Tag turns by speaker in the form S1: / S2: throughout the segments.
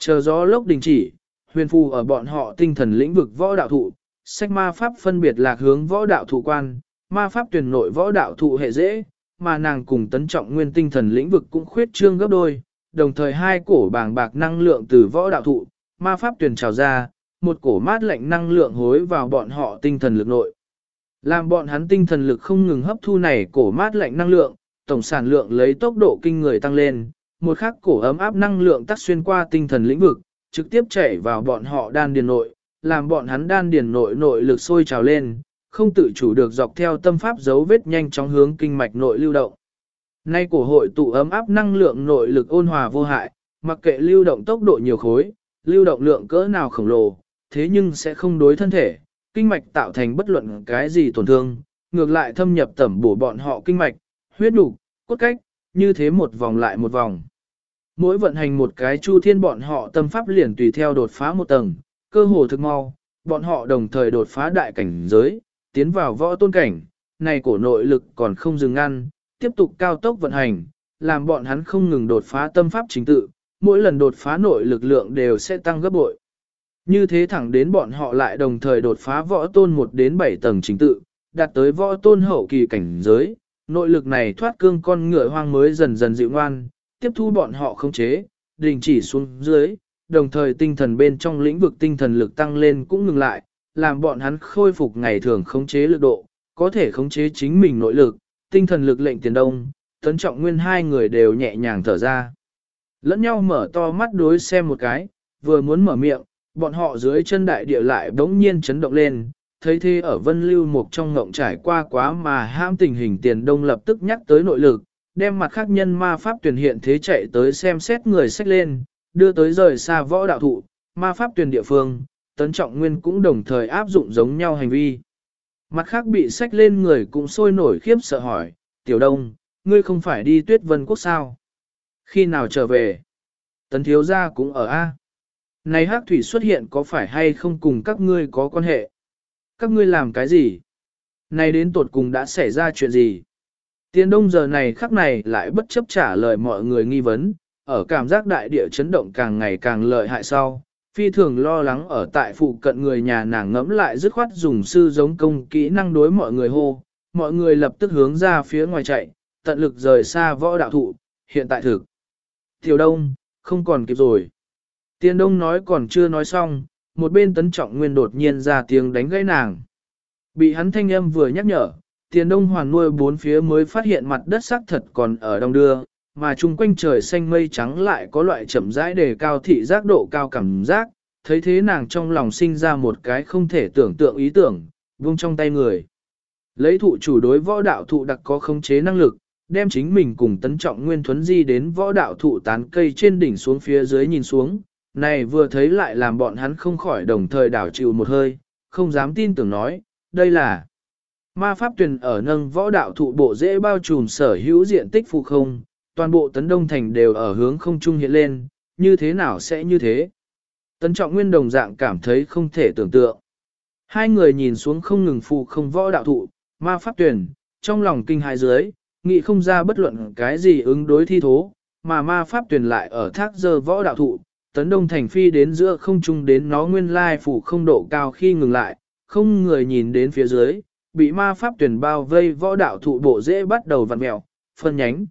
S1: Chờ gió lốc đình chỉ, huyền phù ở bọn họ tinh thần lĩnh vực võ đạo thụ, sách ma pháp phân biệt lạc hướng võ đạo thụ quan, ma pháp tuyển nội võ đạo thụ hệ dễ, mà nàng cùng tấn trọng nguyên tinh thần lĩnh vực cũng khuyết trương gấp đôi, đồng thời hai cổ bàng bạc năng lượng từ võ đạo thụ, ma pháp tuyển trào ra, một cổ mát lạnh năng lượng hối vào bọn họ tinh thần lực nội. Làm bọn hắn tinh thần lực không ngừng hấp thu này cổ mát lạnh năng lượng, tổng sản lượng lấy tốc độ kinh người tăng lên, một khắc cổ ấm áp năng lượng tắt xuyên qua tinh thần lĩnh vực, trực tiếp chảy vào bọn họ đan điền nội, làm bọn hắn đan điền nội lực sôi trào lên, không tự chủ được dọc theo tâm pháp dấu vết nhanh chóng hướng kinh mạch nội lưu động. Nay cổ hội tụ ấm áp năng lượng nội lực ôn hòa vô hại, mặc kệ lưu động tốc độ nhiều khối, lưu động lượng cỡ nào khổng lồ, thế nhưng sẽ không đối thân thể, kinh mạch tạo thành bất luận cái gì tổn thương, ngược lại thâm nhập tẩm bổ bọn họ kinh mạch, huyết nục, cốt cách, như thế một vòng lại một vòng. Mỗi vận hành một cái chu thiên bọn họ tâm pháp liền tùy theo đột phá một tầng, cơ hồ thực mau, bọn họ đồng thời đột phá đại cảnh giới, tiến vào võ tôn cảnh, này cổ nội lực còn không dừng ngăn, tiếp tục cao tốc vận hành, làm bọn hắn không ngừng đột phá tâm pháp chính tự, mỗi lần đột phá nội lực lượng đều sẽ tăng gấp bội. Như thế thẳng đến bọn họ lại đồng thời đột phá võ tôn 1 đến 7 tầng chính tự, đạt tới võ tôn hậu kỳ cảnh giới, nội lực này thoát cương con ngựa hoang mới dần dần dịu ngoan, tiếp thu bọn họ khống chế, đình chỉ xuống dưới, đồng thời tinh thần bên trong lĩnh vực tinh thần lực tăng lên cũng ngừng lại, làm bọn hắn khôi phục ngày thường khống chế lực độ, có thể khống chế chính mình nội lực, tinh thần lực lệnh tiền đông, tấn trọng nguyên hai người đều nhẹ nhàng thở ra. Lẫn nhau mở to mắt đối xem một cái, vừa muốn mở miệng, bọn họ dưới chân đại địa lại bỗng nhiên chấn động lên, thấy thế ở vân lưu một trong ngộng trải qua quá mà ham tình hình tiền đông lập tức nhắc tới nội lực, đem mặt khác nhân ma pháp tuyển hiện thế chạy tới xem xét người sách lên, đưa tới rời xa võ đạo thụ, ma pháp tuyển địa phương, tấn trọng nguyên cũng đồng thời áp dụng giống nhau hành vi. Mặt khác bị sách lên người cũng sôi nổi khiếp sợ hỏi, tiểu đông, ngươi không phải đi Tuyết Vân Quốc sao? Khi nào trở về? Tấn thiếu gia cũng ở A. Này hắc thủy xuất hiện có phải hay không cùng các ngươi có quan hệ? Các ngươi làm cái gì? Này đến tột cùng đã xảy ra chuyện gì? Tiền đông giờ này khắc này lại bất chấp trả lời mọi người nghi vấn, ở cảm giác đại địa chấn động càng ngày càng lợi hại sau. Phi thường lo lắng ở tại phụ cận người nhà nàng ngẫm lại dứt khoát dùng sư giống công kỹ năng đối mọi người hô, mọi người lập tức hướng ra phía ngoài chạy, tận lực rời xa võ đạo thụ, hiện tại thực. Tiểu đông, không còn kịp rồi. Tiền đông nói còn chưa nói xong, một bên tấn trọng nguyên đột nhiên ra tiếng đánh gãy nàng. Bị hắn thanh âm vừa nhắc nhở, tiền đông hoàn nuôi bốn phía mới phát hiện mặt đất xác thật còn ở đông đưa, mà chung quanh trời xanh mây trắng lại có loại chậm rãi đề cao thị giác độ cao cảm giác, thấy thế nàng trong lòng sinh ra một cái không thể tưởng tượng ý tưởng, buông trong tay người. Lấy thụ chủ đối võ đạo thụ đặc có khống chế năng lực, đem chính mình cùng tấn trọng nguyên thuấn di đến võ đạo thụ tán cây trên đỉnh xuống phía dưới nhìn xuống, này vừa thấy lại làm bọn hắn không khỏi đồng thời đảo chịu một hơi, không dám tin tưởng nói, đây là ma pháp tuyển ở nâng võ đạo thụ bộ dễ bao trùm sở hữu diện tích phụ không, toàn bộ tấn đông thành đều ở hướng không trung hiện lên, như thế nào sẽ như thế? Tấn trọng nguyên đồng dạng cảm thấy không thể tưởng tượng. Hai người nhìn xuống không ngừng phụ không võ đạo thụ, ma pháp tuyển, trong lòng kinh hãi dưới, nghĩ không ra bất luận cái gì ứng đối thi thố, mà ma pháp tuyển lại ở thác dơ võ đạo thụ, tấn đông thành phi đến giữa không trung đến nó nguyên lai phủ không độ cao khi ngừng lại, không người nhìn đến phía dưới, bị ma pháp tuyển bao vây võ đạo thụ bộ dễ bắt đầu vặn mèo, phân nhánh.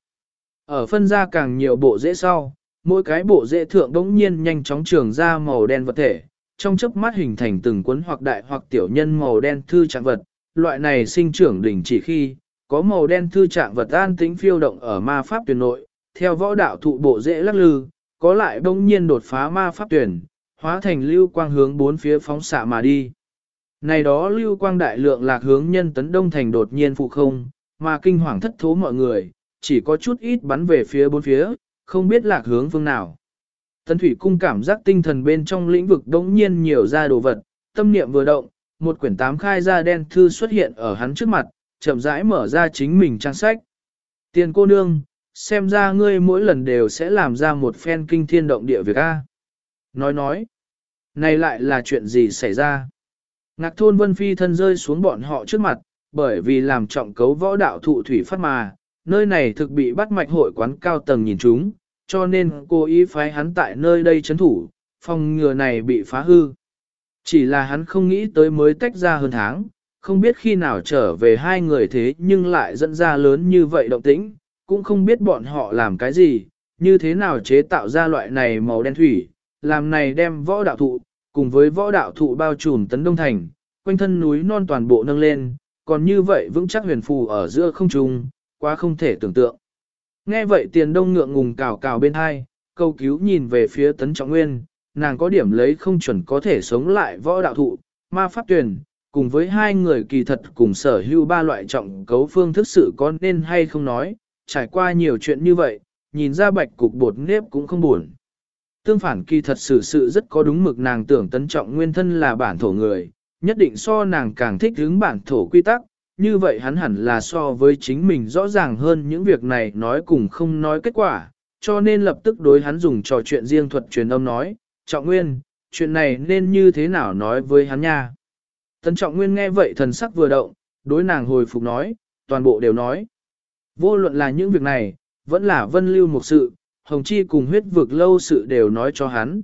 S1: Ở phân ra càng nhiều bộ rễ sau, mỗi cái bộ rễ thượng đống nhiên nhanh chóng trường ra màu đen vật thể, trong chớp mắt hình thành từng cuốn hoặc đại hoặc tiểu nhân màu đen thư trạng vật, loại này sinh trưởng đỉnh chỉ khi, có màu đen thư trạng vật an tĩnh phiêu động ở ma pháp tuyển nội, theo võ đạo thụ bộ rễ lắc lư, có lại đống nhiên đột phá ma pháp tuyển, hóa thành lưu quang hướng bốn phía phóng xạ mà đi. Này đó lưu quang đại lượng lạc hướng nhân tấn đông thành đột nhiên phụ không, mà kinh hoàng thất thố mọi người, chỉ có chút ít bắn về phía bốn phía, không biết lạc hướng phương nào. Tấn thủy cung cảm giác tinh thần bên trong lĩnh vực đống nhiên nhiều ra đồ vật, tâm niệm vừa động, một quyển 8 khai ra đen thư xuất hiện ở hắn trước mặt, chậm rãi mở ra chính mình trang sách. Tiền cô nương, xem ra ngươi mỗi lần đều sẽ làm ra một phen kinh thiên động địa việc A. Nói, này lại là chuyện gì xảy ra? Ngạc thôn Vân Phi thân rơi xuống bọn họ trước mặt, bởi vì làm trọng cấu võ đạo thụ thủy phát mà, nơi này thực bị bắt mạch hội quán cao tầng nhìn chúng, cho nên cô ý phái hắn tại nơi đây chấn thủ, phòng ngừa này bị phá hư. Chỉ là hắn không nghĩ tới mới tách ra hơn tháng, không biết khi nào trở về hai người thế nhưng lại dẫn ra lớn như vậy động tĩnh, cũng không biết bọn họ làm cái gì, như thế nào chế tạo ra loại này màu đen thủy, làm này đem võ đạo thụ, cùng với võ đạo thụ bao trùm tấn đông thành, quanh thân núi non toàn bộ nâng lên, còn như vậy vững chắc huyền phù ở giữa không trung, quá không thể tưởng tượng. Nghe vậy Tiền Đông ngượng ngùng cào cào bên hai, câu cứu nhìn về phía Tấn Trọng Nguyên, nàng có điểm lấy không chuẩn có thể sống lại võ đạo thụ, ma pháp tuyển, cùng với hai người kỳ thật cùng sở hữu ba loại trọng cấu phương thức sự có nên hay không nói, trải qua nhiều chuyện như vậy, nhìn ra bạch cục bột nếp cũng không buồn. Tương phản kỳ thật sự rất có đúng mực, nàng tưởng Tấn Trọng Nguyên thân là bản thổ người, nhất định so nàng càng thích hứng bản thổ quy tắc, như vậy hắn hẳn là so với chính mình rõ ràng hơn những việc này nói cùng không nói kết quả, cho nên lập tức đối hắn dùng trò chuyện riêng thuật truyền âm nói, Trọng Nguyên, chuyện này nên như thế nào nói với hắn nha. Tấn Trọng Nguyên nghe vậy thần sắc vừa động, đối nàng hồi phục nói, toàn bộ đều nói. Vô luận là những việc này, vẫn là Vân Lưu một sự, Hồng Chi cùng huyết vực lâu sự đều nói cho hắn.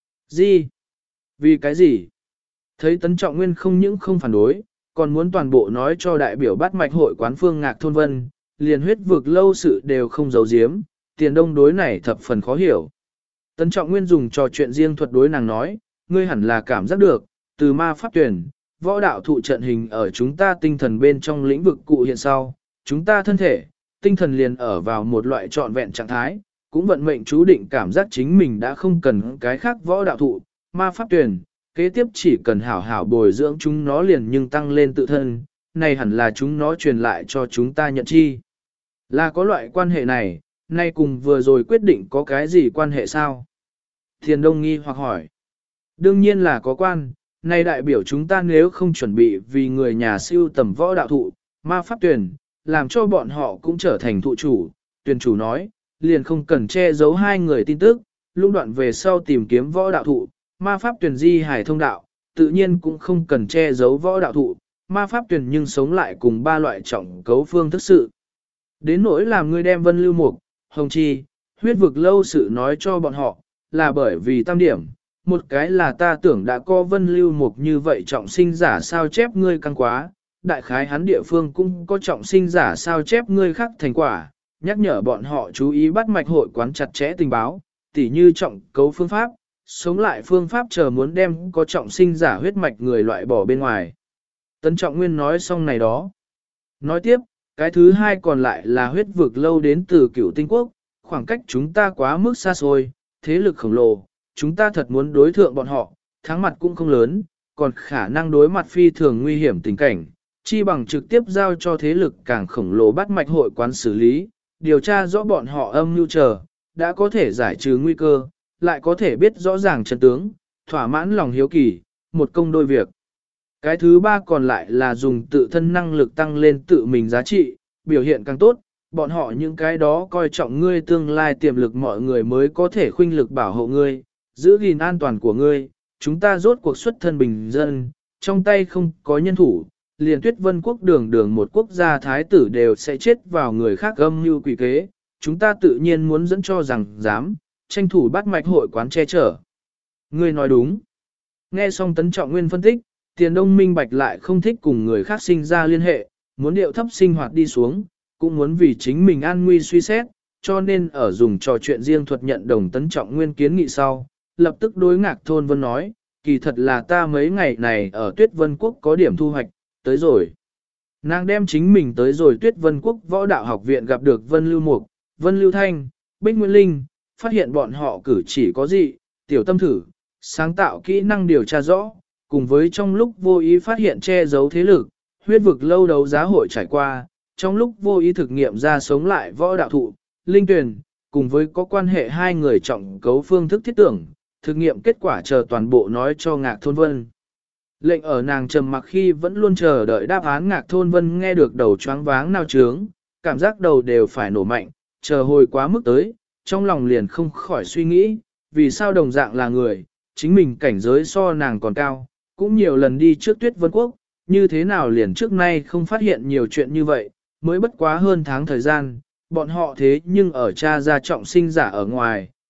S1: Gì? Vì cái gì? Thấy Tấn Trọng Nguyên không những không phản đối, còn muốn toàn bộ nói cho đại biểu bát mạch hội quán Phương Ngạc Thôn Vân, liền huyết vực lâu sự đều không giấu giếm, Tiền Đông đối này thập phần khó hiểu. Tấn Trọng Nguyên dùng trò chuyện riêng thuật đối nàng nói, ngươi hẳn là cảm giác được, từ ma pháp tuyển, võ đạo thụ trận hình ở chúng ta tinh thần bên trong lĩnh vực cụ hiện sau, chúng ta thân thể, tinh thần liền ở vào một loại trọn vẹn trạng thái, cũng vận mệnh chú định cảm giác chính mình đã không cần cái khác võ đạo thụ, ma pháp tuyển, kế tiếp chỉ cần hảo hảo bồi dưỡng chúng nó liền nhưng tăng lên tự thân, này hẳn là chúng nó truyền lại cho chúng ta nhận chi. Là có loại quan hệ này, nay cùng vừa rồi quyết định có cái gì quan hệ sao? Thiền Đông nghi hoặc hỏi. Đương nhiên là có quan, này đại biểu chúng ta nếu không chuẩn bị vì người nhà siêu tầm võ đạo thụ, ma pháp tuyển, làm cho bọn họ cũng trở thành thụ chủ, tuyển chủ nói, liền không cần che giấu hai người tin tức, lũng đoạn về sau tìm kiếm võ đạo thụ, ma pháp tuyển di hải thông đạo, tự nhiên cũng không cần che giấu võ đạo thụ, ma pháp tuyển nhưng sống lại cùng ba loại trọng cấu phương thức sự. Đến nỗi làm ngươi đem Vân Lưu Mục, Hồng Chi, huyết vực lâu sự nói cho bọn họ, là bởi vì tam điểm, một cái là ta tưởng đã có Vân Lưu Mục như vậy trọng sinh giả sao chép ngươi căng quá, đại khái hắn địa phương cũng có trọng sinh giả sao chép ngươi khác thành quả, nhắc nhở bọn họ chú ý bắt mạch hội quán chặt chẽ tình báo, tỉ như trọng cấu phương pháp, sống lại phương pháp chờ muốn đem có trọng sinh giả huyết mạch người loại bỏ bên ngoài. Tấn Trọng Nguyên nói xong này đó. Nói tiếp, cái thứ hai còn lại là huyết vực lâu đến từ Cửu Tinh Quốc, khoảng cách chúng ta quá mức xa xôi, thế lực khổng lồ, chúng ta thật muốn đối thượng bọn họ, thắng mặt cũng không lớn, còn khả năng đối mặt phi thường nguy hiểm tình cảnh, chi bằng trực tiếp giao cho thế lực càng khổng lồ bắt mạch hội quán xử lý, điều tra rõ bọn họ âm mưu chờ, đã có thể giải trừ nguy cơ, lại có thể biết rõ ràng chân tướng, thỏa mãn lòng hiếu kỳ, một công đôi việc. Cái thứ ba còn lại là dùng tự thân năng lực tăng lên tự mình giá trị, biểu hiện càng tốt, bọn họ những cái đó coi trọng ngươi tương lai tiềm lực mọi người mới có thể khuynh lực bảo hộ ngươi, giữ gìn an toàn của ngươi, chúng ta rốt cuộc xuất thân bình dân, trong tay không có nhân thủ, liền Tuyết Vân quốc đường đường một quốc gia thái tử đều sẽ chết vào người khác âm như quỷ kế, chúng ta tự nhiên muốn dẫn cho rằng dám, tranh thủ bắt mạch hội quán che chở. Ngươi nói đúng. Nghe xong Tấn Trọng Nguyên phân tích, Tiền Đông minh bạch lại không thích cùng người khác sinh ra liên hệ, muốn điệu thấp sinh hoạt đi xuống, cũng muốn vì chính mình an nguy suy xét, cho nên ở dùng trò chuyện riêng thuật nhận đồng Tấn Trọng Nguyên kiến nghị sau, lập tức đối Ngạc Thôn Vân nói, kỳ thật là ta mấy ngày này ở Tuyết Vân Quốc có điểm thu hoạch, tới rồi. Nàng đem chính mình tới rồi Tuyết Vân Quốc võ đạo học viện gặp được Vân Lưu Mục, Vân Lưu Thanh, Bích Nguyên Linh, phát hiện bọn họ cử chỉ có gì, tiểu tâm thử, sáng tạo kỹ năng điều tra rõ, cùng với trong lúc vô ý phát hiện che giấu thế lực, huyết vực lâu đấu giá hội trải qua, trong lúc vô ý thực nghiệm ra sống lại võ đạo thụ, linh tuyển, cùng với có quan hệ hai người trọng cấu phương thức thiết tưởng, thực nghiệm kết quả chờ toàn bộ nói cho Ngạc Thôn Vân. Lệnh ở nàng trầm mặc khi vẫn luôn chờ đợi đáp án Ngạc Thôn Vân nghe được đầu choáng váng nao trướng, cảm giác đầu đều phải nổ mạnh, chờ hồi quá mức tới, trong lòng liền không khỏi suy nghĩ, vì sao đồng dạng là người, chính mình cảnh giới so nàng còn cao, cũng nhiều lần đi trước Tuyết Vân Quốc, như thế nào liền trước nay không phát hiện nhiều chuyện như vậy, mới bất quá hơn tháng thời gian, bọn họ thế nhưng ở cha gia trọng sinh giả ở ngoài,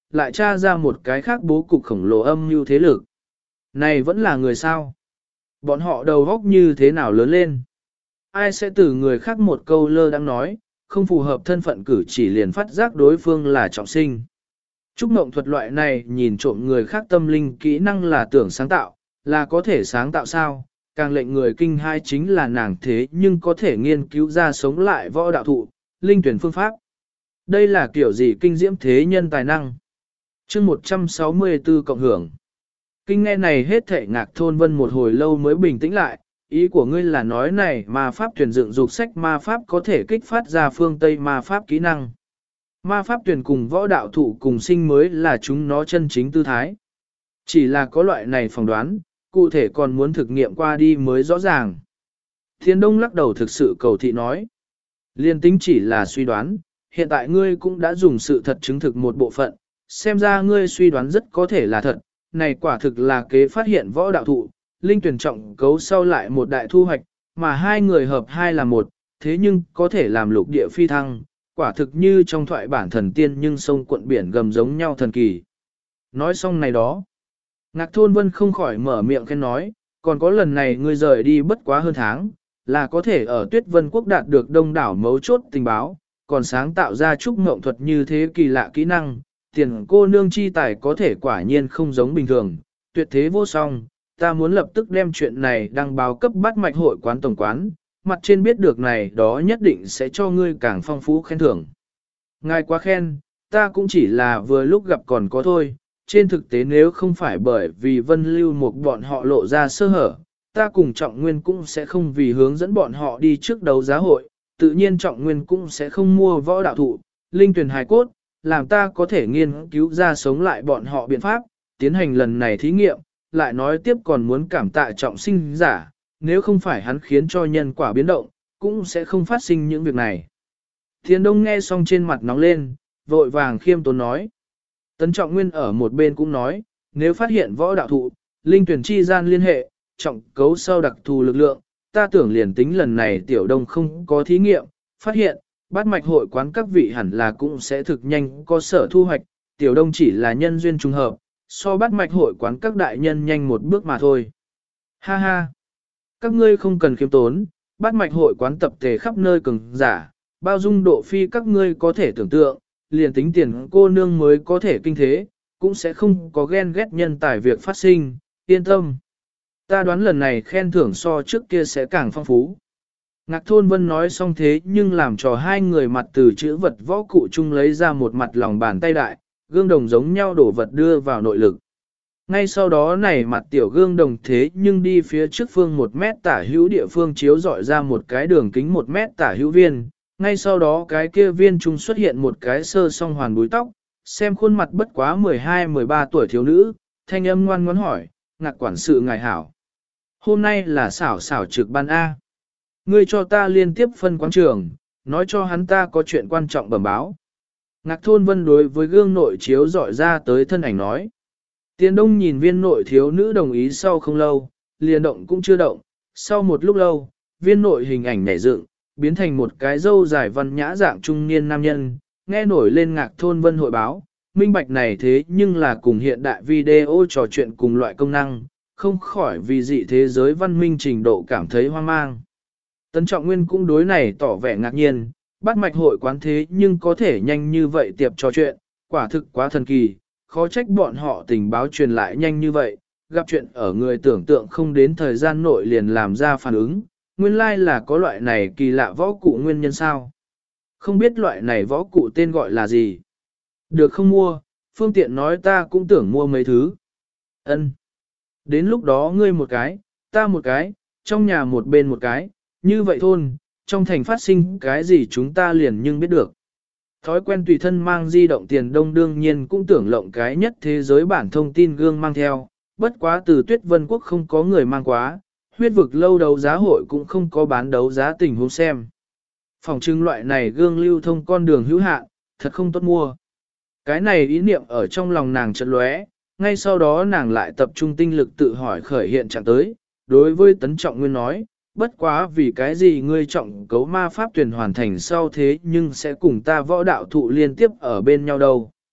S1: lại tra ra một cái khác bố cục khổng lồ âm mưu thế lực. Này vẫn là người sao? Bọn họ đầu góc như thế nào lớn lên? Ai sẽ từ người khác một câu lơ đang nói, không phù hợp thân phận cử chỉ liền phát giác đối phương là trọng sinh. Trúc mộng thuật loại này nhìn trộm người khác tâm linh kỹ năng là tưởng sáng tạo, là có thể sáng tạo sao? Càng lệnh người kinh hai chính là nàng thế nhưng có thể nghiên cứu ra sống lại võ đạo thụ, linh tuyển phương pháp. Đây là kiểu gì kinh diễm thế nhân tài năng? chương 164 cộng hưởng. Kinh nghe này hết thể Ngạc Thôn Vân một hồi lâu mới bình tĩnh lại, ý của ngươi là nói này ma pháp tuyển dựng dục sách ma pháp có thể kích phát ra phương Tây ma pháp kỹ năng. Ma pháp tuyển cùng võ đạo thụ cùng sinh mới là chúng nó chân chính tư thái. Chỉ là có loại này phỏng đoán, cụ thể còn muốn thực nghiệm qua đi mới rõ ràng. Thiên Đông lắc đầu thực sự cầu thị nói. Liên tính chỉ là suy đoán, hiện tại ngươi cũng đã dùng sự thật chứng thực một bộ phận, xem ra ngươi suy đoán rất có thể là thật, này quả thực là kế phát hiện võ đạo thụ, linh tuyển trọng cấu sau lại một đại thu hoạch, mà hai người hợp hai là một, thế nhưng có thể làm lục địa phi thăng, quả thực như trong thoại bản thần tiên nhưng sông cuộn biển gầm giống nhau thần kỳ. Nói xong này đó, Ngạc Thôn Vân không khỏi mở miệng khen nói, còn có lần này ngươi rời đi bất quá hơn tháng, là có thể ở Tuyết Vân Quốc đạt được đông đảo mấu chốt tình báo, còn sáng tạo ra trúc ngộng thuật như thế kỳ lạ kỹ năng, tiền cô nương chi tài có thể quả nhiên không giống bình thường, tuyệt thế vô song, ta muốn lập tức đem chuyện này đăng báo cấp bắt mạch hội quán tổng quán, mặt trên biết được này đó nhất định sẽ cho ngươi càng phong phú khen thưởng. Ngài quá khen, ta cũng chỉ là vừa lúc gặp còn có thôi, trên thực tế nếu không phải bởi vì Vân Lưu một bọn họ lộ ra sơ hở, ta cùng Trọng Nguyên cũng sẽ không vì hướng dẫn bọn họ đi trước đấu giá hội, tự nhiên Trọng Nguyên cũng sẽ không mua võ đạo thụ, linh tuyển hài cốt, làm ta có thể nghiên cứu ra sống lại bọn họ biện pháp, tiến hành lần này thí nghiệm, lại nói tiếp còn muốn cảm tạ Trọng sinh giả, nếu không phải hắn khiến cho nhân quả biến động, cũng sẽ không phát sinh những việc này. Thiên Đông nghe xong trên mặt nóng lên, vội vàng khiêm tốn nói. Tấn Trọng Nguyên ở một bên cũng nói, nếu phát hiện võ đạo thụ, linh tuyển chi gian liên hệ, trọng cấu sau đặc thù lực lượng, ta tưởng liền tính lần này Tiểu Đông không có thí nghiệm, phát hiện, bát mạch hội quán các vị hẳn là cũng sẽ thực nhanh có sở thu hoạch, Tiểu Đông chỉ là nhân duyên trùng hợp, so bát mạch hội quán các đại nhân nhanh một bước mà thôi. Ha ha! Các ngươi không cần khiêm tốn, bát mạch hội quán tập thể khắp nơi cường giả, bao dung độ phi các ngươi có thể tưởng tượng, liền tính tiền cô nương mới có thể kinh thế, cũng sẽ không có ghen ghét nhân tài việc phát sinh, yên tâm. Ta đoán lần này khen thưởng so trước kia sẽ càng phong phú. Ngạc Thôn Vân nói xong thế nhưng làm cho hai người mặt từ chữ vật võ cụ chung lấy ra một mặt lòng bàn tay đại, gương đồng giống nhau đổ vật đưa vào nội lực. Ngay sau đó này mặt tiểu gương đồng thế nhưng đi phía trước phương 1 mét tả hữu địa phương chiếu dọi ra một cái đường kính 1 mét tả hữu viên. Ngay sau đó cái kia viên trung xuất hiện một cái sơ song hoàn búi tóc, xem khuôn mặt bất quá 12-13 tuổi thiếu nữ, thanh âm ngoan ngoãn hỏi, Ngạc quản sự ngài hảo. Hôm nay là xảo xảo trực ban A. Ngươi cho ta liên tiếp phân quán trường, nói cho hắn ta có chuyện quan trọng bẩm báo. Ngạc Thôn Vân đối với gương nội chiếu dọi ra tới thân ảnh nói. Tiền Đông nhìn viên nội thiếu nữ đồng ý sau không lâu, liền động cũng chưa động, sau một lúc lâu, viên nội hình ảnh nhảy dựng, biến thành một cái râu dài văn nhã dạng trung niên nam nhân, nghe nổi lên Ngạc Thôn Vân hội báo, minh bạch này thế nhưng là cùng hiện đại video trò chuyện cùng loại công năng, không khỏi vì dị thế giới văn minh trình độ cảm thấy hoang mang. Tấn Trọng Nguyên cũng đối này tỏ vẻ ngạc nhiên, bắt mạch hội quán thế nhưng có thể nhanh như vậy tiệp trò chuyện, quả thực quá thần kỳ, khó trách bọn họ tình báo truyền lại nhanh như vậy, gặp chuyện ở người tưởng tượng không đến thời gian nội liền làm ra phản ứng, nguyên lai là có loại này kỳ lạ võ cụ nguyên nhân sao. Không biết loại này võ cụ tên gọi là gì. Được không mua, phương tiện nói ta cũng tưởng mua mấy thứ. Ân. Đến lúc đó ngươi một cái, ta một cái, trong nhà một bên một cái, như vậy thôn, trong thành phát sinh cái gì chúng ta liền nhưng biết được. Thói quen tùy thân mang di động Tiền Đông đương nhiên cũng tưởng lộng cái nhất thế giới bản thông tin gương mang theo, bất quá từ Tuyết Vân Quốc không có người mang quá, huyết vực lâu đấu giá hội cũng không có bán đấu giá tình huống xem. Phòng trưng loại này gương lưu thông con đường hữu hạn, thật không tốt mua. Cái này ý niệm ở trong lòng nàng chợt lóe, ngay sau đó nàng lại tập trung tinh lực tự hỏi khởi hiện trạng tới, đối với Tấn Trọng Nguyên nói, bất quá vì cái gì ngươi trọng cấu ma pháp tuyển hoàn thành sau thế nhưng sẽ cùng ta võ đạo thụ liên tiếp ở bên nhau đâu.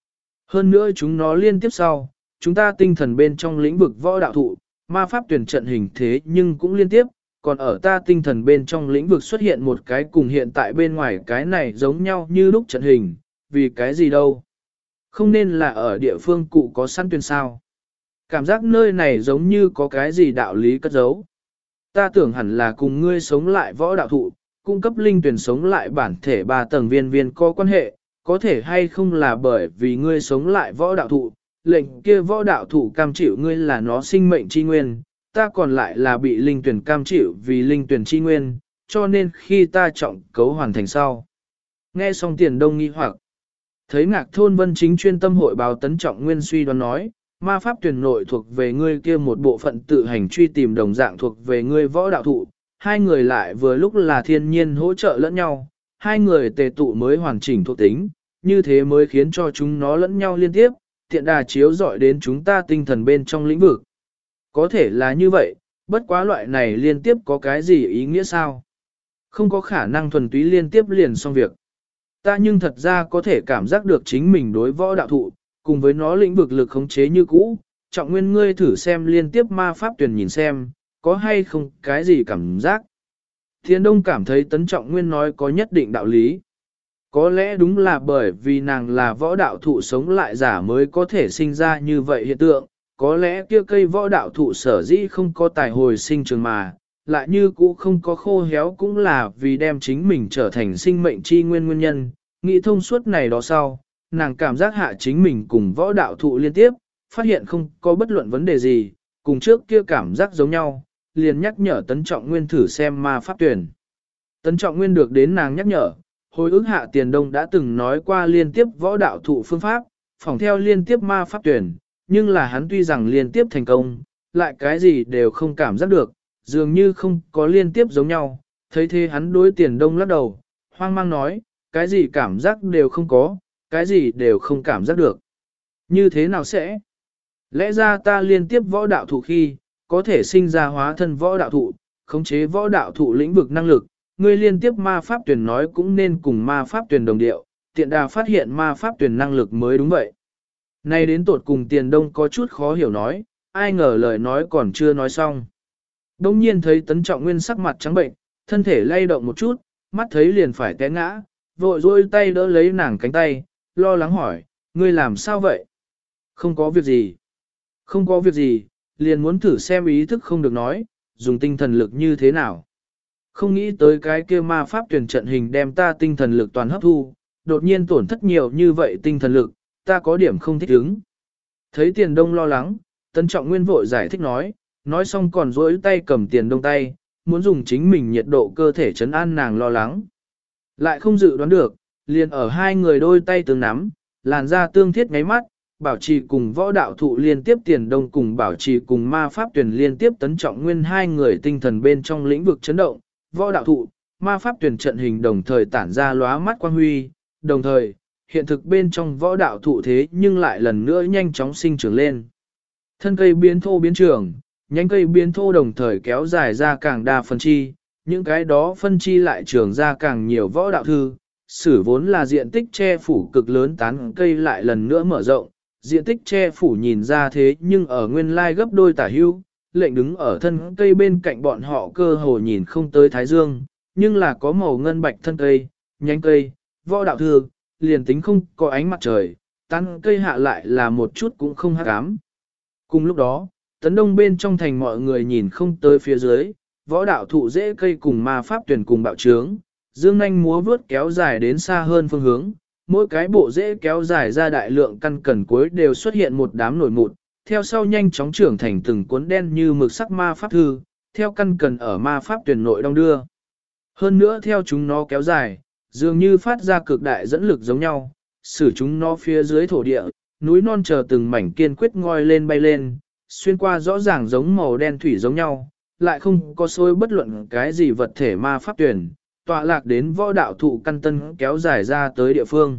S1: Hơn nữa chúng nó liên tiếp sau, chúng ta tinh thần bên trong lĩnh vực võ đạo thụ, ma pháp tuyển trận hình thế nhưng cũng liên tiếp, còn ở ta tinh thần bên trong lĩnh vực xuất hiện một cái cùng hiện tại bên ngoài cái này giống nhau như lúc trận hình, vì cái gì đâu. Không nên là ở địa phương cụ có săn tuyển sao. Cảm giác nơi này giống như có cái gì đạo lý cất giấu. Ta tưởng hẳn là cùng ngươi sống lại võ đạo thụ, cung cấp linh tuyển sống lại bản thể 3 tầng viên viên có quan hệ, có thể hay không là bởi vì ngươi sống lại võ đạo thụ, lệnh kia võ đạo thụ cam chịu ngươi là nó sinh mệnh chi nguyên, ta còn lại là bị linh tuyển cam chịu vì linh tuyển chi nguyên, cho nên khi ta trọng cấu hoàn thành sau. Nghe xong Tiền Đông nghi hoặc, thấy Ngạc Thôn Vân chính chuyên tâm hội báo Tấn Trọng Nguyên suy đoán nói, ma pháp tuyển nội thuộc về ngươi kia một bộ phận tự hành truy tìm đồng dạng thuộc về ngươi võ đạo thụ, hai người lại vừa lúc là thiên nhiên hỗ trợ lẫn nhau, hai người tề tụ mới hoàn chỉnh thuộc tính, như thế mới khiến cho chúng nó lẫn nhau liên tiếp, tiện đà chiếu dọi đến chúng ta tinh thần bên trong lĩnh vực. Có thể là như vậy, bất quá loại này liên tiếp có cái gì ý nghĩa sao? Không có khả năng thuần túy liên tiếp liền xong việc. Ta nhưng thật ra có thể cảm giác được chính mình đối võ đạo thụ, cùng với nó lĩnh vực lực khống chế như cũ, Trọng Nguyên ngươi thử xem liên tiếp ma pháp tuyển nhìn xem, có hay không cái gì cảm giác. Thiên Đông cảm thấy Tấn Trọng Nguyên nói có nhất định đạo lý. Có lẽ đúng là bởi vì nàng là võ đạo thụ sống lại giả mới có thể sinh ra như vậy hiện tượng, có lẽ kia cây võ đạo thụ sở dĩ không có tài hồi sinh trường mà, lại như cũ không có khô héo cũng là vì đem chính mình trở thành sinh mệnh chi nguyên nhân, nghĩ thông suốt này đó sau, nàng cảm giác hạ chính mình cùng võ đạo thụ liên tiếp, phát hiện không có bất luận vấn đề gì, cùng trước kia cảm giác giống nhau, liền nhắc nhở Tấn Trọng Nguyên thử xem ma pháp tuyển. Tấn Trọng Nguyên được đến nàng nhắc nhở, hồi ức hạ Tiền Đông đã từng nói qua liên tiếp võ đạo thụ phương pháp, phỏng theo liên tiếp ma pháp tuyển, nhưng là hắn tuy rằng liên tiếp thành công, lại cái gì đều không cảm giác được, dường như không có liên tiếp giống nhau, thấy thế hắn đối Tiền Đông lắc đầu, hoang mang nói, cái gì cảm giác đều không có, cái gì đều không cảm giác được. Như thế nào sẽ? Lẽ ra ta liên tiếp võ đạo thụ khi, có thể sinh ra hóa thân võ đạo thụ, khống chế võ đạo thụ lĩnh vực năng lực, ngươi liên tiếp ma pháp tuyển nói cũng nên cùng ma pháp tuyển đồng điệu, tiện đà phát hiện ma pháp tuyển năng lực mới đúng vậy. Nay đến tột cùng Tiền Đông có chút khó hiểu nói, ai ngờ lời nói còn chưa nói xong. Đông nhiên thấy Tấn Trọng Nguyên sắc mặt trắng bệnh, thân thể lay động một chút, mắt thấy liền phải té ngã, vội dôi tay đỡ lấy nàng cánh tay, lo lắng hỏi, ngươi làm sao vậy? Không có việc gì. Không có việc gì, liền muốn thử xem ý thức không được nói, dùng tinh thần lực như thế nào. Không nghĩ tới cái kia ma pháp tuyển trận hình đem ta tinh thần lực toàn hấp thu, đột nhiên tổn thất nhiều như vậy tinh thần lực, ta có điểm không thích ứng. Thấy Tiền Đông lo lắng, Tấn Trọng Nguyên vội giải thích nói xong còn duỗi tay cầm Tiền Đông tay, muốn dùng chính mình nhiệt độ cơ thể trấn an nàng lo lắng. Lại không dự đoán được, liền ở hai người đôi tay tương nắm, làn da tương thiết ngáy mắt, bảo trì cùng võ đạo thụ liên tiếp Tiền Đông cùng bảo trì cùng ma pháp tuyển liên tiếp Tấn Trọng Nguyên hai người tinh thần bên trong lĩnh vực chấn động, võ đạo thụ, ma pháp tuyển trận hình đồng thời tản ra lóa mắt quang huy, đồng thời, hiện thực bên trong võ đạo thụ thế nhưng lại lần nữa nhanh chóng sinh trưởng lên. Thân cây biến thô biến trưởng, nhánh cây biến thô đồng thời kéo dài ra càng đa phân chi, những cái đó phân chi lại trưởng ra càng nhiều võ đạo thư, sử vốn là diện tích che phủ cực lớn tán cây lại lần nữa mở rộng, diện tích che phủ nhìn ra thế nhưng ở nguyên lai gấp đôi tả hưu, lệnh đứng ở thân cây bên cạnh bọn họ cơ hồ nhìn không tới thái dương, nhưng là có màu ngân bạch thân cây, nhánh cây, võ đạo thư, liền tính không có ánh mặt trời, tán cây hạ lại là một chút cũng không hắc ám. Cùng lúc đó, Tấn Đông bên trong thành mọi người nhìn không tới phía dưới, võ đạo thụ dễ cây cùng ma pháp tuyển cùng bạo trướng, dương nanh múa vướt kéo dài đến xa hơn phương hướng, mỗi cái bộ rễ kéo dài ra đại lượng căn cẩn cuối đều xuất hiện một đám nổi mụn, theo sau nhanh chóng trưởng thành từng cuốn đen như mực sắc ma pháp thư, theo căn cẩn ở ma pháp tuyển nội đong đưa. Hơn nữa theo chúng nó kéo dài, dường như phát ra cực đại dẫn lực giống nhau, xử chúng nó phía dưới thổ địa, núi non chờ từng mảnh kiên quyết ngoi lên bay lên, xuyên qua rõ ràng giống màu đen thủy giống nhau, lại không có xôi bất luận cái gì vật thể ma pháp tuyển, tọa lạc đến võ đạo thụ căn tân kéo dài ra tới địa phương.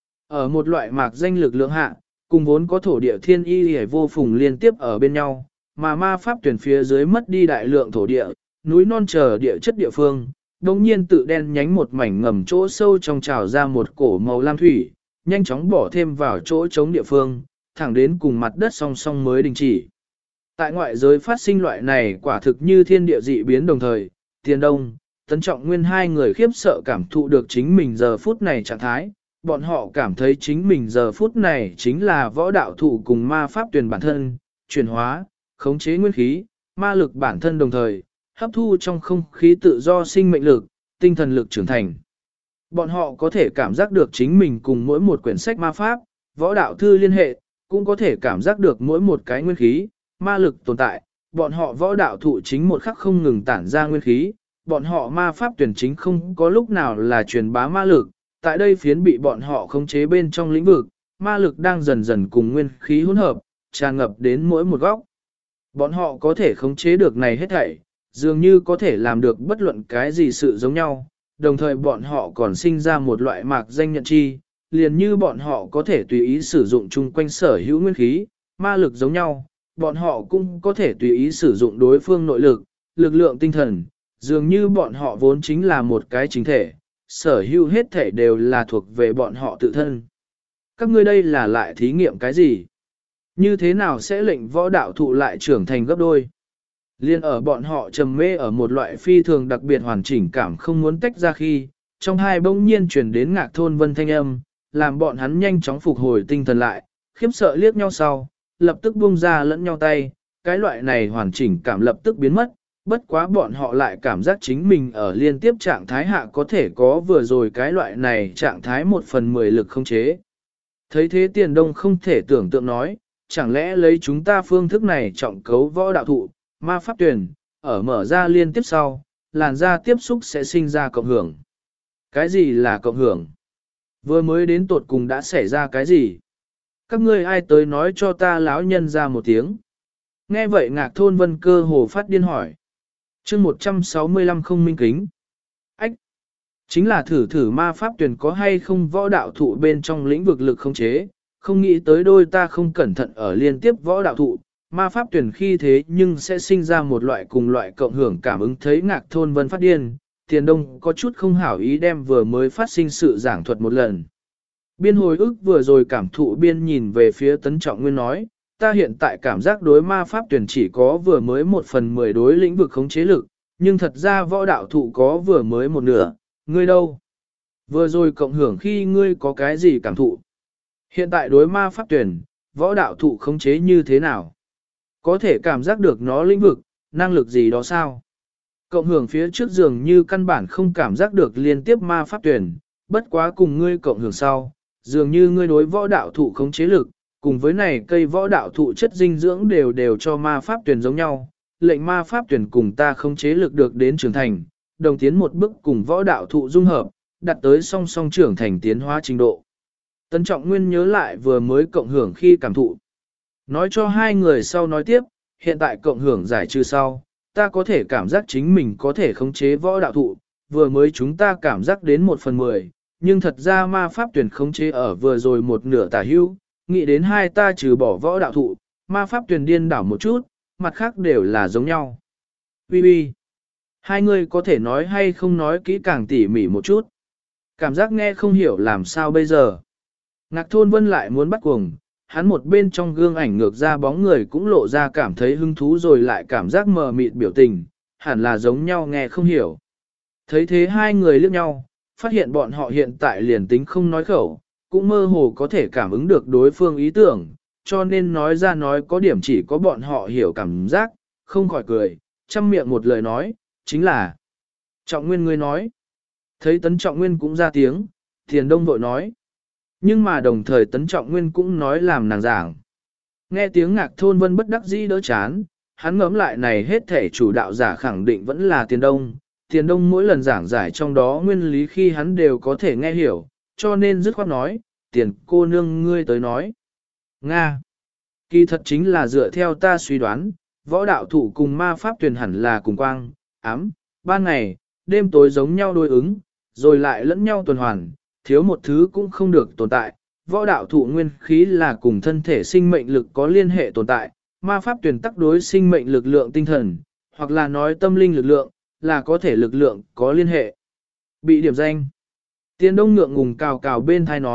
S1: Ở một loại mạc danh lực lượng hạ, cùng vốn có thổ địa thiên y hề vô phùng liên tiếp ở bên nhau, mà ma pháp tuyển phía dưới mất đi đại lượng thổ địa, núi non chờ địa chất địa phương, đồng nhiên tự đen nhánh một mảnh ngầm chỗ sâu trong trào ra một cổ màu lam thủy, nhanh chóng bỏ thêm vào chỗ trống địa phương, thẳng đến cùng mặt đất song song mới đình chỉ. Tại ngoại giới phát sinh loại này quả thực như thiên địa dị biến đồng thời, Tiền Đông, Tấn Trọng Nguyên hai người khiếp sợ cảm thụ được chính mình giờ phút này trạng thái, bọn họ cảm thấy chính mình giờ phút này chính là võ đạo thụ cùng ma pháp tuyển bản thân, chuyển hóa, khống chế nguyên khí, ma lực bản thân đồng thời, hấp thu trong không khí tự do sinh mệnh lực, tinh thần lực trưởng thành. Bọn họ có thể cảm giác được chính mình cùng mỗi một quyển sách ma pháp, võ đạo thư liên hệ, cũng có thể cảm giác được mỗi một cái nguyên khí, ma lực tồn tại. Bọn họ võ đạo thụ chính một khắc không ngừng tản ra nguyên khí, bọn họ ma pháp tuyển chính không có lúc nào là truyền bá ma lực. Tại đây phiến bị bọn họ khống chế bên trong lĩnh vực, ma lực đang dần dần cùng nguyên khí hỗn hợp, tràn ngập đến mỗi một góc. Bọn họ có thể khống chế được này hết thảy, dường như có thể làm được bất luận cái gì sự giống nhau, đồng thời bọn họ còn sinh ra một loại mạc danh nhận chi, liền như bọn họ có thể tùy ý sử dụng chung quanh sở hữu nguyên khí, ma lực giống nhau, bọn họ cũng có thể tùy ý sử dụng đối phương nội lực, lực lượng tinh thần, dường như bọn họ vốn chính là một cái chính thể, sở hữu hết thể đều là thuộc về bọn họ tự thân. Các ngươi đây là lại thí nghiệm cái gì? Như thế nào sẽ lệnh võ đạo thụ lại trưởng thành gấp đôi? Liên ở bọn họ trầm mê ở một loại phi thường đặc biệt hoàn chỉnh cảm không muốn tách ra khi, trong hai bỗng nhiên chuyển đến Ngạc Thôn Vân thanh âm, làm bọn hắn nhanh chóng phục hồi tinh thần lại, khiếp sợ liếc nhau sau, lập tức buông ra lẫn nhau tay, cái loại này hoàn chỉnh cảm lập tức biến mất, bất quá bọn họ lại cảm giác chính mình ở liên tiếp trạng thái hạ có thể có vừa rồi cái loại này trạng thái 1/10 lực không chế. Thấy thế Tiền Đông không thể tưởng tượng nói, chẳng lẽ lấy chúng ta phương thức này trọng cấu võ đạo thụ, ma pháp tuyển, ở mở ra liên tiếp sau, làn da tiếp xúc sẽ sinh ra cộng hưởng. Cái gì là cộng hưởng? Vừa mới đến tột cùng đã xảy ra cái gì? Các ngươi ai tới nói cho ta lão nhân ra một tiếng. Nghe vậy Ngạc Thôn Vân cơ hồ phát điên hỏi. Chương 165 không minh kính. Ách! Chính là thử ma pháp tuyển có hay không võ đạo thụ bên trong lĩnh vực lực không chế, không nghĩ tới đôi ta không cẩn thận ở liên tiếp võ đạo thụ, ma pháp tuyển khi thế nhưng sẽ sinh ra một loại cùng loại cộng hưởng cảm ứng. Thấy Ngạc Thôn Vân phát điên, Tiền Đông có chút không hảo ý đem vừa mới phát sinh sự giảng thuật một lần. Biên hồi ức vừa rồi cảm thụ biên nhìn về phía Tấn Trọng Nguyên nói, ta hiện tại cảm giác đối ma pháp tuyển chỉ có vừa mới 1/10 đối lĩnh vực khống chế lực, nhưng thật ra võ đạo thụ có vừa mới một nửa, ngươi đâu? Vừa rồi cộng hưởng khi ngươi có cái gì cảm thụ? Hiện tại đối ma pháp tuyển, võ đạo thụ khống chế như thế nào? Có thể cảm giác được nó lĩnh vực, năng lực gì đó sao? Cộng hưởng phía trước dường như căn bản không cảm giác được liên tiếp ma pháp tuyển, bất quá cùng ngươi cộng hưởng sau, dường như ngươi đối võ đạo thụ khống chế lực, cùng với này cây võ đạo thụ chất dinh dưỡng đều cho ma pháp tuyển giống nhau, lệnh ma pháp tuyển cùng ta khống chế lực được đến trưởng thành, đồng tiến một bước cùng võ đạo thụ dung hợp, đặt tới song song trưởng thành tiến hóa trình độ. Tấn Trọng Nguyên nhớ lại vừa mới cộng hưởng khi cảm thụ. Nói cho hai người sau nói tiếp, hiện tại cộng hưởng giải trừ sau, ta có thể cảm giác chính mình có thể khống chế võ đạo thụ, vừa mới chúng ta cảm giác đến 1/10, nhưng thật ra ma pháp tuyển khống chế ở vừa rồi một nửa tả hữu, nghĩ đến hai ta trừ bỏ võ đạo thụ, ma pháp tuyển điên đảo một chút, mặt khác đều là giống nhau. Ui, hai người có thể nói hay không nói kỹ càng tỉ mỉ một chút. Cảm giác nghe không hiểu làm sao bây giờ. Ngạc Thôn Vân lại muốn bắt cuồng, hắn một bên trong gương ảnh ngược ra bóng người cũng lộ ra cảm thấy hứng thú rồi lại cảm giác mờ mịt biểu tình, hẳn là giống nhau nghe không hiểu. Thấy thế hai người liếc nhau, phát hiện bọn họ hiện tại liền tính không nói khẩu, cũng mơ hồ có thể cảm ứng được đối phương ý tưởng, cho nên nói ra nói có điểm chỉ có bọn họ hiểu cảm giác, không khỏi cười, chăm miệng một lời nói, chính là Trọng Nguyên ngươi nói. Thấy Tấn Trọng Nguyên cũng ra tiếng, Tiền Đông vội nói. Nhưng mà đồng thời Tấn Trọng Nguyên cũng nói làm nàng giảng. Nghe tiếng Ngạc Thôn Vân bất đắc dĩ đỡ chán, hắn ngẫm lại này hết thể chủ đạo giả khẳng định vẫn là Tiền Đông. Tiền Đông mỗi lần giảng giải trong đó nguyên lý khi hắn đều có thể nghe hiểu, cho nên dứt khoát nói, Tiền cô nương ngươi tới nói. Nga! Kỳ thật chính là dựa theo ta suy đoán, võ đạo thủ cùng ma pháp tuyển hẳn là cùng quang, ám, ban ngày, đêm tối giống nhau đối ứng, rồi lại lẫn nhau tuần hoàn, thiếu một thứ cũng không được tồn tại. Võ đạo thụ nguyên khí là cùng thân thể sinh mệnh lực có liên hệ tồn tại, ma pháp tuyển tắc đối sinh mệnh lực lượng tinh thần, hoặc là nói tâm linh lực lượng, là có thể lực lượng có liên hệ. Bị điểm danh. Tiền Đông ngượng ngùng cào cào bên thai nói,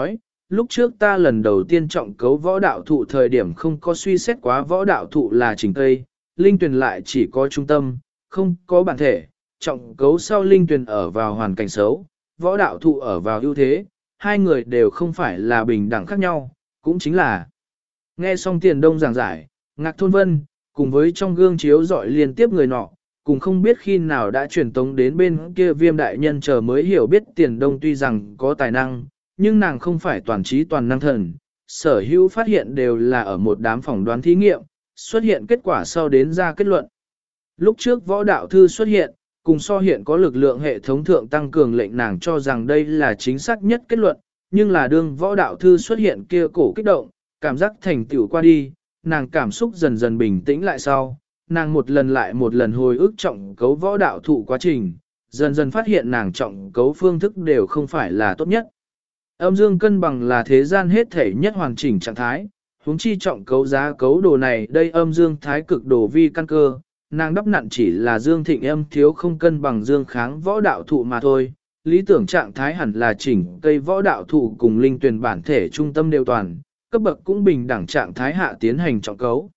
S1: lúc trước ta lần đầu tiên trọng cấu võ đạo thụ thời điểm không có suy xét quá võ đạo thụ là chỉnh tây, linh tuyển lại chỉ có trung tâm, không có bản thể, trọng cấu sau linh tuyển ở vào hoàn cảnh xấu, võ đạo thụ ở vào ưu thế, hai người đều không phải là bình đẳng khác nhau, cũng chính là nghe xong Tiền Đông giảng giải, Ngạc Thôn Vân, cùng với trong gương chiếu dọi liên tiếp người nọ, cùng không biết khi nào đã truyền tống đến bên kia Viêm đại nhân chờ mới hiểu biết Tiền Đông tuy rằng có tài năng, nhưng nàng không phải toàn trí toàn năng thần, sở hữu phát hiện đều là ở một đám phỏng đoán thí nghiệm, xuất hiện kết quả sau đến ra kết luận. Lúc trước võ đạo thư xuất hiện, cùng so hiện có lực lượng hệ thống thượng tăng cường lệnh nàng cho rằng đây là chính xác nhất kết luận, nhưng là đương võ đạo thư xuất hiện kia cổ kích động, cảm giác thành tựu qua đi, nàng cảm xúc dần dần bình tĩnh lại sau, nàng một lần lại một lần hồi ức trọng cấu võ đạo thụ quá trình, dần dần phát hiện nàng trọng cấu phương thức đều không phải là tốt nhất. Âm dương cân bằng là thế gian hết thể nhất hoàn chỉnh trạng thái, huống chi trọng cấu giá cấu đồ này đây âm dương thái cực đồ vi căn cơ, nàng đắp nặn chỉ là dương thịnh âm thiếu không cân bằng dương kháng võ đạo thụ mà thôi. Lý tưởng trạng thái hẳn là chỉnh cây võ đạo thụ cùng linh tuyển bản thể trung tâm đều toàn, cấp bậc cũng bình đẳng trạng thái hạ tiến hành trọng cấu.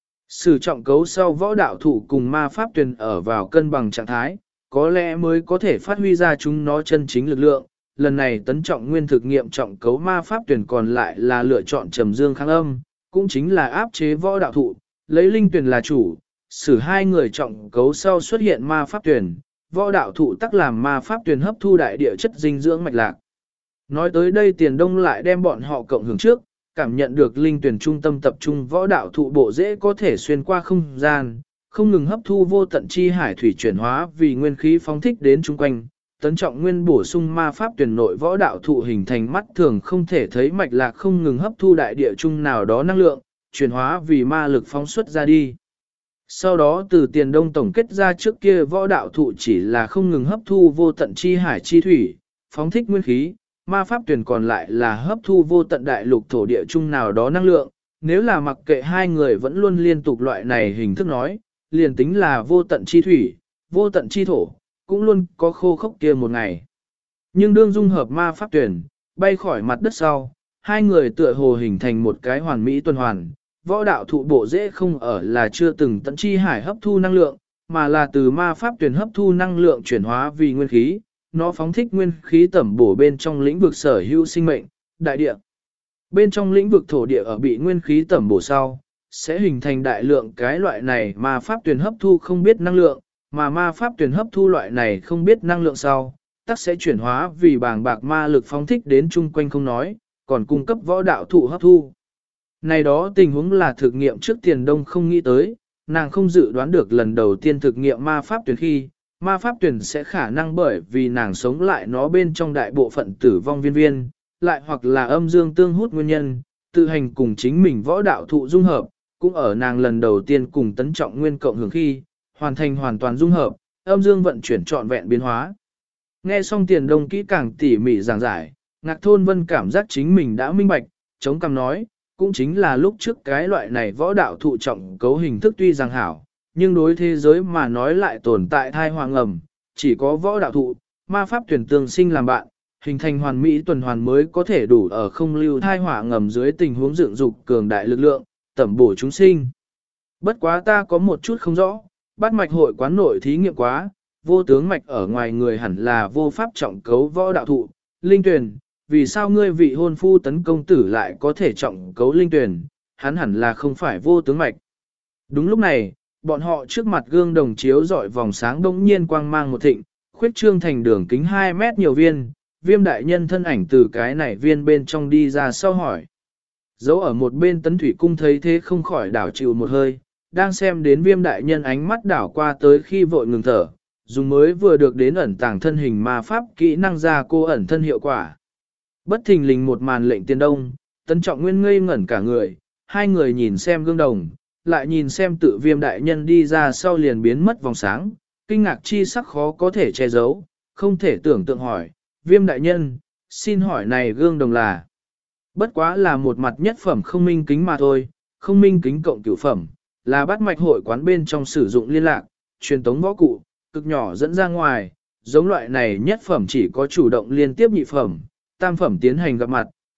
S1: Sử trọng cấu sau võ đạo thụ cùng ma pháp tuyển ở vào cân bằng trạng thái, có lẽ mới có thể phát huy ra chúng nó chân chính lực lượng. Lần này tấn trọng nguyên thực nghiệm trọng cấu ma pháp tuyển còn lại là lựa chọn trầm dương kháng âm, cũng chính là áp chế võ đạo thụ, lấy linh tuyển là chủ, sử hai người trọng cấu sau xuất hiện ma pháp tuyển, võ đạo thụ tắc làm ma pháp tuyển hấp thu đại địa chất dinh dưỡng mạch lạc. Nói tới đây Tiền Đông lại đem bọn họ cộng hưởng trước, cảm nhận được linh tuyển trung tâm tập trung võ đạo thụ bộ dễ có thể xuyên qua không gian, không ngừng hấp thu vô tận chi hải thủy chuyển hóa vì nguyên khí phóng thích đến chung quanh. Tấn trọng nguyên bổ sung ma pháp tuyển nội võ đạo thụ hình thành mắt thường không thể thấy mạch lạc không ngừng hấp thu đại địa chung nào đó năng lượng, chuyển hóa vì ma lực phóng xuất ra đi. Sau đó từ Tiền Đông tổng kết ra trước kia võ đạo thụ chỉ là không ngừng hấp thu vô tận chi hải chi thủy, phóng thích nguyên khí, ma pháp tuyển còn lại là hấp thu vô tận đại lục thổ địa chung nào đó năng lượng. Nếu là mặc kệ hai người vẫn luôn liên tục loại này hình thức nói, liền tính là vô tận chi thủy, vô tận chi thổ, cũng luôn có khô khốc kia một ngày. Nhưng đương dung hợp ma pháp tuyển, bay khỏi mặt đất sau, hai người tựa hồ hình thành một cái hoàn mỹ tuần hoàn. Võ đạo thụ bộ dễ không ở là chưa từng tận chi hải hấp thu năng lượng, mà là từ ma pháp tuyển hấp thu năng lượng chuyển hóa vì nguyên khí, nó phóng thích nguyên khí tẩm bổ bên trong lĩnh vực sở hữu sinh mệnh, đại địa. Bên trong lĩnh vực thổ địa ở bị nguyên khí tẩm bổ sau, sẽ hình thành đại lượng cái loại này ma pháp tuyển hấp thu không biết năng lượng, mà ma pháp tuyển hấp thu loại này không biết năng lượng sau, tắc sẽ chuyển hóa vì bàng bạc ma lực phóng thích đến chung quanh không nói, còn cung cấp võ đạo thụ hấp thu. Này đó tình huống là thực nghiệm trước Tiền Đông không nghĩ tới, nàng không dự đoán được lần đầu tiên thực nghiệm ma pháp tuyển khi, ma pháp tuyển sẽ khả năng bởi vì nàng sống lại nó bên trong đại bộ phận tử vong viên viên, lại hoặc là âm dương tương hút nguyên nhân, tự hành cùng chính mình võ đạo thụ dung hợp, cũng ở nàng lần đầu tiên cùng tấn trọng nguyên cộng hưởng khi, hoàn thành hoàn toàn dung hợp, âm dương vận chuyển trọn vẹn biến hóa. Nghe xong Tiền Đông kỹ càng tỉ mỉ giảng giải, Ngạc Thôn Vân cảm giác chính mình đã minh bạch, chống cằm nói, cũng chính là lúc trước cái loại này võ đạo thụ trọng cấu hình thức tuy rằng hảo, nhưng đối thế giới mà nói lại tồn tại thai hoàng ngầm, chỉ có võ đạo thụ, ma pháp tuyển tương sinh làm bạn, hình thành hoàn mỹ tuần hoàn mới có thể đủ ở không lưu thai hỏa ngầm dưới tình huống dựng dục cường đại lực lượng, tẩm bổ chúng sinh. Bất quá ta có một chút không rõ, bát mạch hội quán nội thí nghiệm quá, vô tướng mạch ở ngoài người hẳn là vô pháp trọng cấu võ đạo thụ, linh tuyển, vì sao ngươi vị hôn phu tấn công tử lại có thể trọng cấu linh tuyển, hắn hẳn là không phải vô tướng mạch. Đúng lúc này, bọn họ trước mặt gương đồng chiếu dọi vòng sáng đông nhiên quang mang một thịnh, khuyết trương thành đường kính 2 mét nhiều viên, Viêm đại nhân thân ảnh từ cái này viên bên trong đi ra sau hỏi. Dấu ở một bên Tấn Thủy Cung thấy thế không khỏi đảo chịu một hơi, đang xem đến Viêm đại nhân ánh mắt đảo qua tới khi vội ngừng thở, dùng mới vừa được đến ẩn tàng thân hình ma pháp kỹ năng ra cô ẩn thân hiệu quả. Bất thình lình một màn lệnh Tiền Đông, Tấn Trọng Nguyên ngây ngẩn cả người, hai người nhìn xem gương đồng, lại nhìn xem tự Viêm đại nhân đi ra sau liền biến mất vòng sáng, kinh ngạc chi sắc khó có thể che giấu, không thể tưởng tượng hỏi, Viêm đại nhân, xin hỏi này gương đồng là? Bất quá là một mặt nhất phẩm không minh kính mà thôi, không minh kính cộng cửu phẩm, là bát mạch hội quán bên trong sử dụng liên lạc, truyền tống võ cụ, cực nhỏ dẫn ra ngoài, giống loại này nhất phẩm chỉ có chủ động liên tiếp nhị phẩm, tam phẩm tiến hành gặp mặt,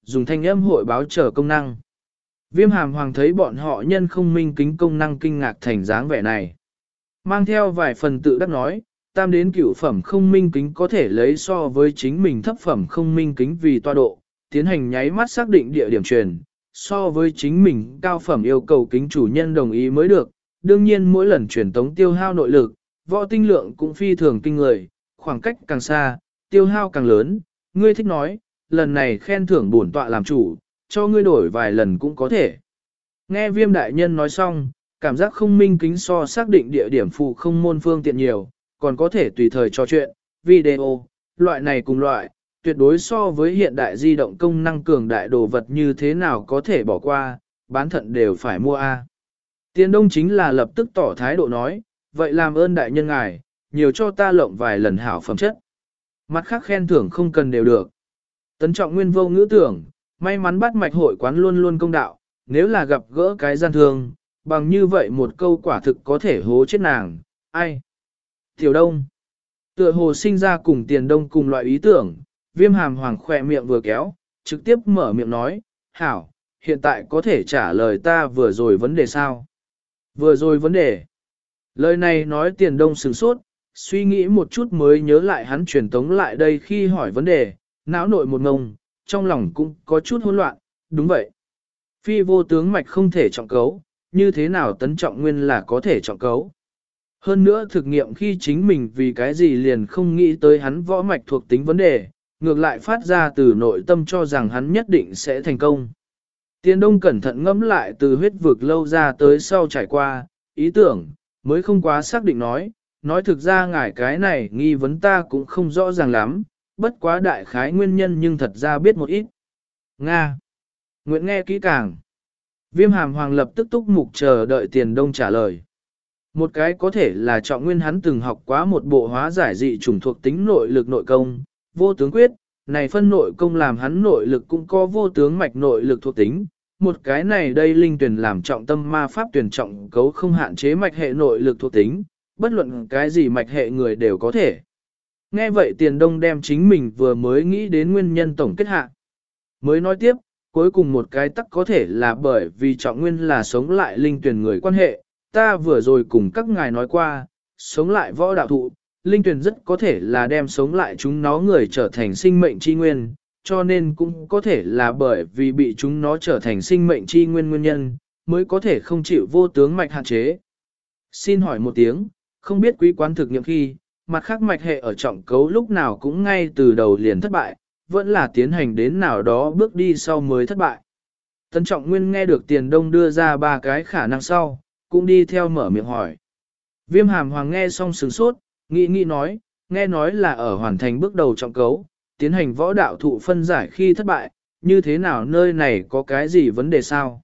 S1: dùng thanh âm hội báo chờ công năng. Viêm hàm hoàng thấy bọn họ nhân không minh kính công năng kinh ngạc thành dáng vẻ này. Mang theo vài phần tự đắc nói, tam đến cửu phẩm không minh kính có thể lấy so với chính mình thấp phẩm không minh kính vì toa độ, tiến hành nháy mắt xác định địa điểm truyền, so với chính mình cao phẩm yêu cầu kính chủ nhân đồng ý mới được. Đương nhiên mỗi lần truyền tống tiêu hao nội lực, võ tinh lượng cũng phi thường kinh người, khoảng cách càng xa, tiêu hao càng lớn. Ngươi thích nói, lần này khen thưởng bổn tọa làm chủ, cho ngươi đổi vài lần cũng có thể. Nghe viêm đại nhân nói xong, cảm giác không minh kính so xác định địa điểm phụ không môn phương tiện nhiều, còn có thể tùy thời trò chuyện, video, loại này cùng loại, tuyệt đối so với hiện đại di động công năng cường đại đồ vật như thế nào có thể bỏ qua, bán thận đều phải mua A. Tiền Đông chính là lập tức tỏ thái độ nói, vậy làm ơn đại nhân ngài, nhiều cho ta lộng vài lần hảo phẩm chất. Mặt khác khen thưởng không cần đều được. Tấn Trọng Nguyên vô ngữ tưởng, may mắn bắt mạch hội quán luôn luôn công đạo, nếu là gặp gỡ cái gian thương, bằng như vậy một câu quả thực có thể hố chết nàng, ai? Tiểu Đông. Tựa hồ sinh ra cùng Tiền Đông cùng loại ý tưởng, viêm hàm hoàng khỏe miệng vừa kéo, trực tiếp mở miệng nói, hảo, hiện tại có thể trả lời ta vừa rồi vấn đề sao? Vừa rồi vấn đề. Lời này nói Tiền Đông sửng sốt, suy nghĩ một chút mới nhớ lại hắn truyền tống lại đây khi hỏi vấn đề, não nội một ngông, trong lòng cũng có chút hỗn loạn, đúng vậy. Phi vô tướng mạch không thể trọng cấu, như thế nào Tấn Trọng Nguyên là có thể trọng cấu. Hơn nữa thực nghiệm khi chính mình vì cái gì liền không nghĩ tới hắn võ mạch thuộc tính vấn đề, ngược lại phát ra từ nội tâm cho rằng hắn nhất định sẽ thành công. Tiền Đông cẩn thận ngẫm lại từ huyết vực lâu ra tới sau trải qua, ý tưởng, mới không quá xác định nói thực ra ngài cái này nghi vấn ta cũng không rõ ràng lắm, bất quá đại khái nguyên nhân nhưng thật ra biết một ít. Nga. Nguyện nghe kỹ càng. Viêm hàm hoàng lập tức túc mục chờ đợi Tiền Đông trả lời. Một cái có thể là Trọng Nguyên hắn từng học quá một bộ hóa giải dị chủng thuộc tính nội lực nội công, vô tướng quyết, này phân nội công làm hắn nội lực cũng có vô tướng mạch nội lực thuộc tính. Một cái này đây linh tuyển làm trọng tâm ma pháp tuyển trọng cấu không hạn chế mạch hệ nội lực thuộc tính, bất luận cái gì mạch hệ người đều có thể. Nghe vậy Tiền Đông đem chính mình vừa mới nghĩ đến nguyên nhân tổng kết hạ. Mới nói tiếp, cuối cùng một cái tắc có thể là bởi vì Trọng Nguyên là sống lại linh tuyển người quan hệ, ta vừa rồi cùng các ngài nói qua, sống lại võ đạo thụ, linh tuyển rất có thể là đem sống lại chúng nó người trở thành sinh mệnh chi nguyên, cho nên cũng có thể là bởi vì bị chúng nó trở thành sinh mệnh chi nguyên nguyên nhân, mới có thể không chịu vô tướng mạch hạn chế. Xin hỏi một tiếng, không biết quý quán thực nghiệm khi, mặt khác mạch hệ ở trọng cấu lúc nào cũng ngay từ đầu liền thất bại, vẫn là tiến hành đến nào đó bước đi sau mới thất bại. Tấn Trọng Nguyên nghe được Tiền Đông đưa ra ba cái khả năng sau, cũng đi theo mở miệng hỏi. Viêm hàm hoàng nghe xong sửng sốt, nghĩ nói, nghe nói là ở hoàn thành bước đầu trọng cấu, tiến hành võ đạo thụ phân giải khi thất bại, như thế nào nơi này có cái gì vấn đề sao?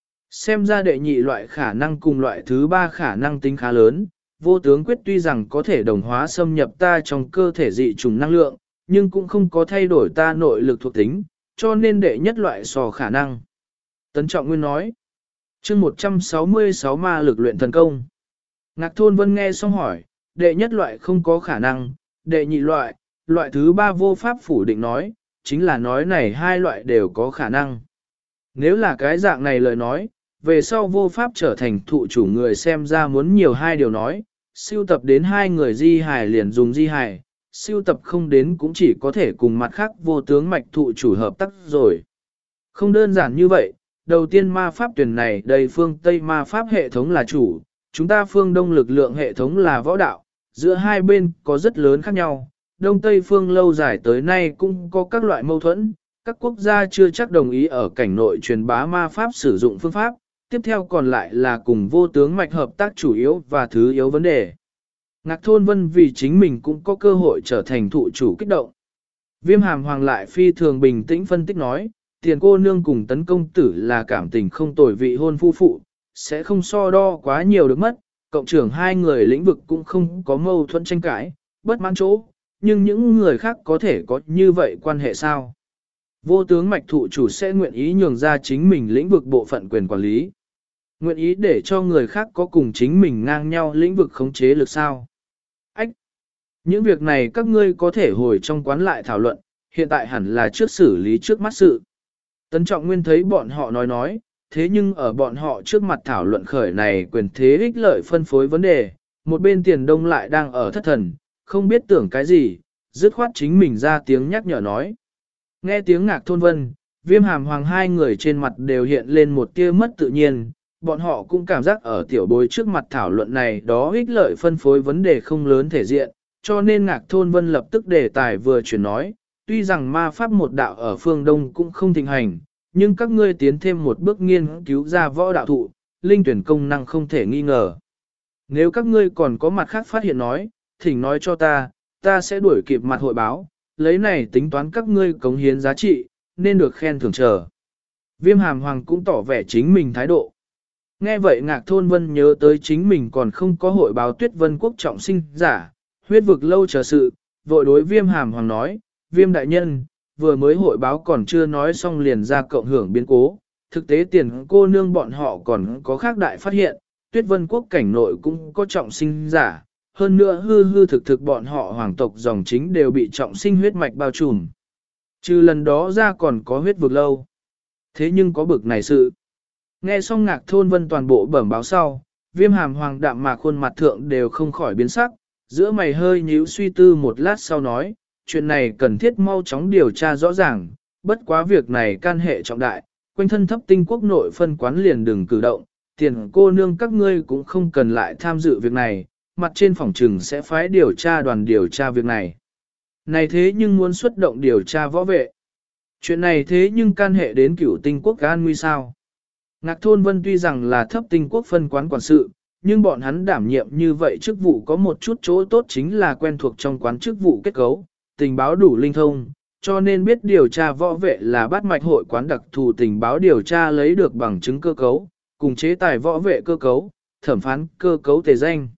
S1: Xem ra đệ nhị loại khả năng cùng loại thứ ba khả năng tính khá lớn, vô tướng quyết tuy rằng có thể đồng hóa xâm nhập ta trong cơ thể dị trùng năng lượng, nhưng cũng không có thay đổi ta nội lực thuộc tính, cho nên đệ nhất loại sò khả năng. Tấn Trọng Nguyên nói, chương 166 ma lực luyện thần công. Ngạc Thôn Vân nghe xong hỏi, đệ nhất loại không có khả năng, đệ nhị loại, loại thứ ba vô pháp phủ định nói, chính là nói này hai loại đều có khả năng. Nếu là cái dạng này lời nói, về sau vô pháp trở thành thụ chủ người xem ra muốn nhiều hai điều nói, siêu tập đến hai người di hài liền dùng di hài, siêu tập không đến cũng chỉ có thể cùng mặt khác vô tướng mạch thụ chủ hợp tác rồi. Không đơn giản như vậy, đầu tiên ma pháp tuyển này đây phương Tây ma pháp hệ thống là chủ, chúng ta phương Đông lực lượng hệ thống là võ đạo, giữa hai bên có rất lớn khác nhau, Đông Tây phương lâu dài tới nay cũng có các loại mâu thuẫn, các quốc gia chưa chắc đồng ý ở cảnh nội truyền bá ma pháp sử dụng phương pháp, tiếp theo còn lại là cùng vô tướng mạch hợp tác chủ yếu và thứ yếu vấn đề. Ngạc Thôn Vân vì chính mình cũng có cơ hội trở thành thụ chủ kích động. Viêm hàm hoàng lại phi thường bình tĩnh phân tích nói, Tiền cô nương cùng Tấn công tử là cảm tình không tồi vị hôn phu phụ, sẽ không so đo quá nhiều được mất, cộng trưởng hai người lĩnh vực cũng không có mâu thuẫn tranh cãi, bất mãn chỗ, nhưng những người khác có thể có như vậy quan hệ sao? Vô tướng mạch thụ chủ sẽ nguyện ý nhường ra chính mình lĩnh vực bộ phận quyền quản lý. Nguyện ý để cho người khác có cùng chính mình ngang nhau lĩnh vực khống chế lực sao? Ách! Những việc này các ngươi có thể hồi trong quán lại thảo luận, hiện tại hẳn là trước xử lý trước mắt sự. Tấn Trọng Nguyên thấy bọn họ nói, thế nhưng ở bọn họ trước mặt thảo luận khởi này quyền thế ích lợi phân phối vấn đề, một bên Tiền Đông lại đang ở thất thần, không biết tưởng cái gì, dứt khoát chính mình ra tiếng nhắc nhở nói. Nghe tiếng Ngạc Thôn Vân, Viêm Hàm Hoàng hai người trên mặt đều hiện lên một tia mất tự nhiên, bọn họ cũng cảm giác ở tiểu bối trước mặt thảo luận này đó ích lợi phân phối vấn đề không lớn thể diện, cho nên Ngạc Thôn Vân lập tức đề tài vừa chuyển nói, tuy rằng ma pháp một đạo ở phương Đông cũng không thịnh hành, nhưng các ngươi tiến thêm một bước nghiên cứu ra võ đạo thụ, linh tuyển công năng không thể nghi ngờ. Nếu các ngươi còn có mặt khác phát hiện nói, thỉnh nói cho ta sẽ đuổi kịp mặt hội báo, lấy này tính toán các ngươi cống hiến giá trị, nên được khen thưởng chờ. Viêm Hàm Hoàng cũng tỏ vẻ chính mình thái độ. Nghe vậy Ngạc Thôn Vân nhớ tới chính mình còn không có hội báo Tuyết Vân Quốc trọng sinh giả, huyết vực lâu chờ sự, vội đối Viêm Hàm Hoàng nói, Viêm đại nhân, vừa mới hội báo còn chưa nói xong liền ra cộng hưởng biến cố, thực tế tiền cô nương bọn họ còn có khác đại phát hiện, Tuyết Vân Quốc cảnh nội cũng có trọng sinh giả, hơn nữa hư thực bọn họ hoàng tộc dòng chính đều bị trọng sinh huyết mạch bao trùm. Trừ lần đó ra còn có huyết vực lâu. Thế nhưng có bực này sự. Nghe xong Ngạc Thôn Vân toàn bộ bẩm báo sau, Viêm Hàm Hoàng đạm mạc khuôn mặt thượng đều không khỏi biến sắc, giữa mày hơi nhíu suy tư một lát sau nói, chuyện này cần thiết mau chóng điều tra rõ ràng, bất quá việc này can hệ trọng đại, quanh thân thấp tinh quốc nội phân quán liền đừng cử động, tiền cô nương các ngươi cũng không cần lại tham dự việc này, mặt trên phòng trừng sẽ phái điều tra đoàn điều tra việc này. Này thế nhưng muốn xuất động điều tra võ vệ. Chuyện này thế nhưng can hệ đến cửu tinh quốc an nguy sao. Ngạc Thôn Vân tuy rằng là thấp tinh quốc phân quán quản sự, nhưng bọn hắn đảm nhiệm như vậy chức vụ có một chút chỗ tốt chính là quen thuộc trong quán chức vụ kết cấu, tình báo đủ linh thông, cho nên biết điều tra võ vệ là bát mạch hội quán đặc thù tình báo điều tra lấy được bằng chứng cơ cấu, cùng chế tài võ vệ cơ cấu, thẩm phán cơ cấu tề danh.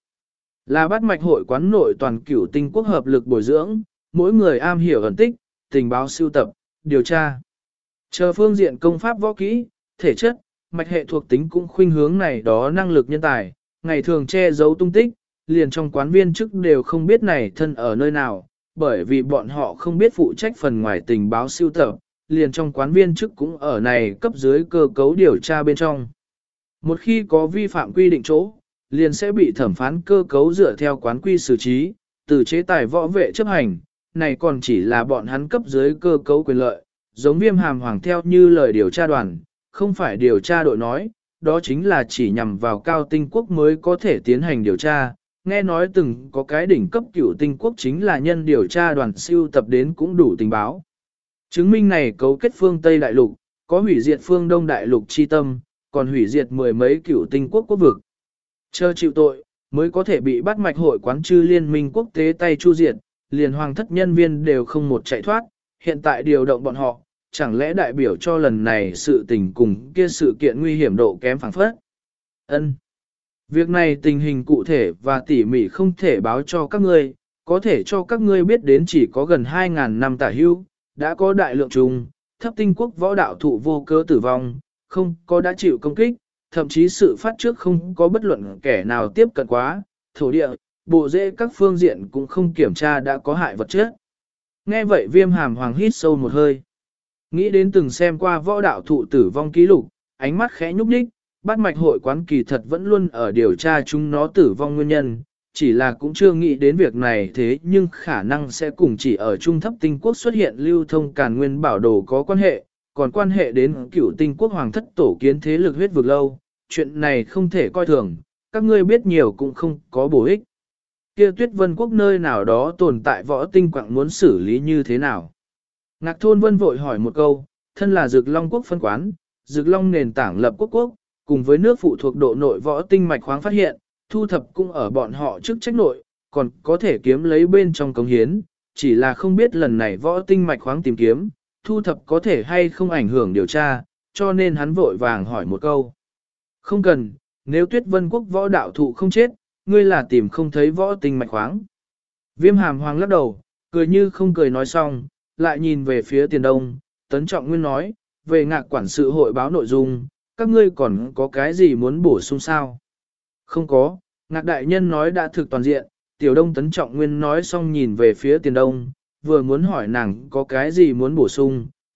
S1: Là bát mạch hội quán nội toàn cửu tinh quốc hợp lực bồi dưỡng, mỗi người am hiểu ẩn tích, tình báo sưu tập, điều tra. Chờ phương diện công pháp võ kỹ, thể chất, mạch hệ thuộc tính cũng khuynh hướng này đó năng lực nhân tài, ngày thường che giấu tung tích, liền trong quán viên chức đều không biết này thân ở nơi nào, bởi vì bọn họ không biết phụ trách phần ngoài tình báo sưu tập, liền trong quán viên chức cũng ở này cấp dưới cơ cấu điều tra bên trong. Một khi có vi phạm quy định chỗ, liền sẽ bị thẩm phán cơ cấu dựa theo quán quy xử trí, từ chế tài võ vệ chấp hành, này còn chỉ là bọn hắn cấp dưới cơ cấu quyền lợi, giống Viêm Hàm Hoàng theo như lời điều tra đoàn, không phải điều tra đội nói, đó chính là chỉ nhằm vào cao tinh quốc mới có thể tiến hành điều tra. Nghe nói từng có cái đỉnh cấp cửu tinh quốc chính là nhân điều tra đoàn siêu tập đến cũng đủ tình báo. Chứng minh này cấu kết phương Tây Đại Lục, có hủy diệt phương Đông Đại Lục chi tâm, còn hủy diệt mười mấy cửu tinh quốc quốc vực. Chờ chịu tội, mới có thể bị bắt mạch hội quán chư liên minh quốc tế tay chu diệt, liền hoàng thất nhân viên đều không một chạy thoát, hiện tại điều động bọn họ, chẳng lẽ đại biểu cho lần này sự tình cùng kia sự kiện nguy hiểm độ kém phẳng phất. Ân. Việc này tình hình cụ thể và tỉ mỉ không thể báo cho các ngươi, có thể cho các ngươi biết đến chỉ có gần 2.000 năm tả hưu, đã có đại lượng trùng, thấp tinh quốc võ đạo thụ vô cơ tử vong, không có đã chịu công kích, thậm chí sự phát trước không có bất luận kẻ nào tiếp cận quá, thổ địa, bộ rễ các phương diện cũng không kiểm tra đã có hại vật chất. Nghe vậy Viêm Hàm Hoàng hít sâu một hơi. Nghĩ đến từng xem qua võ đạo thụ tử vong ký lục, ánh mắt khẽ nhúc nhích, bát mạch hội quán kỳ thật vẫn luôn ở điều tra chúng nó tử vong nguyên nhân, chỉ là cũng chưa nghĩ đến việc này thế nhưng khả năng sẽ cùng chỉ ở trung thấp tinh quốc xuất hiện lưu thông càn nguyên bảo đồ có quan hệ, còn quan hệ đến cửu tinh quốc hoàng thất tổ kiến thế lực huyết vực lâu, chuyện này không thể coi thường, các ngươi biết nhiều cũng không có bổ ích. Kia Tuyết Vân Quốc nơi nào đó tồn tại võ tinh quạng muốn xử lý như thế nào? Ngạc Thôn Vân vội hỏi một câu, thân là Dực Long Quốc phân quán, Dực Long nền tảng lập quốc, cùng với nước phụ thuộc độ nội võ tinh mạch khoáng phát hiện, thu thập cũng ở bọn họ chức trách nội, còn có thể kiếm lấy bên trong cống hiến, chỉ là không biết lần này võ tinh mạch khoáng tìm kiếm, thu thập có thể hay không ảnh hưởng điều tra, cho nên hắn vội vàng hỏi một câu. Không cần, nếu Tuyết Vân Quốc võ đạo thụ không chết, ngươi là tìm không thấy võ tinh mạch khoáng. Viêm Hàm Hoàng lắc đầu, cười như không cười nói xong, lại nhìn về phía Tiền Đông, Tấn Trọng Nguyên nói, về Ngạc quản sự hội báo nội dung, các ngươi còn có cái gì muốn bổ sung sao? Không có, Ngạc đại nhân nói đã thực toàn diện, Tiểu Đông Tấn Trọng Nguyên nói xong nhìn về phía Tiền Đông, vừa muốn hỏi nàng có cái gì muốn bổ sung,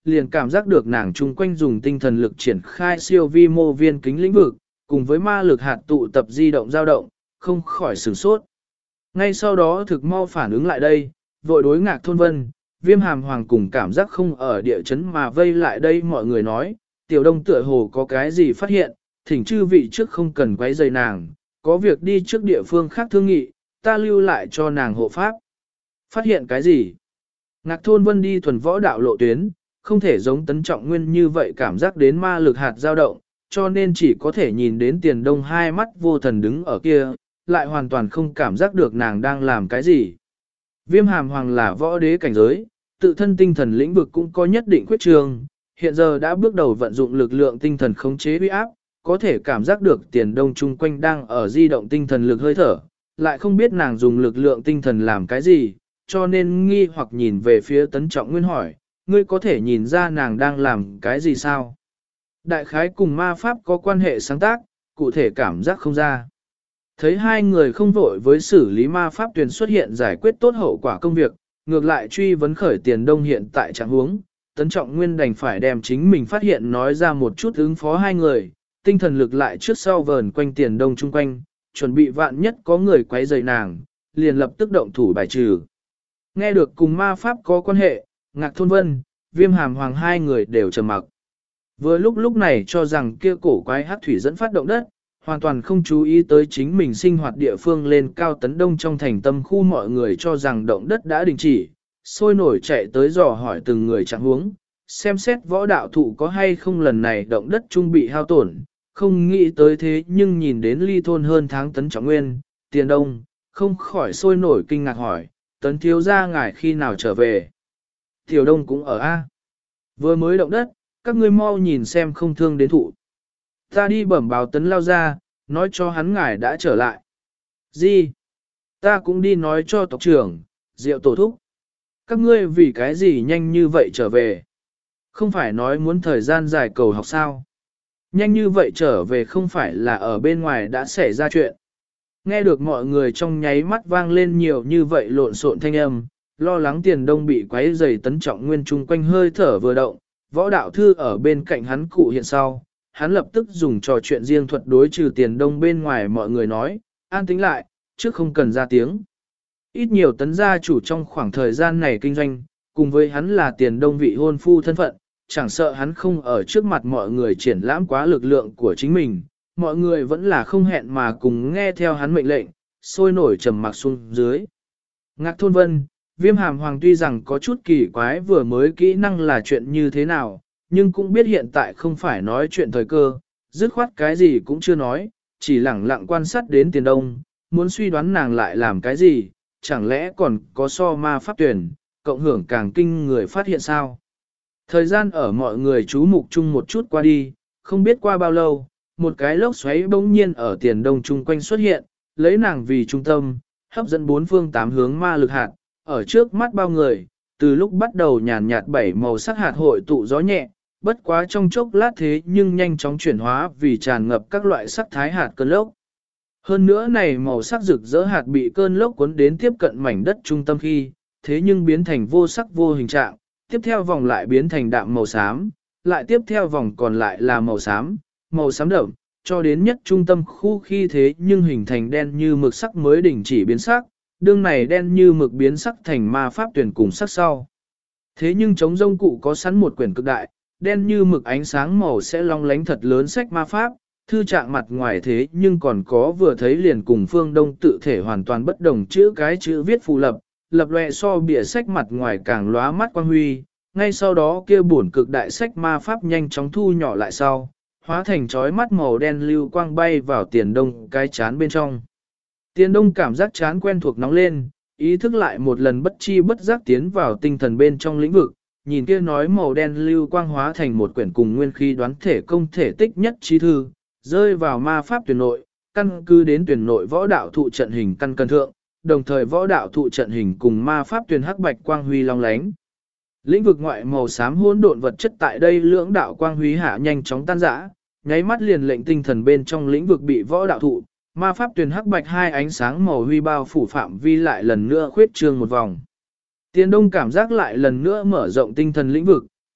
S1: liền cảm giác được nàng chung quanh dùng tinh thần lực triển khai siêu vi mô viên kính lĩnh vực, cùng với ma lực hạt tụ tập di động dao động, không khỏi sửng sốt. Ngay sau đó thực mau phản ứng lại đây, vội đối Ngạc Thôn Vân, Viêm Hàm Hoàng cùng cảm giác không ở địa chấn mà vây lại đây mọi người nói, Tiểu Đông tựa hồ có cái gì phát hiện, thỉnh chư vị trước không cần quấy rầy nàng, có việc đi trước địa phương khác thương nghị, ta lưu lại cho nàng hộ pháp. Phát hiện cái gì? Ngạc Thôn Vân đi thuần võ đạo lộ tuyến, không thể giống Tấn Trọng Nguyên như vậy cảm giác đến ma lực hạt dao động, cho nên chỉ có thể nhìn đến Tiền Đông hai mắt vô thần đứng ở kia, lại hoàn toàn không cảm giác được nàng đang làm cái gì. Viêm Hàm Hoàng là võ đế cảnh giới, tự thân tinh thần lĩnh vực cũng có nhất định khuyết trường, hiện giờ đã bước đầu vận dụng lực lượng tinh thần khống chế uy áp, có thể cảm giác được Tiền Đông chung quanh đang ở di động tinh thần lực hơi thở, lại không biết nàng dùng lực lượng tinh thần làm cái gì, cho nên nghi hoặc nhìn về phía Tấn Trọng Nguyên hỏi, ngươi có thể nhìn ra nàng đang làm cái gì sao? Đại khái cùng ma pháp có quan hệ sáng tác, cụ thể cảm giác không ra. Thấy hai người không vội với xử lý ma pháp tuyển xuất hiện giải quyết tốt hậu quả công việc, ngược lại truy vấn khởi Tiền Đông hiện tại trạng huống, Tấn Trọng Nguyên đành phải đem chính mình phát hiện nói ra một chút ứng phó hai người, tinh thần lực lại trước sau vờn quanh Tiền Đông chung quanh, chuẩn bị vạn nhất có người quấy rầy nàng, liền lập tức động thủ bài trừ. Nghe được cùng ma pháp có quan hệ, Ngạc Thôn Vân, Viêm Hàm Hoàng hai người đều trầm mặc. Vừa lúc này cho rằng kia cổ quái hắc thủy dẫn phát động đất, hoàn toàn không chú ý tới chính mình sinh hoạt địa phương lên cao Tấn Đông trong thành tâm khu, mọi người cho rằng động đất đã đình chỉ, sôi nổi chạy tới dò hỏi từng người trạng huống, xem xét võ đạo thụ có hay không lần này động đất trung bị hao tổn, không nghĩ tới thế nhưng nhìn đến ly thôn hơn tháng Tấn Trọng Nguyên, Tiền Đông, không khỏi sôi nổi kinh ngạc hỏi, Tấn thiếu gia ngài khi nào trở về? Tiểu Đông cũng ở A. Vừa mới động đất, các ngươi mau nhìn xem không thương đến thụ. Ta đi bẩm báo Tấn lao ra, nói cho hắn ngài đã trở lại. Gì? Ta cũng đi nói cho tộc trưởng, Diệu tổ thúc. Các ngươi vì cái gì nhanh như vậy trở về? Không phải nói muốn thời gian dài cầu học sao? Nhanh như vậy trở về không phải là ở bên ngoài đã xảy ra chuyện. Nghe được mọi người trong nháy mắt vang lên nhiều như vậy lộn xộn thanh âm, lo lắng Tiền Đông bị quấy rầy. Tấn Trọng Nguyên chung quanh hơi thở vừa động, võ đạo thư ở bên cạnh hắn cụ hiện sau, hắn lập tức dùng trò chuyện riêng thuật đối trừ Tiền Đông bên ngoài mọi người nói, an tĩnh lại, trước không cần ra tiếng. Ít nhiều Tấn gia chủ trong khoảng thời gian này kinh doanh, cùng với hắn là Tiền Đông vị hôn phu thân phận, chẳng sợ hắn không ở trước mặt mọi người triển lãm quá lực lượng của chính mình, mọi người vẫn là không hẹn mà cùng nghe theo hắn mệnh lệnh, sôi nổi trầm mặc xuống dưới. Ngạc Thôn Vân, Viêm Hàm Hoàng tuy rằng có chút kỳ quái vừa mới kỹ năng là chuyện như thế nào, nhưng cũng biết hiện tại không phải nói chuyện thời cơ, dứt khoát cái gì cũng chưa nói, chỉ lẳng lặng quan sát đến Tiền Đông, muốn suy đoán nàng lại làm cái gì, chẳng lẽ còn có so ma pháp tuyển, cộng hưởng càng kinh người phát hiện sao. Thời gian ở mọi người chú mục chung một chút qua đi, không biết qua bao lâu, một cái lốc xoáy bỗng nhiên ở Tiền Đông chung quanh xuất hiện, lấy nàng vì trung tâm, hấp dẫn bốn phương tám hướng ma lực hạt, ở trước mắt bao người, từ lúc bắt đầu nhàn nhạt bảy màu sắc hạt hội tụ gió nhẹ, bất quá trong chốc lát thế nhưng nhanh chóng chuyển hóa vì tràn ngập các loại sắc thái hạt cơn lốc. Hơn nữa này màu sắc rực rỡ hạt bị cơn lốc cuốn đến tiếp cận mảnh đất trung tâm khi, thế nhưng biến thành vô sắc vô hình trạng, tiếp theo vòng lại biến thành đạm màu xám, lại tiếp theo vòng còn lại là màu xám đậm, cho đến nhất trung tâm khu khi thế nhưng hình thành đen như mực sắc mới đình chỉ biến sắc, đương này đen như mực biến sắc thành ma pháp tuyển cùng sắc sau. Thế nhưng chống rông cụ có sẵn một quyển cực đại, đen như mực ánh sáng màu sẽ long lánh thật lớn sách ma pháp, thư trạng mặt ngoài thế nhưng còn có vừa thấy liền cùng phương đông tự thể hoàn toàn bất đồng chữ viết phù lập lòe so bìa sách mặt ngoài càng lóa mắt quang huy, ngay sau đó kia bổn cực đại sách ma pháp nhanh chóng thu nhỏ lại sau, hóa thành chói mắt màu đen lưu quang bay vào Tiền Đông cái chán bên trong. Tiền Đông cảm giác chán quen thuộc nóng lên, ý thức lại một lần bất chi bất giác tiến vào tinh thần bên trong lĩnh vực, nhìn kia nói màu đen lưu quang hóa thành một quyển cùng nguyên khí đoán thể công thể tích nhất trí thư, rơi vào ma pháp tuyển nội, căn cứ đến tuyển nội võ đạo thụ trận hình căn cân thượng, đồng thời võ đạo thụ trận hình cùng ma pháp tuyển hắc bạch quang huy long lánh. Lĩnh vực ngoại màu xám hỗn độn vật chất tại đây lưỡng đạo quang huy hạ nhanh chóng tan rã, nháy mắt liền lệnh tinh thần bên trong lĩnh vực bị võ đạo thụ, ma pháp tuyển hắc bạch hai ánh sáng màu huy bao phủ phạm vi lại lần nữa khuyết trương một vòng. Tiền Đông cảm giác lại lần nữa mở rộng tinh thần lĩnh vực,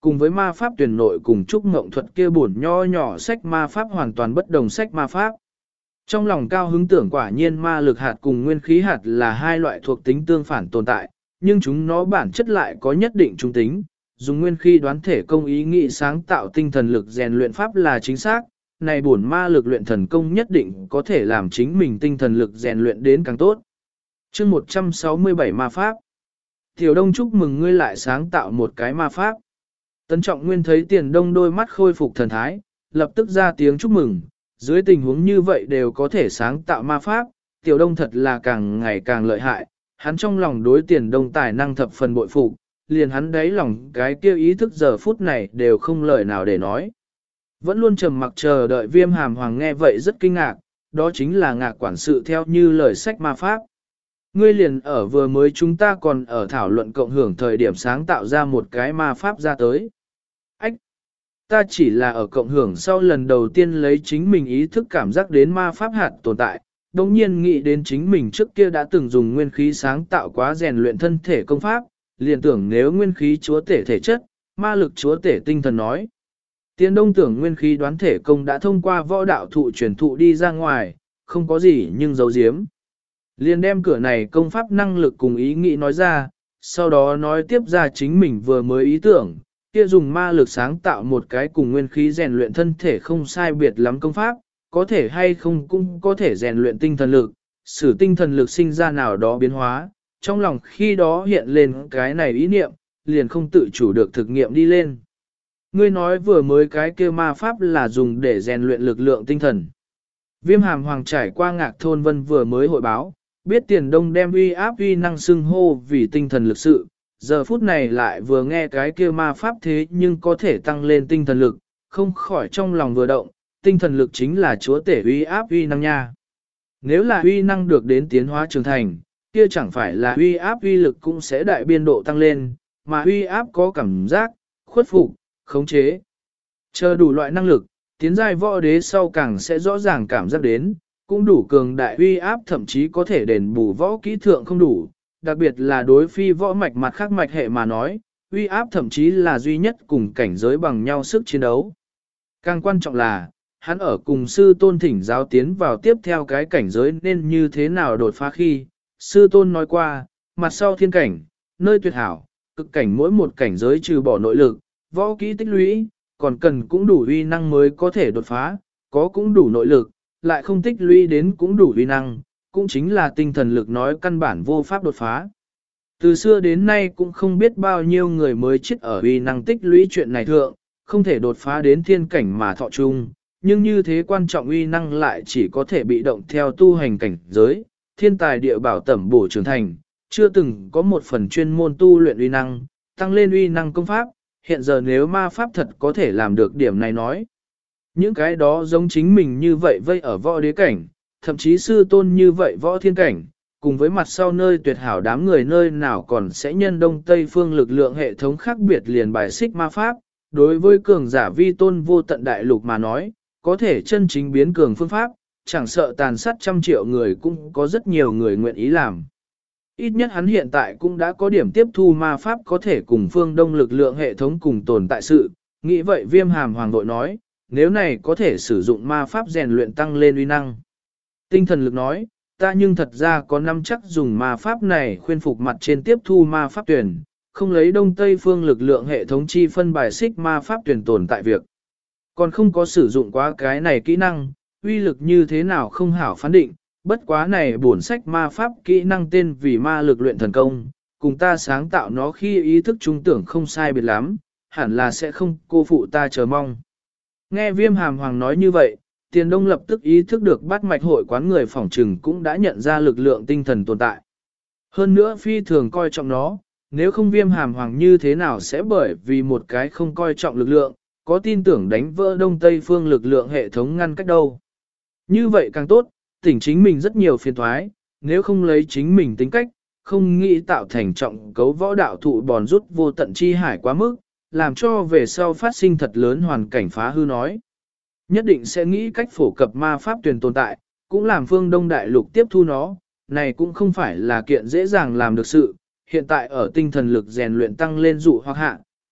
S1: cùng với ma pháp tuyển nội cùng trúc ngộng thuật kia bổn nho nhỏ sách ma pháp hoàn toàn bất đồng sách ma pháp. Trong lòng cao hứng tưởng quả nhiên ma lực hạt cùng nguyên khí hạt là hai loại thuộc tính tương phản tồn tại, nhưng chúng nó bản chất lại có nhất định trung tính, dùng nguyên khí đoán thể công ý nghĩ sáng tạo tinh thần lực rèn luyện pháp là chính xác, này bổn ma lực luyện thần công nhất định có thể làm chính mình tinh thần lực rèn luyện đến càng tốt. Chương 167 ma pháp. Tiểu Đông chúc mừng ngươi lại sáng tạo một cái ma pháp. Tấn Trọng Nguyên thấy Tiền Đông đôi mắt khôi phục thần thái, lập tức ra tiếng chúc mừng, dưới tình huống như vậy đều có thể sáng tạo ma pháp, Tiểu Đông thật là càng ngày càng lợi hại, hắn trong lòng đối Tiền Đông tài năng thập phần bội phục, liền hắn đáy lòng cái kia ý thức giờ phút này đều không lời nào để nói. Vẫn luôn trầm mặc chờ đợi Viêm Hàm Hoàng nghe vậy rất kinh ngạc, đó chính là Ngạc quản sự theo như lời sách ma pháp. Ngươi liền ở vừa mới chúng ta còn ở thảo luận cộng hưởng thời điểm sáng tạo ra một cái ma pháp ra tới. Ách! Ta chỉ là ở cộng hưởng sau lần đầu tiên lấy chính mình ý thức cảm giác đến ma pháp hạt tồn tại, đồng nhiên nghĩ đến chính mình trước kia đã từng dùng nguyên khí sáng tạo quá rèn luyện thân thể công pháp, liền tưởng nếu nguyên khí chúa tể thể chất, ma lực chúa tể tinh thần nói. Tiền Đông tưởng nguyên khí đoán thể công đã thông qua võ đạo thụ truyền thụ đi ra ngoài, không có gì nhưng giấu giếm. Liền đem cửa này công pháp năng lực cùng ý nghĩ nói ra, sau đó nói tiếp ra chính mình vừa mới ý tưởng, kia dùng ma lực sáng tạo một cái cùng nguyên khí rèn luyện thân thể không sai biệt lắm công pháp, có thể hay không cũng có thể rèn luyện tinh thần lực, sử tinh thần lực sinh ra nào đó biến hóa, trong lòng khi đó hiện lên cái này ý niệm, liền không tự chủ được thực nghiệm đi lên. Ngươi nói vừa mới cái kia ma pháp là dùng để rèn luyện lực lượng tinh thần. Viêm Hàm Hoàng trải qua Ngạc Thôn Vân vừa mới hội báo, biết Tiền Đông đem uy áp uy năng xưng hô vì tinh thần lực sự, giờ phút này lại vừa nghe cái kia ma pháp thế nhưng có thể tăng lên tinh thần lực, không khỏi trong lòng vừa động, tinh thần lực chính là chúa tể uy áp uy năng nha. Nếu là uy năng được đến tiến hóa trưởng thành, kia chẳng phải là uy áp uy lực cũng sẽ đại biên độ tăng lên, mà uy áp có cảm giác, khuất phục, khống chế. Chờ đủ loại năng lực, tiến giai võ đế sau càng sẽ rõ ràng cảm giác đến, cũng đủ cường đại uy áp thậm chí có thể đền bù võ kỹ thượng không đủ, đặc biệt là đối phi võ mạch mặt khác mạch hệ mà nói, uy áp thậm chí là duy nhất cùng cảnh giới bằng nhau sức chiến đấu. Càng quan trọng là, hắn ở cùng sư tôn thỉnh giáo tiến vào tiếp theo cái cảnh giới nên như thế nào đột phá khi, sư tôn nói qua, mặt sau thiên cảnh, nơi tuyệt hảo, cực cảnh mỗi một cảnh giới trừ bỏ nội lực, võ kỹ tích lũy, còn cần cũng đủ uy năng mới có thể đột phá, có cũng đủ nội lực, lại không tích lũy đến cũng đủ uy năng, cũng chính là tinh thần lực nói căn bản vô pháp đột phá. Từ xưa đến nay cũng không biết bao nhiêu người mới chết ở uy năng tích lũy chuyện này thượng, không thể đột phá đến thiên cảnh mà thọ chung, nhưng như thế quan trọng uy năng lại chỉ có thể bị động theo tu hành cảnh giới, thiên tài địa bảo tẩm bổ trưởng thành, chưa từng có một phần chuyên môn tu luyện uy năng, tăng lên uy năng công pháp, hiện giờ nếu ma pháp thật có thể làm được điểm này nói. Những cái đó giống chính mình như vậy vây ở võ đế cảnh, thậm chí sư tôn như vậy võ thiên cảnh, cùng với mặt sau nơi tuyệt hảo đám người nơi nào còn sẽ nhân đông tây phương lực lượng hệ thống khác biệt liền bài xích ma pháp, đối với cường giả vi tôn vô tận đại lục mà nói, có thể chân chính biến cường phương pháp, chẳng sợ tàn sát trăm triệu người cũng có rất nhiều người nguyện ý làm. Ít nhất hắn hiện tại cũng đã có điểm tiếp thu ma pháp có thể cùng phương đông lực lượng hệ thống cùng tồn tại sự, nghĩ vậy Viêm Hàm Hoàng đội nói, nếu này có thể sử dụng ma pháp rèn luyện tăng lên uy năng. Tinh thần lực nói, ta nhưng thật ra có nắm chắc dùng ma pháp này khuyên phục mặt trên tiếp thu ma pháp tuyển, không lấy đông tây phương lực lượng hệ thống chi phân bài xích ma pháp tuyển tồn tại việc. Còn không có sử dụng quá cái này kỹ năng, uy lực như thế nào không hảo phán định, bất quá này bổn sách ma pháp kỹ năng tên vì ma lực luyện thần công, cùng ta sáng tạo nó khi ý thức trung tưởng không sai biệt lắm, hẳn là sẽ không cô phụ ta chờ mong. Nghe Viêm Hàm Hoàng nói như vậy, Tiền Đông lập tức ý thức được bắt mạch hội quán người phỏng trừng cũng đã nhận ra lực lượng tinh thần tồn tại. Hơn nữa phi thường coi trọng nó, nếu không Viêm Hàm Hoàng như thế nào sẽ bởi vì một cái không coi trọng lực lượng, có tin tưởng đánh vỡ đông tây phương lực lượng hệ thống ngăn cách đâu. Như vậy càng tốt, tỉnh chính mình rất nhiều phiền thoái, nếu không lấy chính mình tính cách, không nghĩ tạo thành trọng cấu võ đạo thụ bòn rút vô tận chi hải quá mức, làm cho về sau phát sinh thật lớn hoàn cảnh phá hư nói. Nhất định sẽ nghĩ cách phổ cập ma pháp tuyển tồn tại, cũng làm phương Đông Đại Lục tiếp thu nó, này cũng không phải là kiện dễ dàng làm được sự, hiện tại ở tinh thần lực rèn luyện tăng lên dụ hoặc hạ,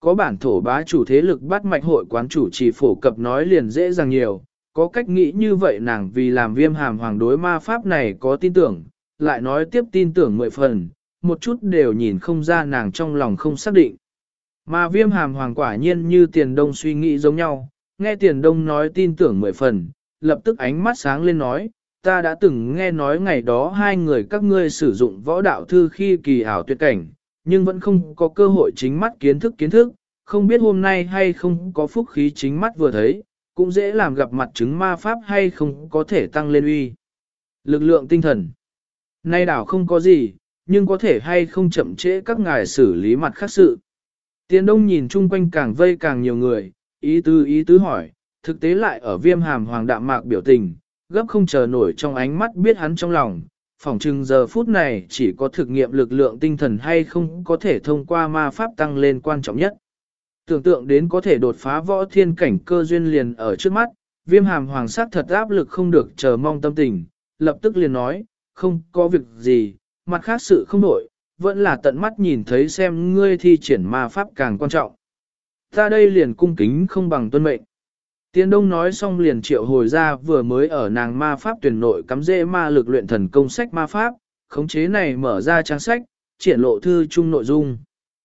S1: có bản thổ bá chủ thế lực bắt mạch hội quán chủ chỉ phổ cập nói liền dễ dàng nhiều, có cách nghĩ như vậy nàng vì làm Viêm Hàm Hoàng đối ma pháp này có tin tưởng, lại nói tiếp tin tưởng 10 phần, một chút đều nhìn không ra nàng trong lòng không xác định. Mà Viêm Hàm Hoàng quả nhiên như Tiền Đông suy nghĩ giống nhau, nghe Tiền Đông nói tin tưởng 10 phần, lập tức ánh mắt sáng lên nói, ta đã từng nghe nói ngày đó hai người các ngươi sử dụng võ đạo thư khi kỳ ảo tuyệt cảnh, nhưng vẫn không có cơ hội chính mắt kiến thức, không biết hôm nay hay không có phúc khí chính mắt vừa thấy, cũng dễ làm gặp mặt chứng ma pháp hay không có thể tăng lên uy. Lực lượng tinh thần. Nay đảo không có gì, nhưng có thể hay không chậm trễ các ngài xử lý mặt khác sự. Tiền Đông nhìn chung quanh càng vây càng nhiều người, ý tứ hỏi, thực tế lại ở Viêm Hàm Hoàng đạm mạc biểu tình, gấp không chờ nổi trong ánh mắt biết hắn trong lòng, phỏng chừng giờ phút này chỉ có thực nghiệm lực lượng tinh thần hay không có thể thông qua ma pháp tăng lên quan trọng nhất. Tưởng tượng đến có thể đột phá võ thiên cảnh cơ duyên liền ở trước mắt, Viêm Hàm Hoàng sắc thật áp lực không được chờ mong tâm tình, lập tức liền nói, không có việc gì, mặt khác sự không đổi, vẫn là tận mắt nhìn thấy xem ngươi thi triển ma pháp càng quan trọng. Ta đây liền cung kính không bằng tuân mệnh. Tiên Đông nói xong liền triệu hồi ra vừa mới ở nàng ma pháp tuyển nội cắm rễ ma lực luyện thần công sách ma pháp, khống chế này mở ra trang sách, triển lộ thư chung nội dung.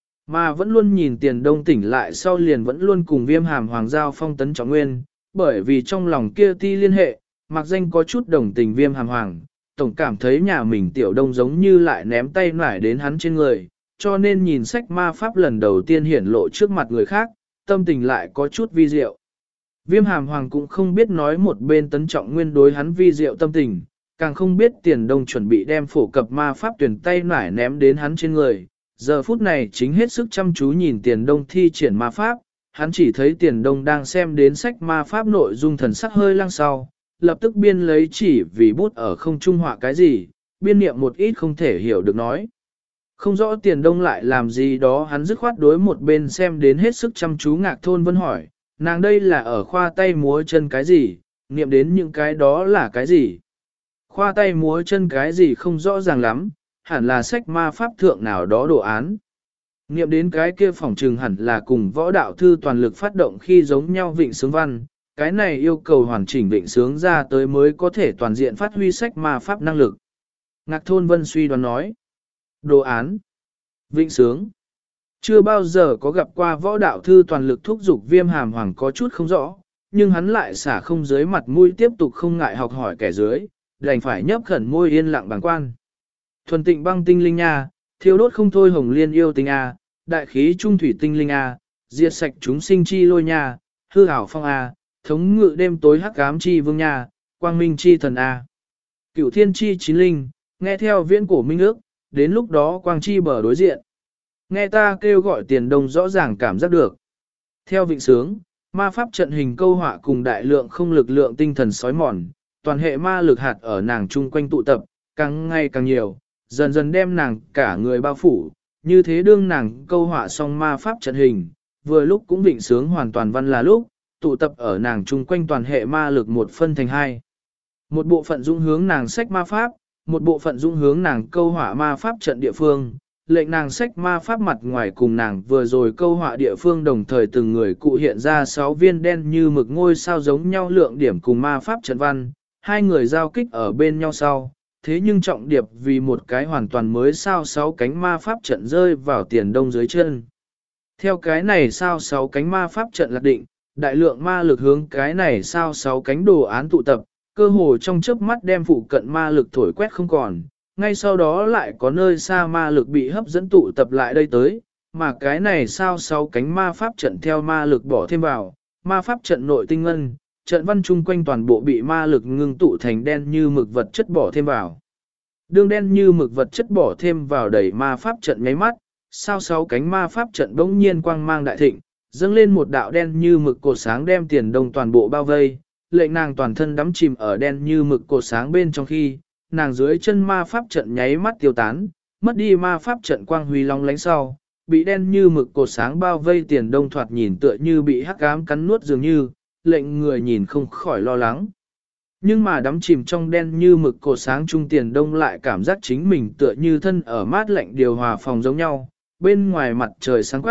S1: Mà vẫn luôn nhìn Tiền Đông tỉnh lại sau liền vẫn luôn cùng Viêm Hàm Hoàng giao phong tấn trọng nguyên, bởi vì trong lòng kia ti liên hệ, mặc danh có chút đồng tình Viêm Hàm Hoàng, tổng cảm thấy nhà mình Tiểu Đông giống như lại ném tay nải đến hắn trên người, cho nên nhìn sách ma pháp lần đầu tiên hiển lộ trước mặt người khác, tâm tình lại có chút vi diệu. Viêm Hàm Hoàng cũng không biết nói một bên tấn trọng nguyên đối hắn vi diệu tâm tình, càng không biết Tiền Đông chuẩn bị đem phổ cập ma pháp tuyển tay nải ném đến hắn trên người. Giờ phút này chính hết sức chăm chú nhìn Tiền Đông thi triển ma pháp, hắn chỉ thấy Tiền Đông đang xem đến sách ma pháp nội dung thần sắc hơi lăng sau, lập tức biên lấy chỉ vì bút ở không trung họa cái gì, biên niệm một ít không thể hiểu được nói. Không rõ Tiền Đông lại làm gì đó hắn dứt khoát đối một bên xem đến hết sức chăm chú Ngạc Thôn Vân hỏi, nàng đây là ở khoa tay múa chân cái gì, niệm đến những cái đó là cái gì. Khoa tay múa chân cái gì không rõ ràng lắm, hẳn là sách ma pháp thượng nào đó đồ án. Niệm đến cái kia phỏng trừng hẳn là cùng võ đạo thư toàn lực phát động khi giống nhau vịnh sướng văn, cái này yêu cầu hoàn chỉnh vịnh sướng ra tới mới có thể toàn diện phát huy sách ma pháp năng lực. Ngạc Thôn Vân suy đoán nói, đồ án, vịnh sướng. Chưa bao giờ có gặp qua võ đạo thư toàn lực thúc giục Viêm Hàm Hoàng có chút không rõ, nhưng hắn lại xả không dưới mặt mũi tiếp tục không ngại học hỏi kẻ dưới, đành phải nhấp khẩn môi yên lặng bàng quan. Thuần tịnh băng tinh linh nha, thiêu đốt không thôi hồng liên yêu tinh a, đại khí trung thủy tinh linh a, diệt sạch chúng sinh chi lôi nha, hư ảo phong a, thống ngự đêm tối hắc ám chi vương nha, quang minh chi thần a. Cửu thiên chi chín linh, nghe theo viễn cổ minh ước, đến lúc đó quang chi bờ đối diện. Nghe ta kêu gọi Tiền Đông rõ ràng cảm giác được. Theo vịnh sướng, ma pháp trận hình câu họa cùng đại lượng không lực lượng tinh thần sói mòn, toàn hệ ma lực hạt ở nàng chung quanh tụ tập, càng ngày càng nhiều, dần dần đem nàng cả người bao phủ, như thế đương nàng câu họa xong ma pháp trận hình, vừa lúc cũng vịnh sướng hoàn toàn văn là lúc, tụ tập ở nàng chung quanh toàn hệ ma lực một phân thành hai. Một bộ phận dung hướng nàng sách ma pháp, một bộ phận dung hướng nàng câu họa ma pháp trận địa phương, lệnh nàng sách ma pháp mặt ngoài cùng nàng vừa rồi câu họa địa phương đồng thời từng người cụ hiện ra 6 viên đen như mực ngôi sao giống nhau lượng điểm cùng ma pháp trận văn, hai người giao kích ở bên nhau sau, thế nhưng trọng điệp vì một cái hoàn toàn mới sao 6 cánh ma pháp trận rơi vào Tiền Đông dưới chân. Theo cái này sao 6 cánh ma pháp trận lạc định, đại lượng ma lực hướng cái này sao 6 cánh đồ án tụ tập, cơ hồ trong chớp mắt đem phụ cận ma lực thổi quét không còn, ngay sau đó lại có nơi xa ma lực bị hấp dẫn tụ tập lại đây tới, mà cái này sao 6 cánh ma pháp trận theo ma lực bỏ thêm vào, ma pháp trận nội tinh ngân, trận văn chung quanh toàn bộ bị ma lực ngưng tụ thành đen như mực vật chất bỏ thêm vào. Đương đen như mực vật chất bỏ thêm vào đẩy ma pháp trận nháy mắt, sao 6 cánh ma pháp trận bỗng nhiên quang mang đại thịnh, dâng lên một đạo đen như mực cột sáng đem Tiền Đông toàn bộ bao vây, lệnh nàng toàn thân đắm chìm ở đen như mực cột sáng bên trong khi, nàng dưới chân ma pháp trận nháy mắt tiêu tán, mất đi ma pháp trận quang huy long lánh sau, bị đen như mực cột sáng bao vây Tiền Đông thoạt nhìn tựa như bị hắc ám cắn nuốt dường như, lệnh người nhìn không khỏi lo lắng. Nhưng mà đắm chìm trong đen như mực cột sáng trung Tiền Đông lại cảm giác chính mình tựa như thân ở mát lạnh điều hòa phòng giống nhau, bên ngoài mặt trời sáng quắc,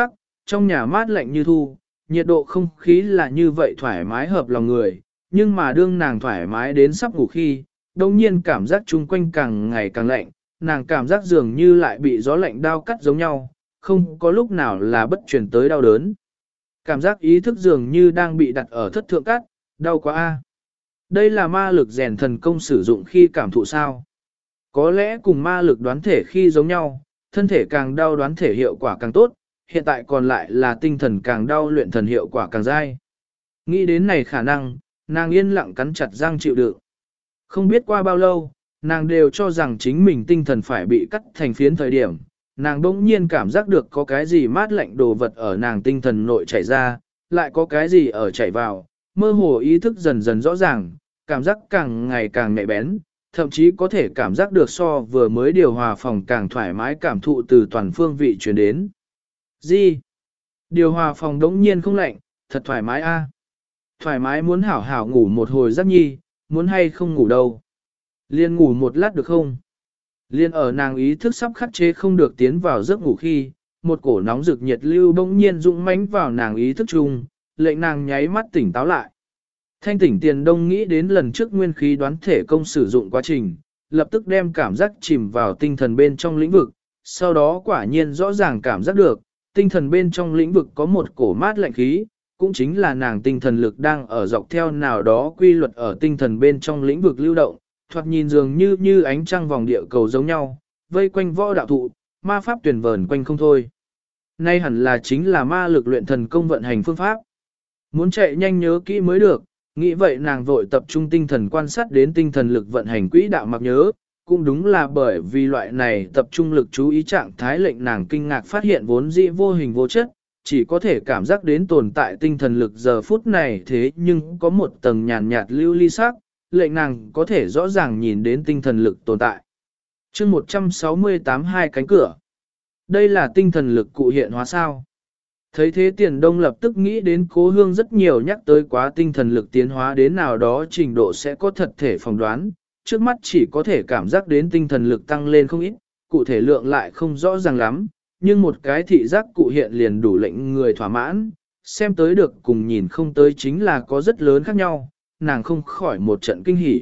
S1: trong nhà mát lạnh như thu, nhiệt độ không khí là như vậy thoải mái hợp lòng người, nhưng mà đương nàng thoải mái đến sắp ngủ khi, đồng nhiên cảm giác chung quanh càng ngày càng lạnh, nàng cảm giác dường như lại bị gió lạnh đao cắt giống nhau, không có lúc nào là bất chuyển tới đau đớn. Cảm giác ý thức dường như đang bị đặt ở thất thượng cắt, đau quá a. Đây là ma lực rèn thần công sử dụng khi cảm thụ sao? Có lẽ cùng ma lực đoán thể khi giống nhau, thân thể càng đau đoán thể hiệu quả càng tốt, hiện tại còn lại là tinh thần càng đau luyện thần hiệu quả càng dai. Nghĩ đến này khả năng, nàng yên lặng cắn chặt răng chịu đựng. Không biết qua bao lâu, nàng đều cho rằng chính mình tinh thần phải bị cắt thành phiến thời điểm, nàng bỗng nhiên cảm giác được có cái gì mát lạnh đồ vật ở nàng tinh thần nội chảy ra, lại có cái gì ở chảy vào, mơ hồ ý thức dần dần rõ ràng, cảm giác càng ngày càng nhạy bén, thậm chí có thể cảm giác được so vừa mới điều hòa phòng càng thoải mái cảm thụ từ toàn phương vị chuyển đến. Gì? Điều hòa phòng đống nhiên không lạnh, thật thoải mái a. Thoải mái muốn hảo hảo ngủ một hồi giấc nhi, muốn hay không ngủ đâu. Liên ngủ một lát được không? Liên ở nàng ý thức sắp khắc chế không được tiến vào giấc ngủ khi, một cổ nóng rực nhiệt lưu bỗng nhiên dũng mãnh vào nàng ý thức chung, lệnh nàng nháy mắt tỉnh táo lại. Thanh tỉnh Tiền Đông nghĩ đến lần trước nguyên khí đoán thể công sử dụng quá trình, lập tức đem cảm giác chìm vào tinh thần bên trong lĩnh vực, sau đó quả nhiên rõ ràng cảm giác được, tinh thần bên trong lĩnh vực có một cổ mát lạnh khí, cũng chính là nàng tinh thần lực đang ở dọc theo nào đó quy luật ở tinh thần bên trong lĩnh vực lưu động, thoạt nhìn dường như ánh trăng vòng địa cầu giống nhau, vây quanh võ đạo thụ, ma pháp tuyển vờn quanh không thôi. Nay hẳn là chính là ma lực luyện thần công vận hành phương pháp. Muốn chạy nhanh nhớ kỹ mới được, nghĩ vậy nàng vội tập trung tinh thần quan sát đến tinh thần lực vận hành quỹ đạo mặc nhớ, cũng đúng là bởi vì loại này tập trung lực chú ý trạng thái lệnh nàng kinh ngạc phát hiện vốn dĩ vô hình vô chất, chỉ có thể cảm giác đến tồn tại tinh thần lực giờ phút này thế nhưng có một tầng nhàn nhạt lưu ly sắc, lệnh nàng có thể rõ ràng nhìn đến tinh thần lực tồn tại. chương 168 hai cánh cửa. Đây là tinh thần lực cụ hiện hóa sao? Thấy thế Tiền Đông lập tức nghĩ đến Cố Hương rất nhiều nhắc tới quá tinh thần lực tiến hóa đến nào đó trình độ sẽ có thật thể phỏng đoán, trước mắt chỉ có thể cảm giác đến tinh thần lực tăng lên không ít, cụ thể lượng lại không rõ ràng lắm, nhưng một cái thị giác cụ hiện liền đủ lệnh người thỏa mãn, xem tới được cùng nhìn không tới chính là có rất lớn khác nhau, nàng không khỏi một trận kinh hỉ.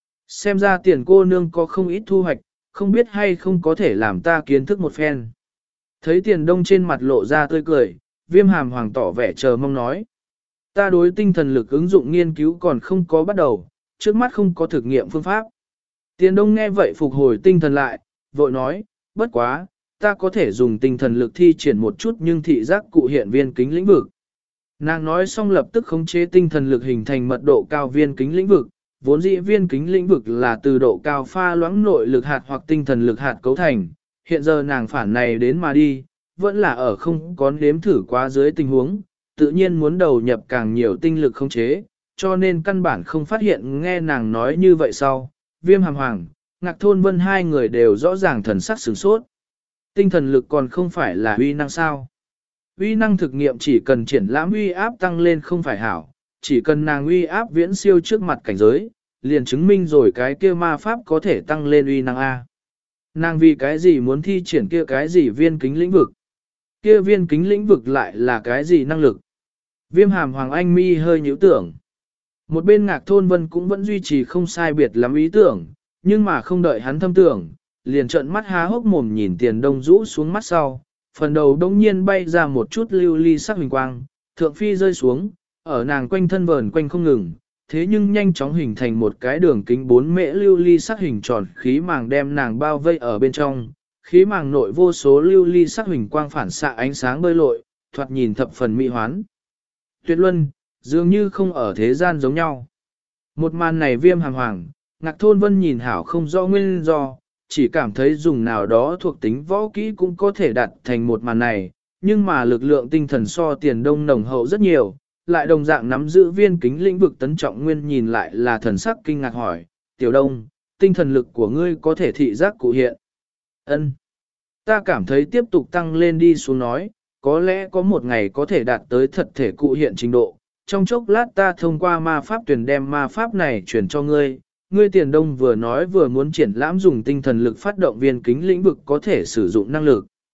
S1: Xem ra Tiền cô nương có không ít thu hoạch, không biết hay không có thể làm ta kiến thức một phen. Thấy Tiền Đông trên mặt lộ ra tươi cười, Viêm Hàm Hoàng tỏ vẻ chờ mong nói. Ta đối tinh thần lực ứng dụng nghiên cứu còn không có bắt đầu, trước mắt không có thực nghiệm phương pháp. Tiền Đông nghe vậy phục hồi tinh thần lại, vội nói, bất quá, ta có thể dùng tinh thần lực thi triển một chút nhưng thị giác cụ hiện viên kính lĩnh vực. Nàng nói xong lập tức khống chế tinh thần lực hình thành mật độ cao viên kính lĩnh vực, vốn dĩ viên kính lĩnh vực là từ độ cao pha loãng nội lực hạt hoặc tinh thần lực hạt cấu thành, hiện giờ nàng phản này đến mà đi, vẫn là ở không có nếm thử quá dưới tình huống, tự nhiên muốn đầu nhập càng nhiều tinh lực khống chế, cho nên căn bản không phát hiện nghe nàng nói như vậy sau. Viêm Hàm Hoàng, Ngạc Thôn Vân hai người đều rõ ràng thần sắc sửng sốt. Tinh thần lực còn không phải là uy năng sao. Uy năng thực nghiệm chỉ cần triển lãm uy áp tăng lên không phải hảo, chỉ cần nàng uy áp viễn siêu trước mặt cảnh giới, liền chứng minh rồi cái kia ma pháp có thể tăng lên uy năng A. Nàng vì cái gì muốn thi triển kia cái gì viên kính lĩnh vực? Kia viên kính lĩnh vực lại là cái gì năng lực? Viêm Hàm Hoàng Anh mi hơi nhíu tưởng. Một bên Ngạc Thôn Vân cũng vẫn duy trì không sai biệt lắm ý tưởng, nhưng mà không đợi hắn thâm tưởng, liền trợn mắt há hốc mồm nhìn Tiền Đông rũ xuống mắt sau, phần đầu đông nhiên bay ra một chút lưu ly sắc huỳnh quang, thượng phi rơi xuống, ở nàng quanh thân vờn quanh không ngừng, thế nhưng nhanh chóng hình thành một cái đường kính 4 mễ lưu ly sắc hình tròn khí màng đem nàng bao vây ở bên trong, khí màng nội vô số lưu ly sắc huỳnh quang phản xạ ánh sáng bơi lội, thoạt nhìn thập phần mỹ hoán. Tuyệt luân, dường như không ở thế gian giống nhau. Một màn này Viêm Hàm Hoàng, Ngạc Thôn Vân nhìn hảo không rõ nguyên do, chỉ cảm thấy dùng nào đó thuộc tính võ kỹ cũng có thể đạt thành một màn này, nhưng mà lực lượng tinh thần so Tiền Đông nồng hậu rất nhiều, lại đồng dạng nắm giữ viên kính lĩnh vực Tấn Trọng Nguyên nhìn lại là thần sắc kinh ngạc hỏi, Tiểu Đông, tinh thần lực của ngươi có thể thị giác cụ hiện. Ân, ta cảm thấy tiếp tục tăng lên đi xuống nói, có lẽ có một ngày có thể đạt tới thật thể cụ hiện trình độ. Trong chốc lát ta thông qua ma pháp tuyển đem ma pháp này chuyển cho ngươi. Ngươi Tiền Đông vừa nói vừa muốn triển lãm dùng tinh thần lực phát động viên kính lĩnh vực có thể sử dụng năng lực.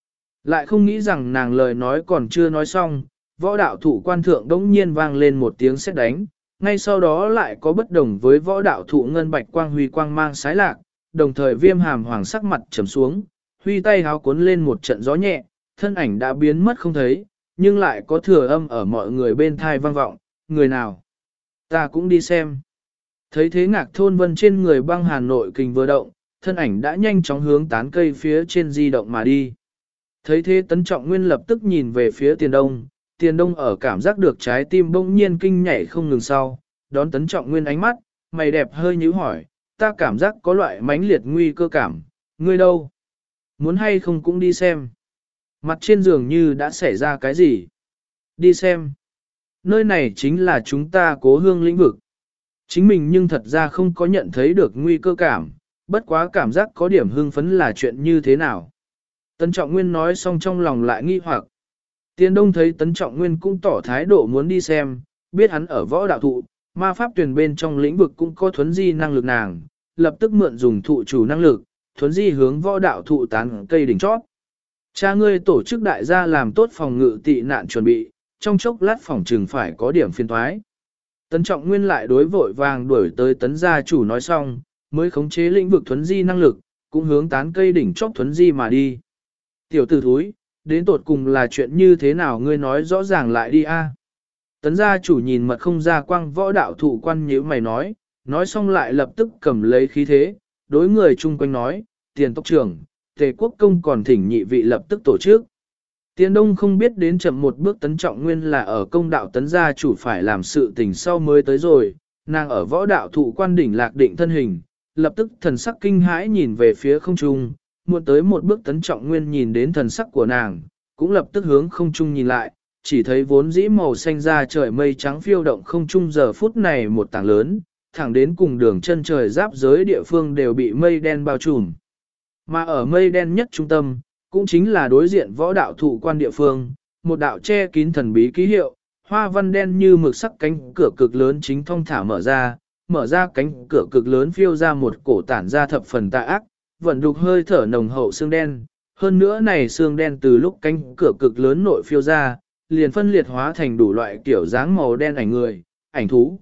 S1: Lại không nghĩ rằng nàng lời nói còn chưa nói xong, võ đạo thụ quan thượng đống nhiên vang lên một tiếng sét đánh, ngay sau đó lại có bất đồng với võ đạo thụ ngân bạch quang huy quang mang sái lạc, đồng thời viêm hàm hoàng sắc mặt trầm xuống, huy tay háo cuốn lên một trận gió nhẹ, thân ảnh đã biến mất không thấy, nhưng lại có thừa âm ở mọi người bên thai vang vọng, người nào? Ta cũng đi xem. Thấy thế Ngạc Thôn Vân trên người băng Hà Nội kình vừa động, thân ảnh đã nhanh chóng hướng tán cây phía trên di động mà đi. Thấy thế Tấn Trọng Nguyên lập tức nhìn về phía Tiền Đông ở cảm giác được trái tim bỗng nhiên kinh nhảy không ngừng sau, đón Tấn Trọng Nguyên ánh mắt, mày đẹp hơi nhíu hỏi, ta cảm giác có loại mãnh liệt nguy cơ cảm, ngươi đâu? Muốn hay không cũng đi xem. Mặt trên giường như đã xảy ra cái gì? Đi xem. Nơi này chính là chúng ta Cố Hương lĩnh vực. Chính mình nhưng thật ra không có nhận thấy được nguy cơ cảm, bất quá cảm giác có điểm hưng phấn là chuyện như thế nào. Tấn Trọng Nguyên nói xong trong lòng lại nghi hoặc. Tiền Đông thấy Tấn Trọng Nguyên cũng tỏ thái độ muốn đi xem, biết hắn ở võ đạo thụ, ma pháp tuyển bên trong lĩnh vực cũng có thuấn di năng lực nàng, lập tức mượn dùng thụ chủ năng lực, thuấn di hướng võ đạo thụ tán cây đỉnh chót. Cha ngươi tổ chức đại gia làm tốt phòng ngự tị nạn chuẩn bị, trong chốc lát phòng trừng phải có điểm phiên thoái. Tấn Trọng Nguyên lại đối vội vàng đuổi tới Tấn gia chủ nói xong, mới khống chế lĩnh vực thuấn di năng lực, cũng hướng tán cây đỉnh chót thuấn di mà đi. Tiểu tử thúi, đến tột cùng là chuyện như thế nào ngươi nói rõ ràng lại đi a. Tấn gia chủ nhìn mật không ra quang võ đạo thụ quan nhíu mày nói xong lại lập tức cầm lấy khí thế, đối người chung quanh nói, Tiền tộc trưởng, Tề quốc công còn thỉnh nhị vị lập tức tổ chức. Tiền Đông không biết đến chậm một bước Tấn Trọng Nguyên là ở công đạo Tấn gia chủ phải làm sự tình sau mới tới rồi, nàng ở võ đạo thụ quan đỉnh lạc định thân hình, lập tức thần sắc kinh hãi nhìn về phía không trung, muộn tới một bước Tấn Trọng Nguyên nhìn đến thần sắc của nàng, cũng lập tức hướng không trung nhìn lại, chỉ thấy vốn dĩ màu xanh da trời mây trắng phiêu động không trung giờ phút này một tảng lớn, thẳng đến cùng đường chân trời giáp giới địa phương đều bị mây đen bao trùm. Mà ở mây đen nhất trung tâm, cũng chính là đối diện võ đạo thụ quan địa phương, một đạo che kín thần bí ký hiệu, hoa văn đen như mực sắc cánh cửa cực lớn chính thông thả mở ra cánh cửa cực lớn phiêu ra một cổ tản ra thập phần tà ác, vận đục hơi thở nồng hậu xương đen. Hơn nữa này xương đen từ lúc cánh cửa cực lớn nội phiêu ra, liền phân liệt hóa thành đủ loại kiểu dáng màu đen ảnh người, ảnh thú.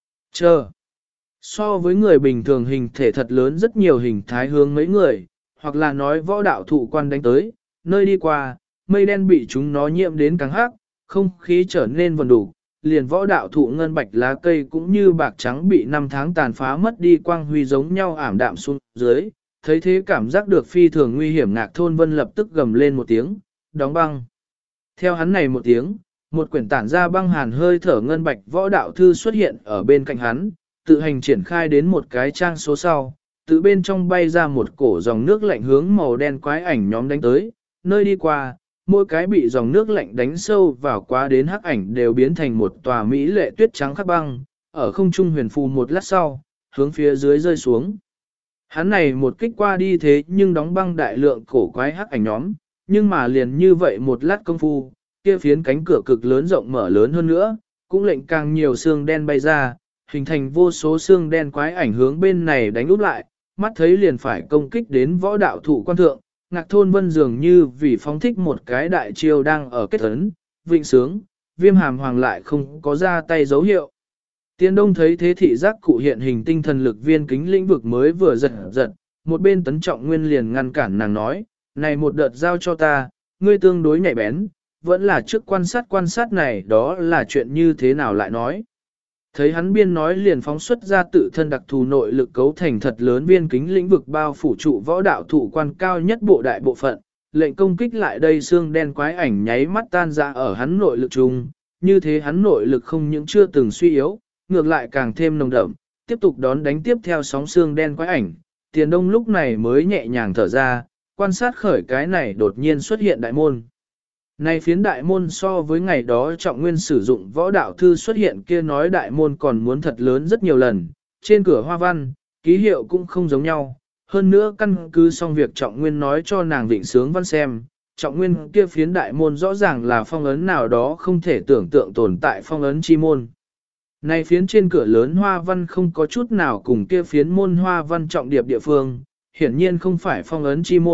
S1: So với người bình thường hình thể thật lớn rất nhiều hình thái hướng mấy người, hoặc là nói võ đạo thụ quan đánh tới, nơi đi qua, mây đen bị chúng nó nhiễm đến càng hắc, không khí trở nên vần đủ, liền võ đạo thụ ngân bạch lá cây cũng như bạc trắng bị năm tháng tàn phá mất đi quang huy giống nhau ảm đạm xuống dưới, thấy thế cảm giác được phi thường nguy hiểm Ngạc Thôn Vân lập tức gầm lên một tiếng, đóng băng. Theo hắn này một tiếng, một quyển tản ra băng hàn hơi thở ngân bạch võ đạo thư xuất hiện ở bên cạnh hắn, tự hành triển khai đến một cái trang số sau, tự bên trong bay ra một cổ dòng nước lạnh hướng màu đen quái ảnh nhóm đánh tới, nơi đi qua, mỗi cái bị dòng nước lạnh đánh sâu vào quá đến hắc ảnh đều biến thành một tòa mỹ lệ tuyết trắng khắc băng, ở không trung huyền phù một lát sau, hướng phía dưới rơi xuống. Hắn này một kích qua đi thế nhưng đóng băng đại lượng cổ quái hắc ảnh nhóm, nhưng mà liền như vậy một lát công phu, kia phiến cánh cửa cực lớn rộng mở lớn hơn nữa, cũng lệnh càng nhiều xương đen bay ra, hình thành vô số xương đen quái ảnh hướng bên này đánh úp lại, mắt thấy liền phải công kích đến võ đạo thụ quan thượng, Ngạc Thôn Vân dường như vì phóng thích một cái đại chiêu đang ở kết ấn, vịnh sướng, Viêm Hàm Hoàng lại không có ra tay dấu hiệu. Tiền Đông thấy thế thị giác cụ hiện hình tinh thần lực viên kính lĩnh vực mới vừa giật, một bên Tấn Trọng Nguyên liền ngăn cản nàng nói, này một đợt giao cho ta, ngươi tương đối nhạy bén, vẫn là trước quan sát này đó là chuyện như thế nào lại nói. Thấy hắn biên nói liền phóng xuất ra tự thân đặc thù nội lực cấu thành thật lớn viên kính lĩnh vực bao phủ trụ võ đạo thụ quan cao nhất bộ đại bộ phận, lệnh công kích lại đây xương đen quái ảnh nháy mắt tan ra ở hắn nội lực chung, như thế hắn nội lực không những chưa từng suy yếu, ngược lại càng thêm nồng đậm, tiếp tục đón đánh tiếp theo sóng xương đen quái ảnh, Tiền Đông lúc này mới nhẹ nhàng thở ra, quan sát khởi cái này đột nhiên xuất hiện đại môn. Này phiến đại môn so với ngày đó Trọng Nguyên sử dụng võ đạo thư xuất hiện kia nói đại môn còn muốn thật lớn rất nhiều lần, trên cửa hoa văn, ký hiệu cũng không giống nhau. Hơn nữa căn cứ xong việc Trọng Nguyên nói cho nàng vịnh sướng văn xem, Trọng Nguyên kia phiến đại môn rõ ràng là phong ấn nào đó không thể tưởng tượng tồn tại phong ấn chi môn. Này phiến trên cửa lớn hoa văn không có chút nào cùng kia phiến môn hoa văn trọng điệp địa phương, hiển nhiên không phải phong ấn chi môn,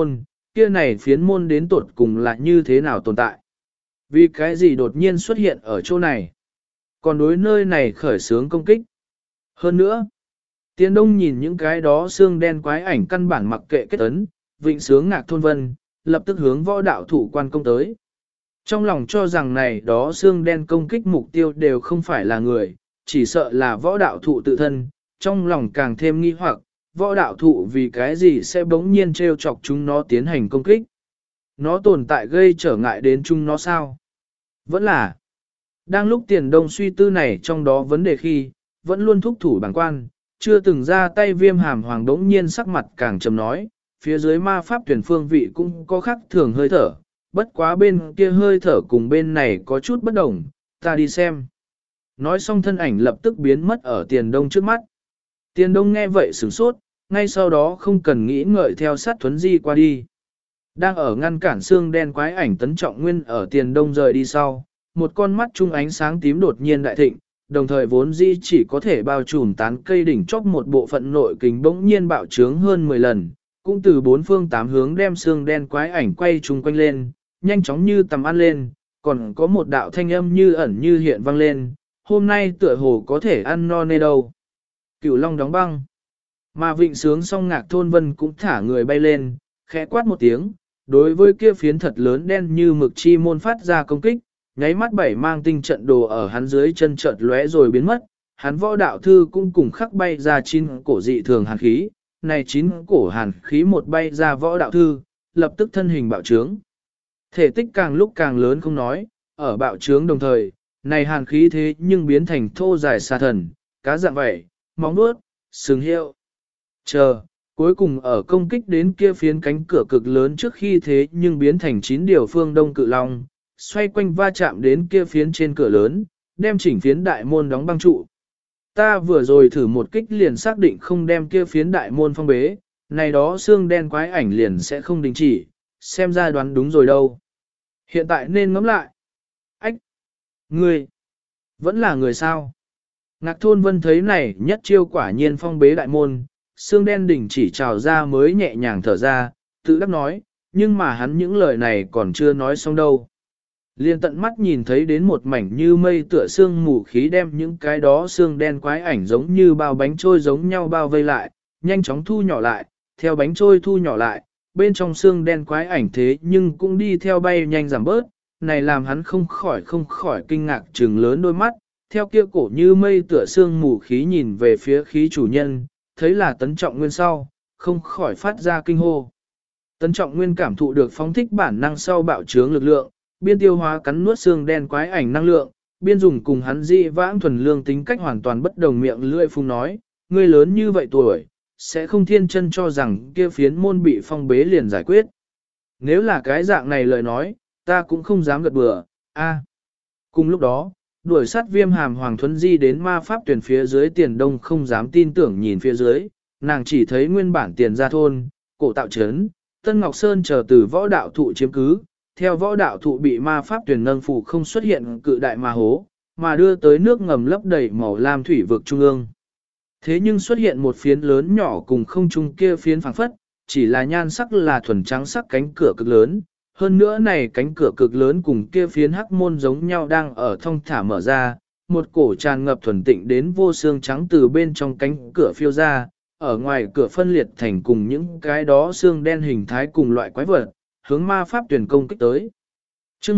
S1: kia này phiến môn đến tột cùng là như thế nào tồn tại. Vì cái gì đột nhiên xuất hiện ở chỗ này, còn đối nơi này khởi xướng công kích. Hơn nữa, Tiền Đông nhìn những cái đó xương đen quái ảnh căn bản mặc kệ kết ấn, vịnh sướng Ngạc Thôn Vân, lập tức hướng võ đạo thủ quan công tới. Trong lòng cho rằng này đó xương đen công kích mục tiêu đều không phải là người, chỉ sợ là võ đạo thụ tự thân, trong lòng càng thêm nghi hoặc, võ đạo thụ vì cái gì sẽ bỗng nhiên trêu chọc chúng nó tiến hành công kích. Nó tồn tại gây trở ngại đến chúng nó sao? Vẫn là, đang lúc Tiền Đông suy tư này trong đó vấn đề khi, vẫn luôn thúc thủ bàng quan, chưa từng ra tay Viêm Hàm Hoàng đống nhiên sắc mặt càng trầm nói, phía dưới ma pháp tuyển phương vị cũng có khác thường hơi thở, bất quá bên kia hơi thở cùng bên này có chút bất đồng, ta đi xem. Nói xong thân ảnh lập tức biến mất ở Tiền Đông trước mắt. Tiền Đông nghe vậy sửng sốt, ngay sau đó không cần nghĩ ngợi theo sát Thuấn Di qua đi. Đang ở ngăn cản xương đen quái ảnh Tấn Trọng Nguyên ở Tiền Đông rời đi sau, một con mắt trung ánh sáng tím đột nhiên đại thịnh, đồng thời vốn dĩ chỉ có thể bao trùm tán cây đỉnh chóp một bộ phận nội kình bỗng nhiên bạo trướng hơn 10 lần, cũng từ bốn phương tám hướng đem xương đen quái ảnh quay chung quanh lên, nhanh chóng như tầm ăn lên, còn có một đạo thanh âm như ẩn như hiện vang lên, hôm nay tựa hồ có thể ăn no nê đâu. Cửu Long đóng băng. Mà vịnh sướng xong Ngạc Thôn Vân cũng thả người bay lên, khẽ quát một tiếng, đối với kia phiến thật lớn đen như mực chi môn phát ra công kích, nháy mắt bảy mang tinh trận đồ ở hắn dưới chân chợt lóe rồi biến mất, hắn võ đạo thư cũng cùng khắc bay ra chín cổ dị thường hàn khí, này chín cổ hàn khí một bay ra võ đạo thư, lập tức thân hình bạo trướng. Thể tích càng lúc càng lớn không nói, ở bạo trướng đồng thời, này hàn khí thế nhưng biến thành thô dài xà thần, cá dạng vảy, móng vuốt, sừng hiệu. Chờ, cuối cùng ở công kích đến kia phiến cánh cửa cực lớn trước khi thế nhưng biến thành 9 điều phương đông cự long, xoay quanh va chạm đến kia phiến trên cửa lớn, đem chỉnh phiến đại môn đóng băng trụ. Ta vừa rồi thử một kích liền xác định không đem kia phiến đại môn phong bế, này đó xương đen quái ảnh liền sẽ không đình chỉ, xem ra đoán đúng rồi đâu. Hiện tại nên ngẫm lại. Ách! Ngươi! Vẫn là người sao? Ngạc Thôn Vân thấy này nhất chiêu quả nhiên phong bế đại môn, xương đen đỉnh chỉ trào ra mới nhẹ nhàng thở ra, tự đắc nói, nhưng mà hắn những lời này còn chưa nói xong đâu. Liên tận mắt nhìn thấy đến một mảnh như mây tựa xương mù khí đem những cái đó xương đen quái ảnh giống như bao bánh trôi giống nhau bao vây lại, nhanh chóng thu nhỏ lại, theo bánh trôi thu nhỏ lại, bên trong xương đen quái ảnh thế nhưng cũng đi theo bay nhanh giảm bớt, này làm hắn không khỏi kinh ngạc trừng lớn đôi mắt, theo kia cổ như mây tựa xương mù khí nhìn về phía khí chủ nhân, thấy là Tấn Trọng Nguyên sau, không khỏi phát ra kinh hô. Tấn Trọng Nguyên cảm thụ được phóng thích bản năng sau bạo trướng lực lượng, biên tiêu hóa cắn nuốt xương đen quái ảnh năng lượng, biên dùng cùng hắn dị vãng thuần lương tính cách hoàn toàn bất đồng miệng lưỡi phung nói, ngươi lớn như vậy tuổi, sẽ không thiên chân cho rằng kia phiến môn bị phong bế liền giải quyết. Nếu là cái dạng này lời nói, ta cũng không dám gật bừa, a. Cùng lúc đó, đuổi sát Viêm Hàm Hoàng Thuấn Di đến ma pháp tuyển phía dưới Tiền Đông không dám tin tưởng nhìn phía dưới, nàng chỉ thấy nguyên bản Tiền Gia Thôn, cổ tạo trấn, Tân Ngọc Sơn chờ từ võ đạo thụ chiếm cứ, theo võ đạo thụ bị ma pháp tuyển nâng phủ không xuất hiện cự đại ma hố, mà đưa tới nước ngầm lấp đầy màu lam thủy vực trung ương. Thế nhưng xuất hiện một phiến lớn nhỏ cùng không trung kia phiến phẳng phất, chỉ là nhan sắc là thuần trắng sắc cánh cửa cực lớn. Hơn nữa này cánh cửa cực lớn cùng kia phiến hắc môn giống nhau đang ở thong thả mở ra, một cổ tràn ngập thuần tịnh đến vô xương trắng từ bên trong cánh cửa phiêu ra, ở ngoài cửa phân liệt thành cùng những cái đó xương đen hình thái cùng loại quái vật, hướng ma pháp tuyển công kích tới. Chương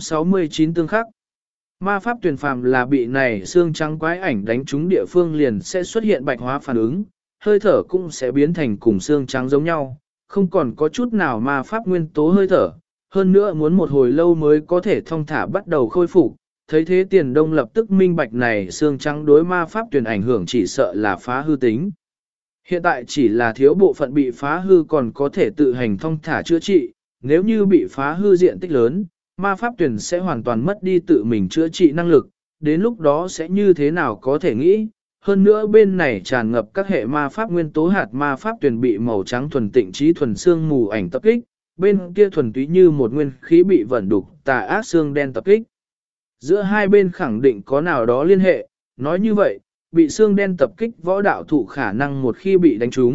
S1: 169 tương khắc. Ma pháp tuyển phàm là bị này xương trắng quái ảnh đánh trúng địa phương liền sẽ xuất hiện bạch hóa phản ứng, hơi thở cũng sẽ biến thành cùng xương trắng giống nhau, không còn có chút nào ma pháp nguyên tố hơi thở, hơn nữa muốn một hồi lâu mới có thể thông thả bắt đầu khôi phục. Thấy thế Tiền Đông lập tức minh bạch này xương trắng đối ma pháp tuyển ảnh hưởng chỉ sợ là phá hư tính. Hiện tại chỉ là thiếu bộ phận bị phá hư còn có thể tự hành thông thả chữa trị, nếu như bị phá hư diện tích lớn, ma pháp tuyển sẽ hoàn toàn mất đi tự mình chữa trị năng lực, đến lúc đó sẽ như thế nào có thể nghĩ. Hơn nữa bên này tràn ngập các hệ ma pháp nguyên tố hạt ma pháp tuyển bị màu trắng thuần tịnh trí thuần xương mù ảnh tập kích, bên kia thuần túy như một nguyên khí bị vẩn đục tà ác xương đen tập kích. Giữa hai bên khẳng định có nào đó liên hệ, nói như vậy, bị xương đen tập kích võ đạo thụ khả năng một khi bị đánh trúng,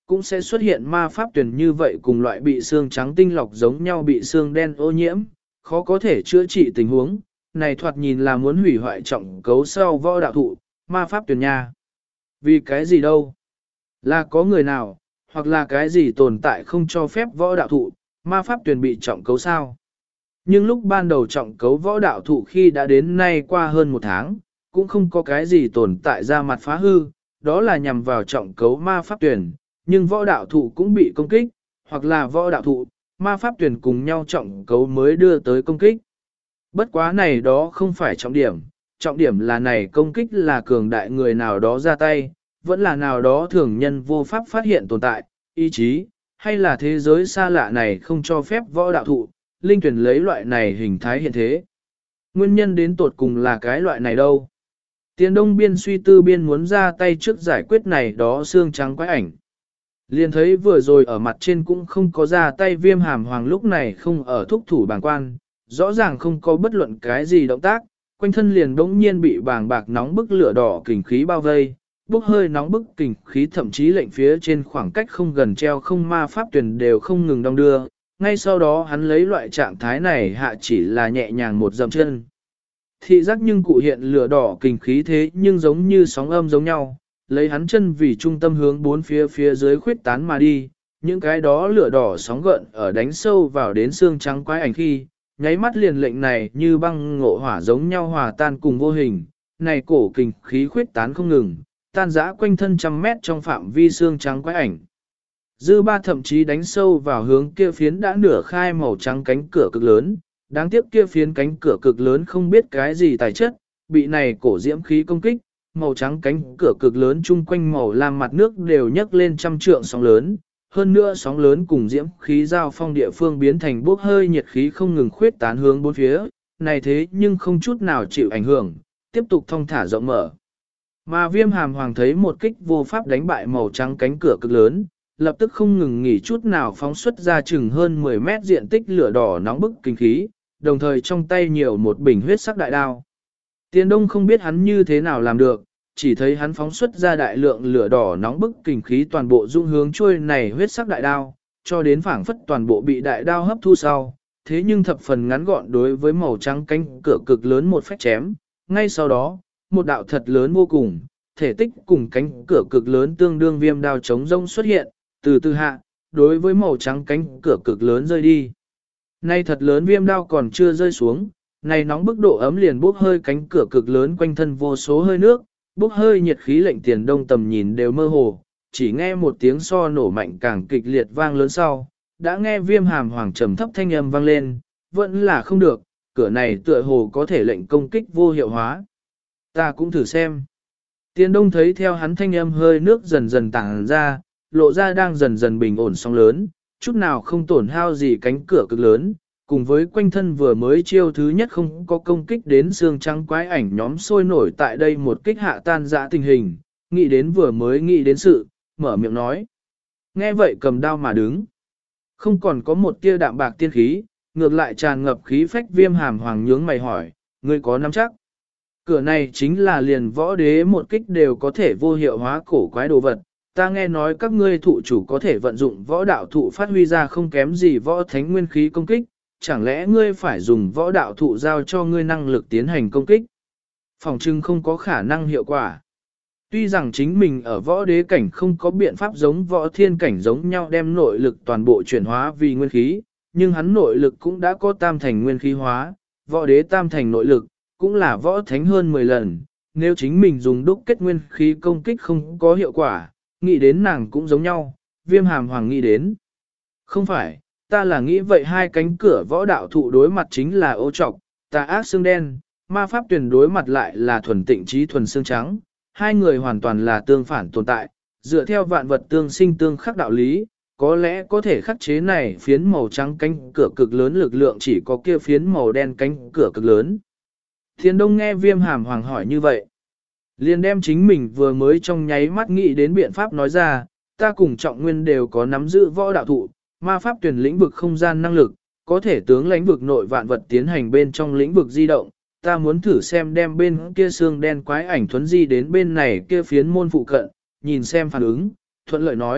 S1: cũng sẽ xuất hiện ma pháp tuyển như vậy cùng loại bị xương trắng tinh lọc giống nhau bị xương đen ô nhiễm, khó có thể chữa trị tình huống, này thoạt nhìn là muốn hủy hoại trọng cấu sau võ đạo thụ, ma pháp tuyển nha. Vì cái gì đâu? Là có người nào, hoặc là cái gì tồn tại không cho phép võ đạo thụ, ma pháp tuyển bị trọng cấu sao? Nhưng lúc ban đầu trọng cấu võ đạo thụ khi đã đến nay qua hơn một tháng, cũng không có cái gì tồn tại ra mặt phá hư, đó là nhằm vào trọng cấu ma pháp tuyển, nhưng võ đạo thụ cũng bị công kích, hoặc là võ đạo thụ, ma pháp tuyển cùng nhau trọng cấu mới đưa tới công kích. Bất quá này đó không phải trọng điểm là này công kích là cường đại người nào đó ra tay, vẫn là nào đó thường nhân vô pháp phát hiện tồn tại, ý chí, hay là thế giới xa lạ này không cho phép võ đạo thụ, linh tuyển lấy loại này hình thái hiện thế. Nguyên nhân đến tột cùng là cái loại này đâu? Tiền Đông Biên suy tư biên muốn ra tay trước giải quyết này đó xương trắng quái ảnh. Liền thấy vừa rồi ở mặt trên cũng không có ra tay Viêm Hàm Hoàng lúc này không ở thúc thủ bàng quan, rõ ràng không có bất luận cái gì động tác, quanh thân liền đống nhiên bị bàng bạc nóng bức lửa đỏ kình khí bao vây, bốc hơi nóng bức kình khí thậm chí lệnh phía trên khoảng cách không gần treo không ma pháp tuyển đều không ngừng đong đưa, ngay sau đó hắn lấy loại trạng thái này hạ chỉ là nhẹ nhàng một dậm chân. Thị giác nhưng cụ hiện lửa đỏ kình khí thế nhưng giống như sóng âm giống nhau, lấy hắn chân vì trung tâm hướng bốn phía dưới khuyết tán mà đi, những cái đó lửa đỏ sóng gợn ở đánh sâu vào đến xương trắng quái ảnh khi, nháy mắt liền lệnh này như băng ngộ hỏa giống nhau hòa tan cùng vô hình, này cổ kình khí khuyết tán không ngừng, tan rã quanh thân trăm mét trong phạm vi xương trắng quái ảnh. Dư ba thậm chí đánh sâu vào hướng kia phiến đã nửa khai màu trắng cánh cửa cực lớn, đáng tiếc kia phiến cánh cửa cực lớn không biết cái gì tài chất, bị này cổ diễm khí công kích, màu trắng cánh cửa cực lớn chung quanh màu lam mặt nước đều nhấc lên trăm trượng sóng lớn, hơn nữa sóng lớn cùng diễm khí giao phong địa phương biến thành bốc hơi nhiệt khí không ngừng khuyết tán hướng bốn phía, này thế nhưng không chút nào chịu ảnh hưởng, tiếp tục thong thả rộng mở. Mà Viêm Hàm Hoàng thấy một kích vô pháp đánh bại màu trắng cánh cửa cực lớn, lập tức không ngừng nghỉ chút nào phóng xuất ra chừng hơn 10 mét diện tích lửa đỏ nóng bức kinh khí, đồng thời trong tay nhiều một bình huyết sắc đại đao. Tiền Đông không biết hắn như thế nào làm được, chỉ thấy hắn phóng xuất ra đại lượng lửa đỏ nóng bức kinh khí toàn bộ dung hướng trôi này huyết sắc đại đao, cho đến phảng phất toàn bộ bị đại đao hấp thu sau, thế nhưng thập phần ngắn gọn đối với màu trắng cánh cửa cực lớn một phách chém, ngay sau đó, một đạo thật lớn vô cùng, thể tích cùng cánh cửa cực lớn tương đương viêm đao chống rông xuất hiện, từ từ hạ, đối với màu trắng cánh cửa cực lớn rơi đi. Nay thật lớn viêm đao còn chưa rơi xuống, này nóng bức độ ấm liền bốc hơi cánh cửa cực lớn quanh thân vô số hơi nước, bốc hơi nhiệt khí lệnh Tiền Đông tầm nhìn đều mơ hồ, chỉ nghe một tiếng so nổ mạnh càng kịch liệt vang lớn sau, đã nghe Viêm Hàm Hoàng trầm thấp thanh âm vang lên, vẫn là không được, cửa này tựa hồ có thể lệnh công kích vô hiệu hóa. Ta cũng thử xem. Tiền Đông thấy theo hắn thanh âm hơi nước dần dần tàng ra, lộ ra đang dần dần bình ổn sóng lớn, chút nào không tổn hao gì cánh cửa cực lớn, cùng với quanh thân vừa mới chiêu thứ nhất không có công kích đến xương trắng quái ảnh nhóm sôi nổi tại đây một kích hạ tan dã tình hình, nghĩ đến vừa mới nghĩ đến sự, mở miệng nói. Nghe vậy cầm đao mà đứng. Không còn có một tia đạm bạc tiên khí, ngược lại tràn ngập khí phách Viêm Hàm Hoàng nhướng mày hỏi, ngươi có nắm chắc? Cửa này chính là liền võ đế một kích đều có thể vô hiệu hóa cổ quái đồ vật. Ta nghe nói các ngươi thụ chủ có thể vận dụng võ đạo thụ phát huy ra không kém gì võ thánh nguyên khí công kích, chẳng lẽ ngươi phải dùng võ đạo thụ giao cho ngươi năng lực tiến hành công kích? Phòng trưng không có khả năng hiệu quả. Tuy rằng chính mình ở võ đế cảnh không có biện pháp giống võ thiên cảnh giống nhau đem nội lực toàn bộ chuyển hóa vì nguyên khí, nhưng hắn nội lực cũng đã có tam thành nguyên khí hóa, võ đế tam thành nội lực, cũng là võ thánh hơn 10 lần, nếu chính mình dùng đúc kết nguyên khí công kích không có hiệu quả, nghĩ đến nàng cũng giống nhau, Viêm Hàm Hoàng nghĩ đến. Không phải, ta là nghĩ vậy hai cánh cửa võ đạo thụ đối mặt chính là ô trọc, tà ác xương đen, ma pháp tuyển đối mặt lại là thuần tịnh trí thuần xương trắng, hai người hoàn toàn là tương phản tồn tại, dựa theo vạn vật tương sinh tương khắc đạo lý, có lẽ có thể khắc chế này phiến màu trắng cánh cửa cực lớn lực lượng chỉ có kia phiến màu đen cánh cửa cực lớn. Thiên Đông nghe Viêm Hàm Hoàng hỏi như vậy, liền đem chính mình vừa mới trong nháy mắt nghĩ đến biện pháp nói ra, ta cùng Trọng Nguyên đều có nắm giữ võ đạo thụ, ma pháp tuyển lĩnh vực không gian năng lực, có thể tướng lĩnh vực nội vạn vật tiến hành bên trong lĩnh vực di động, ta muốn thử xem đem bên kia xương đen quái ảnh thuấn di đến bên này kia phiến môn phụ cận, nhìn xem phản ứng, thuận lợi nói,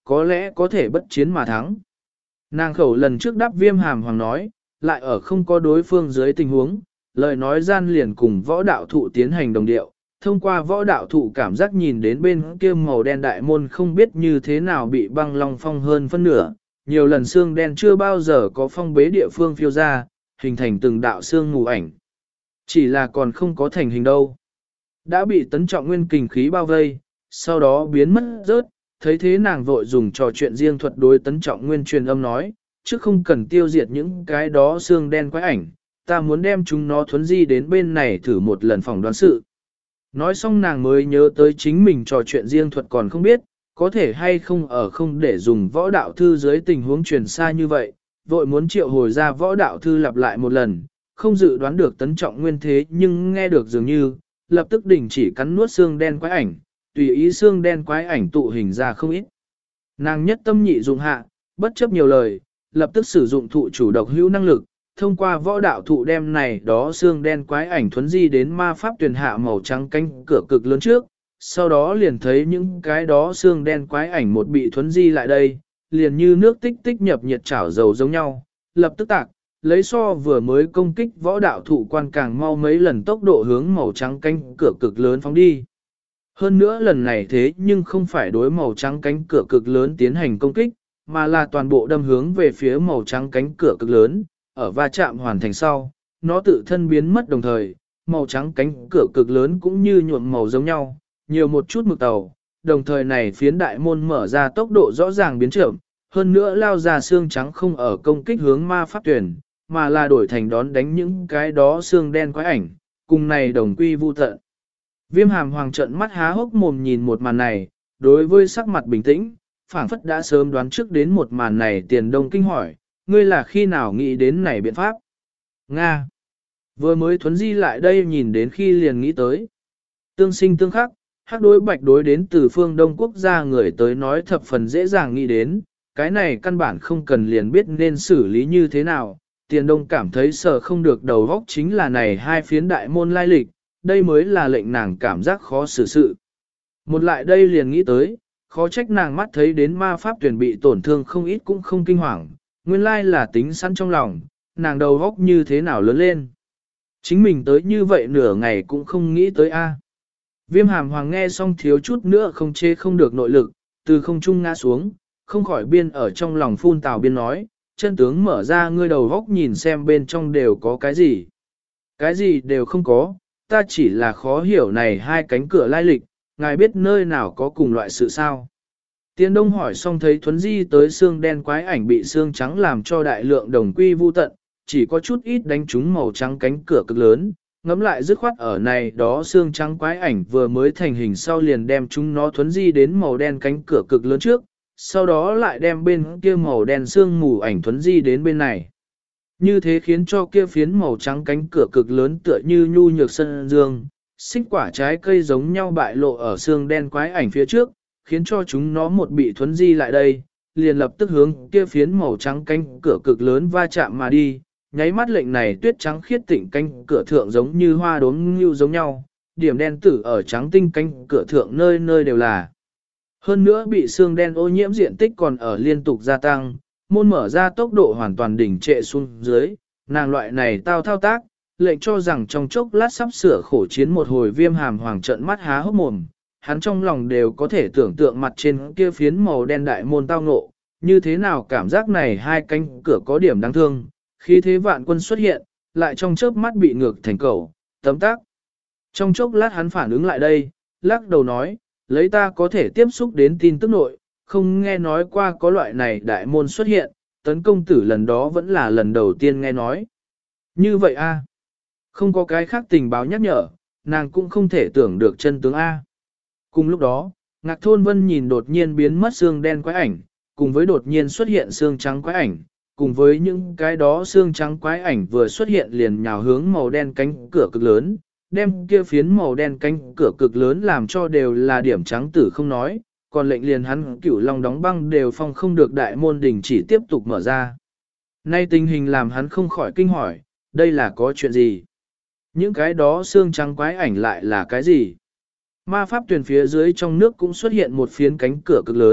S1: có lẽ có thể bất chiến mà thắng. Nàng khẩu lần trước đáp Viêm Hàm Hoàng nói, lại ở không có đối phương dưới tình huống, lời nói gian liền cùng võ đạo thụ tiến hành đồng điệu. Thông qua võ đạo thụ cảm giác nhìn đến bên kia màu đen đại môn không biết như thế nào bị băng long phong hơn phân nửa, nhiều lần xương đen chưa bao giờ có phong bế địa phương phiêu ra, hình thành từng đạo xương mù ảnh. Chỉ là còn không có thành hình đâu. Đã bị Tấn Trọng Nguyên kình khí bao vây, sau đó biến mất rớt, thấy thế nàng vội dùng trò chuyện riêng thuật đối Tấn Trọng Nguyên truyền âm nói, chứ không cần tiêu diệt những cái đó xương đen quái ảnh, ta muốn đem chúng nó thuấn di đến bên này thử một lần phỏng đoán sự. Nói xong nàng mới nhớ tới chính mình trò chuyện riêng thuật còn không biết, có thể hay không ở không để dùng võ đạo thư dưới tình huống truyền xa như vậy, vội muốn triệu hồi ra võ đạo thư lặp lại một lần, không dự đoán được Tấn Trọng Nguyên thế nhưng nghe được dường như, lập tức đình chỉ cắn nuốt xương đen quái ảnh, tùy ý xương đen quái ảnh tụ hình ra không ít. Nàng nhất tâm nhị dụng hạ, bất chấp nhiều lời, lập tức sử dụng thụ chủ độc hữu năng lực, thông qua võ đạo thụ đem này đó xương đen quái ảnh thuấn di đến ma pháp tuyển hạ màu trắng cánh cửa cực lớn trước, sau đó liền thấy những cái đó xương đen quái ảnh một bị thuấn di lại đây, liền như nước tích tích nhập nhiệt chảo dầu giống nhau, lập tức tạc, lấy so vừa mới công kích võ đạo thụ quan càng mau mấy lần tốc độ hướng màu trắng cánh cửa cực lớn phóng đi. Hơn nữa lần này thế nhưng không phải đối màu trắng cánh cửa cực lớn tiến hành công kích, mà là toàn bộ đâm hướng về phía màu trắng cánh cửa cực lớn, ở va chạm hoàn thành sau, nó tự thân biến mất đồng thời, màu trắng cánh cửa cực lớn cũng như nhuộm màu giống nhau, nhiều một chút mực tàu, đồng thời này phiến đại môn mở ra tốc độ rõ ràng biến chậm, hơn nữa lao ra xương trắng không ở công kích hướng ma pháp tuyển, mà là đổi thành đón đánh những cái đó xương đen quái ảnh, cùng này đồng quy vu tận. Viêm Hàm Hoàng trận mắt há hốc mồm nhìn một màn này, đối với sắc mặt bình tĩnh, phảng phất đã sớm đoán trước đến một màn này Tiền Đông kinh hỏi, ngươi là khi nào nghĩ đến này biện pháp? Nga. Vừa mới thuấn di lại đây nhìn đến khi liền nghĩ tới. Tương sinh tương khắc, hắc đối bạch đối đến từ phương Đông quốc gia người tới nói thập phần dễ dàng nghĩ đến, cái này căn bản không cần liền biết nên xử lý như thế nào. Tiền Đông cảm thấy sợ không được đầu óc chính là này hai phiến đại môn lai lịch, đây mới là lệnh nàng cảm giác khó xử sự. Một lại đây liền nghĩ tới, khó trách nàng mắt thấy đến ma pháp tuyển bị tổn thương không ít cũng không kinh hoàng, nguyên lai là tính sẵn trong lòng, nàng đầu óc như thế nào lớn lên. Chính mình tới như vậy nửa ngày cũng không nghĩ tới a. Viêm Hàm Hoàng nghe xong thiếu chút nữa không chê không được nội lực, từ không trung ngã xuống, không khỏi biên ở trong lòng phun tào biên nói, chân tướng mở ra ngươi đầu óc nhìn xem bên trong đều có cái gì. Cái gì đều không có, ta chỉ là khó hiểu này hai cánh cửa lai lịch, ngài biết nơi nào có cùng loại sự sao. Tiên Đông hỏi xong thấy thuấn di tới xương đen quái ảnh bị xương trắng làm cho đại lượng đồng quy vu tận, chỉ có chút ít đánh trúng màu trắng cánh cửa cực lớn, ngắm lại dứt khoát ở này đó xương trắng quái ảnh vừa mới thành hình sau liền đem chúng nó thuấn di đến màu đen cánh cửa cực lớn trước, sau đó lại đem bên kia màu đen xương mù ảnh thuấn di đến bên này. Như thế khiến cho kia phiến màu trắng cánh cửa cực lớn tựa như nhu nhược sân dương, xích quả trái cây giống nhau bại lộ ở xương đen quái ảnh phía trước, khiến cho chúng nó một bị thuấn di lại đây, liền lập tức hướng kia phiến màu trắng cánh cửa cực lớn va chạm mà đi, nháy mắt lệnh này tuyết trắng khiết tịnh cánh cửa thượng giống như hoa đốm như giống nhau, điểm đen tử ở trắng tinh cánh cửa thượng nơi nơi đều là. Hơn nữa bị xương đen ô nhiễm diện tích còn ở liên tục gia tăng, môn mở ra tốc độ hoàn toàn đỉnh trệ xuống dưới, nàng loại này tao thao tác, lệnh cho rằng trong chốc lát sắp sửa khổ chiến một hồi Viêm Hàm Hoàng trận mắt há hốc mồm, hắn trong lòng đều có thể tưởng tượng mặt trên kia phiến màu đen đại môn tao ngộ, như thế nào cảm giác này hai cánh cửa có điểm đáng thương, khi thế vạn quân xuất hiện, lại trong chớp mắt bị ngược thành cầu, tấm tác. Trong chốc lát hắn phản ứng lại đây, lắc đầu nói, lấy ta có thể tiếp xúc đến tin tức nội, không nghe nói qua có loại này đại môn xuất hiện, Tấn công tử lần đó vẫn là lần đầu tiên nghe nói. Như vậy a, không có cái khác tình báo nhắc nhở, nàng cũng không thể tưởng được chân tướng A. Cùng lúc đó, Ngạc Thôn Vân nhìn đột nhiên biến mất xương đen quái ảnh, cùng với đột nhiên xuất hiện xương trắng quái ảnh, cùng với những cái đó xương trắng quái ảnh vừa xuất hiện liền nhào hướng màu đen cánh cửa cực lớn, đem kia phiến màu đen cánh cửa cực lớn làm cho đều là điểm trắng tử không nói, còn lệnh liền hắn Cửu Long đóng băng đều phong không được đại môn đình chỉ tiếp tục mở ra. Nay tình hình làm hắn không khỏi kinh hỏi, đây là có chuyện gì? Những cái đó xương trắng quái ảnh lại là cái gì? Ma pháp tuyển phía dưới trong nước cũng xuất hiện một phiến cánh cửa cực lớn,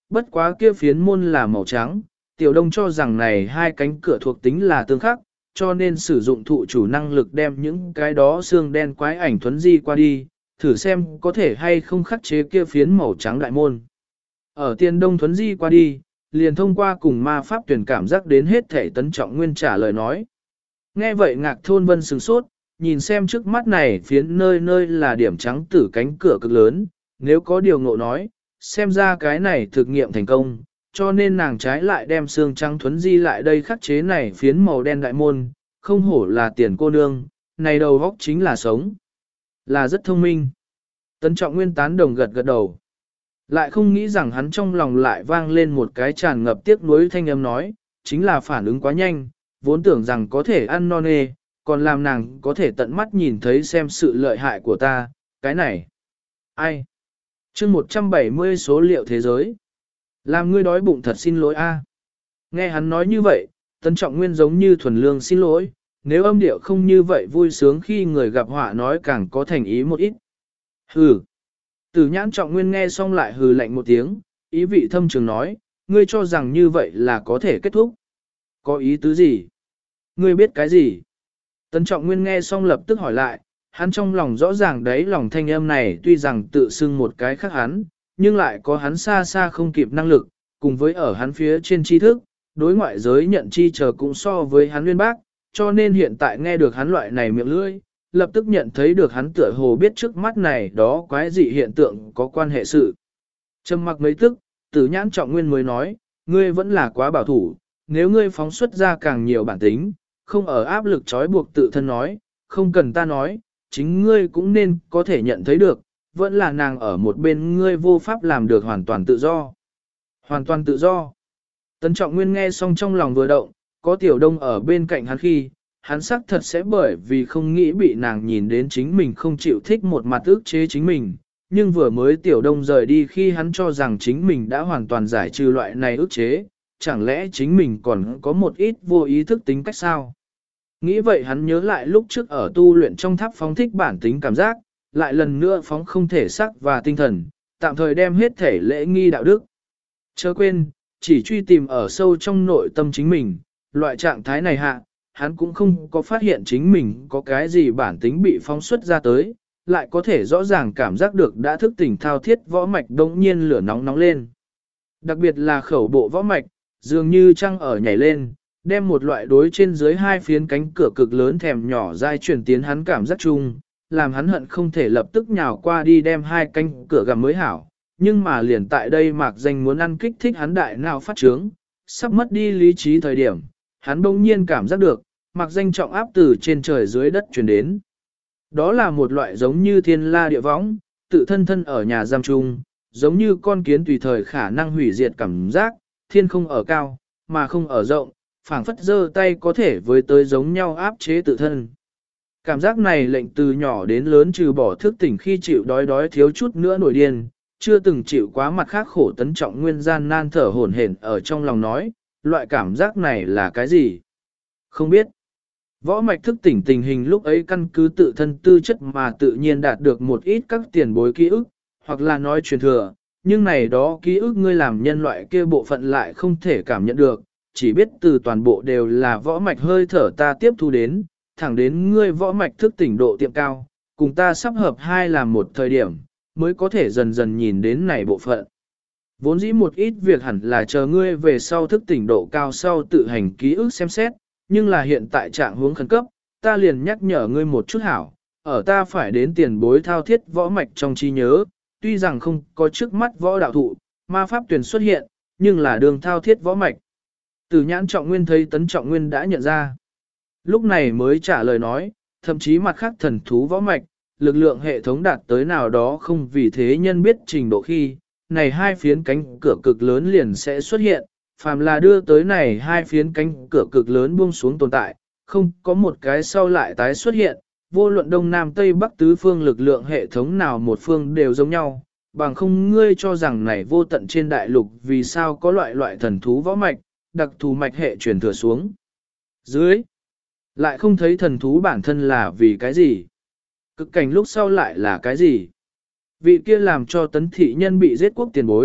S1: bất quá kia phiến môn là màu trắng, Tiểu Đông cho rằng này hai cánh cửa thuộc tính là tương khắc, cho nên sử dụng thụ chủ năng lực đem những cái đó xương đen quái ảnh thuấn di qua đi, thử xem có thể hay không khắc chế kia phiến màu trắng đại môn. Ở Tiên Đông thuấn di qua đi, liền thông qua cùng ma pháp tuyển cảm giác đến hết thể Tấn Trọng Nguyên trả lời nói. Nghe vậy Ngạc Thôn Vân sửng sốt, nhìn xem trước mắt này phiến nơi nơi là điểm trắng tử cánh cửa cực lớn, nếu có điều ngộ nói, xem ra cái này thực nghiệm thành công, cho nên nàng trái lại đem xương trắng thuấn di lại đây khắc chế này phiến màu đen đại môn, không hổ là tiền cô nương, này đầu góc chính là sống, là rất thông minh. Tấn Trọng Nguyên tán đồng gật gật đầu. Lại không nghĩ rằng hắn trong lòng lại vang lên một cái tràn ngập tiếc nuối thanh âm nói, chính là phản ứng quá nhanh, vốn tưởng rằng có thể ăn non nê, còn làm nàng có thể tận mắt nhìn thấy xem sự lợi hại của ta, cái này. Ai? Chương 170 số liệu thế giới. Làm ngươi đói bụng thật xin lỗi a. Nghe hắn nói như vậy, Tấn Trọng Nguyên giống như thuần lương xin lỗi, nếu âm điệu không như vậy vui sướng khi người gặp họa nói càng có thành ý một ít. Hừ. Tử Nhãn Trọng Nguyên nghe xong lại hừ lạnh một tiếng, ý vị thâm trường nói, ngươi cho rằng như vậy là có thể kết thúc. Có ý tứ gì? Ngươi biết cái gì? Tấn Trọng Nguyên nghe xong lập tức hỏi lại, hắn trong lòng rõ ràng đấy lòng thanh âm này tuy rằng tự xưng một cái khác hắn, nhưng lại có hắn xa xa không kịp năng lực, cùng với ở hắn phía trên tri thức, đối ngoại giới nhận chi chờ cũng so với hắn nguyên bác, cho nên hiện tại nghe được hắn loại này miệng lưỡi, lập tức nhận thấy được hắn tựa hồ biết trước mắt này đó quái dị hiện tượng có quan hệ sự. Trầm mặc mấy tức, Tử Nhãn Trọng Nguyên mới nói, ngươi vẫn là quá bảo thủ, nếu ngươi phóng xuất ra càng nhiều bản tính, không ở áp lực trói buộc tự thân nói, không cần ta nói, chính ngươi cũng nên có thể nhận thấy được, vẫn là nàng ở một bên ngươi vô pháp làm được hoàn toàn tự do. Hoàn toàn tự do. Tấn Trọng Nguyên nghe xong trong lòng vừa động, có Tiểu Đông ở bên cạnh hắn khi, hắn xác thật sẽ bởi vì không nghĩ bị nàng nhìn đến chính mình không chịu thích một mặt ức chế chính mình, nhưng vừa mới Tiểu Đông rời đi khi hắn cho rằng chính mình đã hoàn toàn giải trừ loại này ức chế, chẳng lẽ chính mình còn có một ít vô ý thức tính cách sao? Nghĩ vậy hắn nhớ lại lúc trước ở tu luyện trong tháp phóng thích bản tính cảm giác, lại lần nữa phóng không thể sắc và tinh thần, tạm thời đem hết thể lễ nghi đạo đức. Chớ quên, chỉ truy tìm ở sâu trong nội tâm chính mình, loại trạng thái này hạ, hắn cũng không có phát hiện chính mình có cái gì bản tính bị phóng xuất ra tới, lại có thể rõ ràng cảm giác được đã thức tỉnh thao thiết võ mạch đống nhiên lửa nóng nóng lên. Đặc biệt là khẩu bộ võ mạch, dường như trăng ở nhảy lên, đem một loại đối trên dưới hai phiến cánh cửa cực lớn thèm nhỏ dai chuyển tiến hắn cảm giác chung, làm hắn hận không thể lập tức nhào qua đi đem hai cánh cửa gầm mới hảo. Nhưng mà liền tại đây Mạc Danh muốn ăn kích thích hắn đại nào phát trướng, sắp mất đi lý trí thời điểm, hắn bỗng nhiên cảm giác được, Mạc Danh trọng áp từ trên trời dưới đất chuyển đến. Đó là một loại giống như thiên la địa võng, tự thân thân ở nhà giam chung, giống như con kiến tùy thời khả năng hủy diệt cảm giác, thiên không ở cao, mà không ở rộng, phảng phất giơ tay có thể với tới giống nhau áp chế tự thân. Cảm giác này lệnh từ nhỏ đến lớn trừ bỏ thức tỉnh khi chịu đói đói thiếu chút nữa nổi điên, chưa từng chịu quá mặt khác khổ Tấn Trọng Nguyên gian nan thở hổn hển ở trong lòng nói, loại cảm giác này là cái gì? Không biết. Võ mạch thức tỉnh tình hình lúc ấy căn cứ tự thân tư chất mà tự nhiên đạt được một ít các tiền bối ký ức, hoặc là nói truyền thừa, nhưng này đó ký ức ngươi làm nhân loại kia bộ phận lại không thể cảm nhận được, chỉ biết từ toàn bộ đều là võ mạch hơi thở ta tiếp thu đến, thẳng đến ngươi võ mạch thức tỉnh độ tiệm cao, cùng ta sắp hợp hai làm một thời điểm, mới có thể dần dần nhìn đến này bộ phận. Vốn dĩ một ít việc hẳn là chờ ngươi về sau thức tỉnh độ cao sau tự hành ký ức xem xét, nhưng là hiện tại trạng huống khẩn cấp, ta liền nhắc nhở ngươi một chút hảo, ở ta phải đến tiền bối thao thiết võ mạch trong trí nhớ, tuy rằng không có trước mắt võ đạo thụ, ma pháp tuyển xuất hiện, nhưng là đường thao thiết võ mạch. Tử Nhãn Trọng Nguyên thấy Tấn Trọng Nguyên đã nhận ra. Lúc này mới trả lời nói, thậm chí mặt khác thần thú võ mạch, lực lượng hệ thống đạt tới nào đó không vì thế nhân biết trình độ khi, này hai phiến cánh cửa cực lớn liền sẽ xuất hiện, phàm là đưa tới này hai phiến cánh cửa cực lớn buông xuống tồn tại, không có một cái sau lại tái xuất hiện, vô luận đông nam tây bắc tứ phương lực lượng hệ thống nào một phương đều giống nhau, bằng không ngươi cho rằng này vô tận trên đại lục vì sao có loại thần thú võ mạch, đặc thù mạch hệ truyền thừa xuống. Dưới, lại không thấy thần thú bản thân là vì cái gì. Cực cảnh lúc sau lại là cái gì? Vị kia làm cho Tấn thị nhân bị giết quốc tiền bối,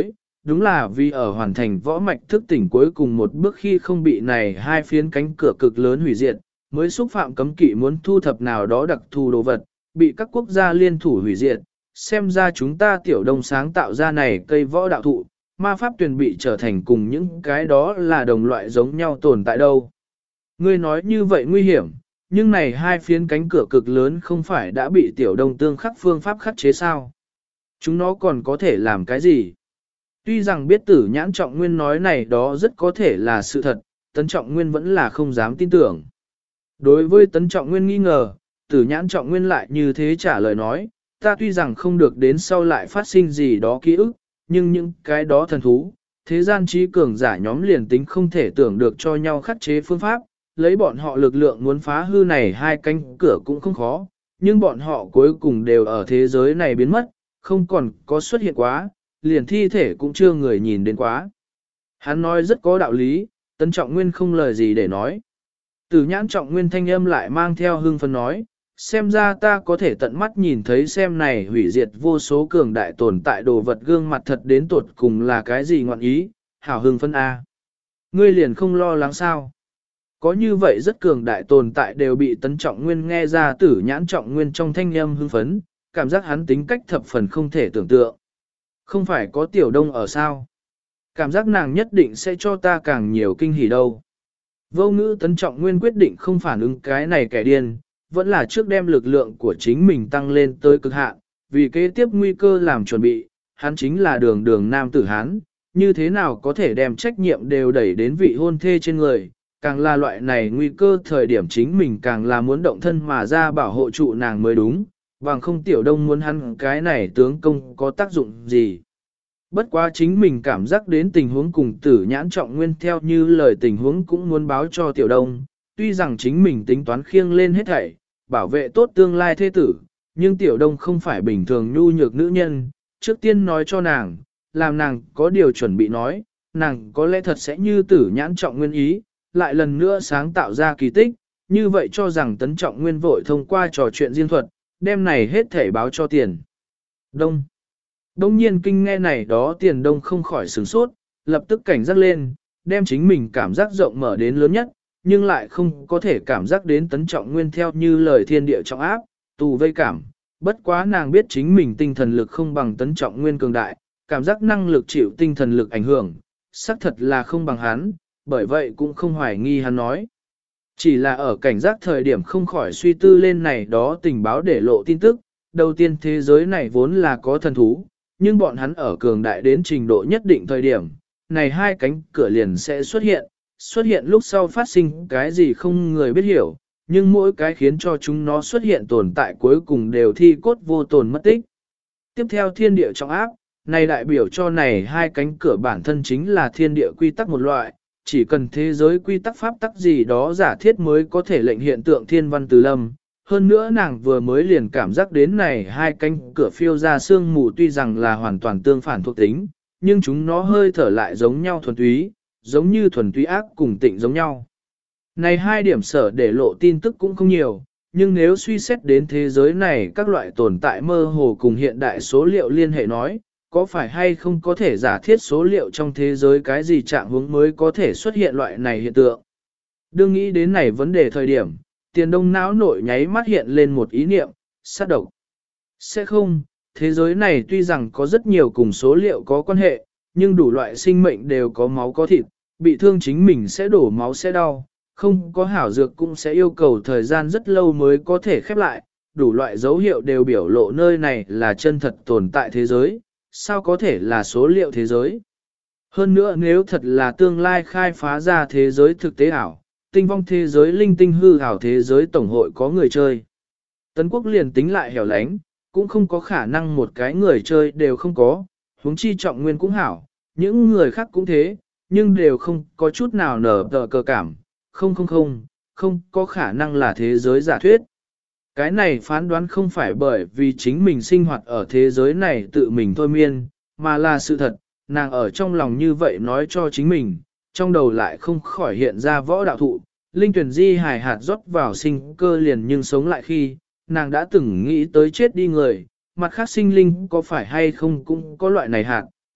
S1: đúng là vì ở hoàn thành võ mạch thức tỉnh cuối cùng một bước khi không bị này hai phiến cánh cửa cực lớn hủy diệt, mới xúc phạm cấm kỵ muốn thu thập nào đó đặc thù đồ vật, bị các quốc gia liên thủ hủy diệt. Xem ra chúng ta tiểu đông sáng tạo ra này cây võ đạo thụ, ma pháp tuyển bị trở thành cùng những cái đó là đồng loại giống nhau tồn tại đâu. Ngươi nói như vậy nguy hiểm, nhưng này hai phiến cánh cửa cực lớn không phải đã bị tiểu đông tương khắc phương pháp khắc chế sao? Chúng nó còn có thể làm cái gì? Tuy rằng biết Tử Nhãn Trọng Nguyên nói này đó rất có thể là sự thật, Tấn Trọng Nguyên vẫn là không dám tin tưởng. Đối với Tấn Trọng Nguyên nghi ngờ, Tử Nhãn Trọng Nguyên lại như thế trả lời nói, ta tuy rằng không được đến sau lại phát sinh gì đó ký ức, nhưng những cái đó thần thú, thế gian trí cường giả nhóm liền tính không thể tưởng được cho nhau khắc chế phương pháp, lấy bọn họ lực lượng muốn phá hư này hai cánh cửa cũng không khó, nhưng bọn họ cuối cùng đều ở thế giới này biến mất, không còn có xuất hiện quá, liền thi thể cũng chưa người nhìn đến quá. Hắn nói rất có đạo lý, Tấn Trọng Nguyên không lời gì để nói. Tử Nhãn Trọng Nguyên thanh âm lại mang theo hưng phấn nói, xem ra ta có thể tận mắt nhìn thấy xem này hủy diệt vô số cường đại tồn tại đồ vật gương mặt thật đến tột cùng là cái gì ngọn ý, hảo hưng phấn A. Ngươi liền không lo lắng sao? Có như vậy rất cường đại tồn tại đều bị Tấn Trọng Nguyên nghe ra Tử Nhãn Trọng Nguyên trong thanh âm hưng phấn, cảm giác hắn tính cách thập phần không thể tưởng tượng. Không phải có tiểu đông ở sao? Cảm giác nàng nhất định sẽ cho ta càng nhiều kinh hỉ đâu. Vô ngữ Tấn Trọng Nguyên quyết định không phản ứng cái này kẻ điên, vẫn là trước đem lực lượng của chính mình tăng lên tới cực hạn, vì kế tiếp nguy cơ làm chuẩn bị, hắn chính là đường đường nam tử hán, như thế nào có thể đem trách nhiệm đều đẩy đến vị hôn thê trên người, càng là loại này nguy cơ thời điểm chính mình càng là muốn động thân mà ra bảo hộ trụ nàng mới đúng, bằng không tiểu đông muốn hắn cái này tướng công có tác dụng gì. Bất quá chính mình cảm giác đến tình huống cùng Tử Nhãn Trọng Nguyên theo như lời tình huống cũng muốn báo cho tiểu đông, tuy rằng chính mình tính toán khiêng lên hết thảy, bảo vệ tốt tương lai thế tử, nhưng tiểu đông không phải bình thường nhu nhược nữ nhân, trước tiên nói cho nàng, làm nàng có điều chuẩn bị nói, nàng có lẽ thật sẽ như Tử Nhãn Trọng Nguyên ý, lại lần nữa sáng tạo ra kỳ tích, như vậy cho rằng Tấn Trọng Nguyên vội thông qua trò chuyện riêng thuật, đem này hết thảy báo cho tiền. Đông. Đông nhiên kinh nghe này đó Tiền Đông không khỏi sửng sốt, lập tức cảnh giác lên, đem chính mình cảm giác rộng mở đến lớn nhất, nhưng lại không có thể cảm giác đến Tấn Trọng Nguyên theo như lời thiên địa trọng áp, tù vây cảm. Bất quá nàng biết chính mình tinh thần lực không bằng Tấn Trọng Nguyên cường đại, cảm giác năng lực chịu tinh thần lực ảnh hưởng, xác thật là không bằng hắn, bởi vậy cũng không hoài nghi hắn nói. Chỉ là ở cảnh giác thời điểm không khỏi suy tư lên này đó tình báo để lộ tin tức, đầu tiên thế giới này vốn là có thần thú, nhưng bọn hắn ở cường đại đến trình độ nhất định thời điểm, này hai cánh cửa liền sẽ xuất hiện lúc sau phát sinh cái gì không người biết hiểu, nhưng mỗi cái khiến cho chúng nó xuất hiện tồn tại cuối cùng đều thi cốt vô tồn mất tích. Tiếp theo thiên địa trọng áp, này đại biểu cho này hai cánh cửa bản thân chính là thiên địa quy tắc một loại, chỉ cần thế giới quy tắc pháp tắc gì đó giả thiết mới có thể lệnh hiện tượng thiên văn từ lâm. Hơn nữa nàng vừa mới liền cảm giác đến này hai cánh cửa phiêu ra sương mù tuy rằng là hoàn toàn tương phản thuộc tính, nhưng chúng nó hơi thở lại giống nhau thuần túy, giống như thuần túy ác cùng tịnh giống nhau. Này hai điểm sở để lộ tin tức cũng không nhiều, nhưng nếu suy xét đến thế giới này các loại tồn tại mơ hồ cùng hiện đại số liệu liên hệ nói, có phải hay không có thể giả thiết số liệu trong thế giới cái gì trạng hướng mới có thể xuất hiện loại này hiện tượng. Đương nghĩ đến này vấn đề thời điểm, Tiền Đông não nội nháy mắt hiện lên một ý niệm, sát độc. Sẽ không, thế giới này tuy rằng có rất nhiều cùng số liệu có quan hệ, nhưng đủ loại sinh mệnh đều có máu có thịt, bị thương chính mình sẽ đổ máu sẽ đau, không có hảo dược cũng sẽ yêu cầu thời gian rất lâu mới có thể khép lại, đủ loại dấu hiệu đều biểu lộ nơi này là chân thật tồn tại thế giới, sao có thể là số liệu thế giới. Hơn nữa nếu thật là tương lai khai phá ra thế giới thực tế ảo, tinh vong thế giới linh tinh hư ảo thế giới tổng hội có người chơi. Tấn Quốc liền tính lại hẻo lánh, cũng không có khả năng một cái người chơi đều không có, huống chi Trọng Nguyên cũng hảo, những người khác cũng thế, nhưng đều không có chút nào nở tờ cờ cảm, không có khả năng là thế giới giả thuyết. Cái này phán đoán không phải bởi vì chính mình sinh hoạt ở thế giới này tự mình thôi miên, mà là sự thật, nàng ở trong lòng như vậy nói cho chính mình, trong đầu lại không khỏi hiện ra võ đạo thụ, linh tuyển di hài hạt rót vào sinh cơ liền nhưng sống lại khi, nàng đã từng nghĩ tới chết đi người, mặt khác sinh linh có phải hay không cũng có loại này hạt,